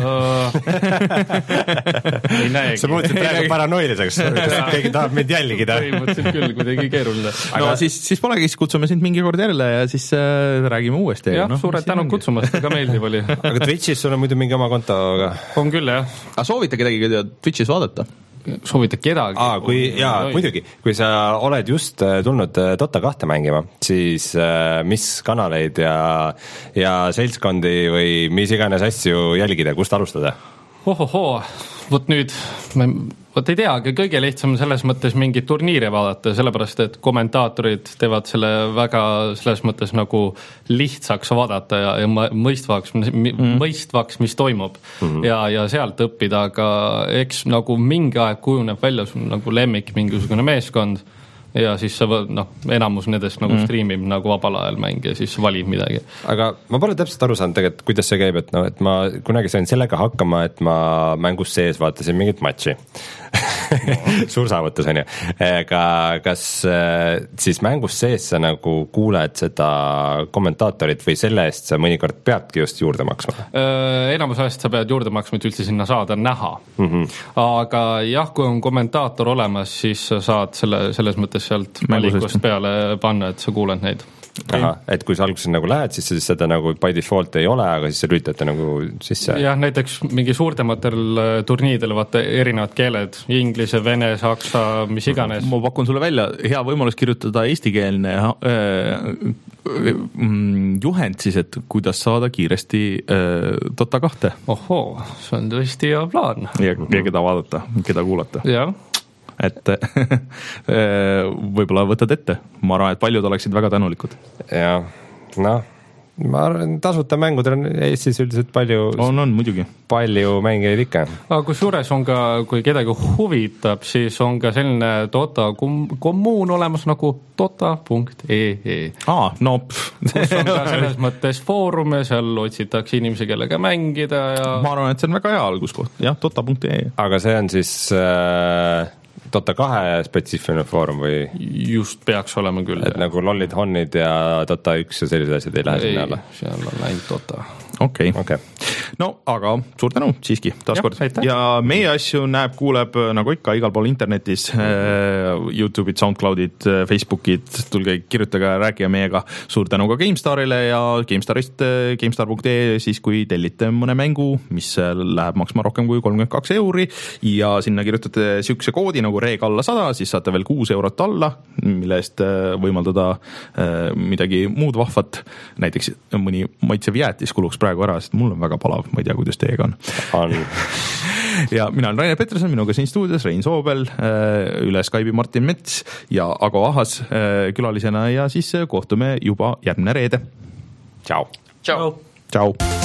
Ei näegi. Sa muutusid praegu paranoiliseks, keegi tahab mind jälgida. Ei, mõtlesin küll, kuidagi keeruline. Aga... No siis, siis polegi, siis kutsume sind mingi kord jälle ja siis äh, räägime uuesti. Jah, no, suured tänu kutsumast, aga meeldiv oli. Aga Twitchis sul on muidu mingi oma konto? Aga... On küll, jah. Aga soovita kedagi Twitchis vaadata? Soovita kedagi. Aa, kui, jaa, no, muidugi, kui sa oled just tulnud Dota kahte mängima, siis äh, mis kanaleid ja, ja seltskondi või mis iganes asju jälgida, kust alustada? Ohohoo, võt nüüd, võt ei tea, aga kõige lihtsam selles mõttes mingi turniire vaadata, sellepärast, et kommentaatorid teevad selle väga selles mõttes nagu lihtsaks vaadata ja, ja mõistvaks, mm. mõistvaks, mis toimub mm. ja, ja sealt õppida, aga eks nagu mingi aeg kujuneb välja nagu lemmik mingisugune meeskond ja siis sa noh, enamus nendest nagu mm. streamib nagu vabal ajal mäng ja siis valib midagi. Aga ma pole täpselt aru saanud tegelikult, kuidas see käib, et, no, et ma kunagi sain sellega hakkama, et ma mängus sees vaatasin mingit matši. Suur saavutus on ju. Aga kas siis mängus sees sa nagu kuuled seda kommentaatorit või selle eest sa mõnikord peadki just juurde maksma? Enamus ajast sa pead juurde maksma, et üldse sinna saada näha. Mm-hmm. Aga jah, kui on kommentaator olemas, siis sa saad selle, selles mõttes sealt valikust peale panna, et sa kuuled neid. Aha, et kui sa alguses nagu lähed, siis seda nagu by default ei ole, aga siis sa lülitate nagu sisse. Jah, näiteks mingi suurtematel turniidel vaata erinevad keeled, inglise, vene, saksa, mis iganes. Ma pakun sulle välja, hea võimalus kirjutada eestikeelne äh, juhend siis, et kuidas saada kiiresti äh, Dota kahte. Ohoo, see on tõesti hea plaan. Ja, ja keda vaadata, keda kuulata. Jah. Et võib-olla võtad ette. Ma arvan, et paljud oleksid väga tänulikud. Ja, noh, ma arvan, tasuta mängudel on Eestis üldiselt palju... On, on, muidugi. Palju mängijaid ikka. Aga kui suures on ka, kui kedagi huvitab, siis on ka selline Dota kommuun olemas nagu dota punkt ee e. Aa, no... Kus on ka selles mõttes foorum ja seal otsitakse inimesi, kellega mängida ja... Ma arvan, et see on väga hea alguskoht. Jah, dota punkt ee. Aga see on siis... Äh... Dota kahe spetsiifiline foorum või? Just peaks olema küll. Et jah. Nagu lollid, honnid ja Dota üks ja sellised asjad ei lähe sinna alla? Ei, seal on ainult Dota. Okei, okay. okay. No aga suur tänu siiski taaskord. Ja meie asju näeb, kuuleb nagu ikka igal pool internetis, YouTube'id, SoundCloud'id, Facebook'id, tulge kirjutage, rääkige meiega. Suur tänu ka GameStarile ja GameStarist GameStar punkt ee siis kui tellite mõne mängu, mis läheb maksma rohkem kui kolmkümmend kaks euri ja sinna kirjutate sihukese koodi nagu reeg alla sada, siis saate veel kuus eurot alla, mille eest võimaldada midagi muud vahvat, näiteks mõni maitsev jäätis kuluks praegu ära, sest mul on väga palav, ma ei tea, kuidas teiega on. On. Ja mina olen Rainer Peterson, minuga siin stuudios Rein Soobel, üle Skype'i Martin Mets ja Ago Ahas külalisena ja siis kohtume juba järgmine reede. Ciao. Ciao. Ciao.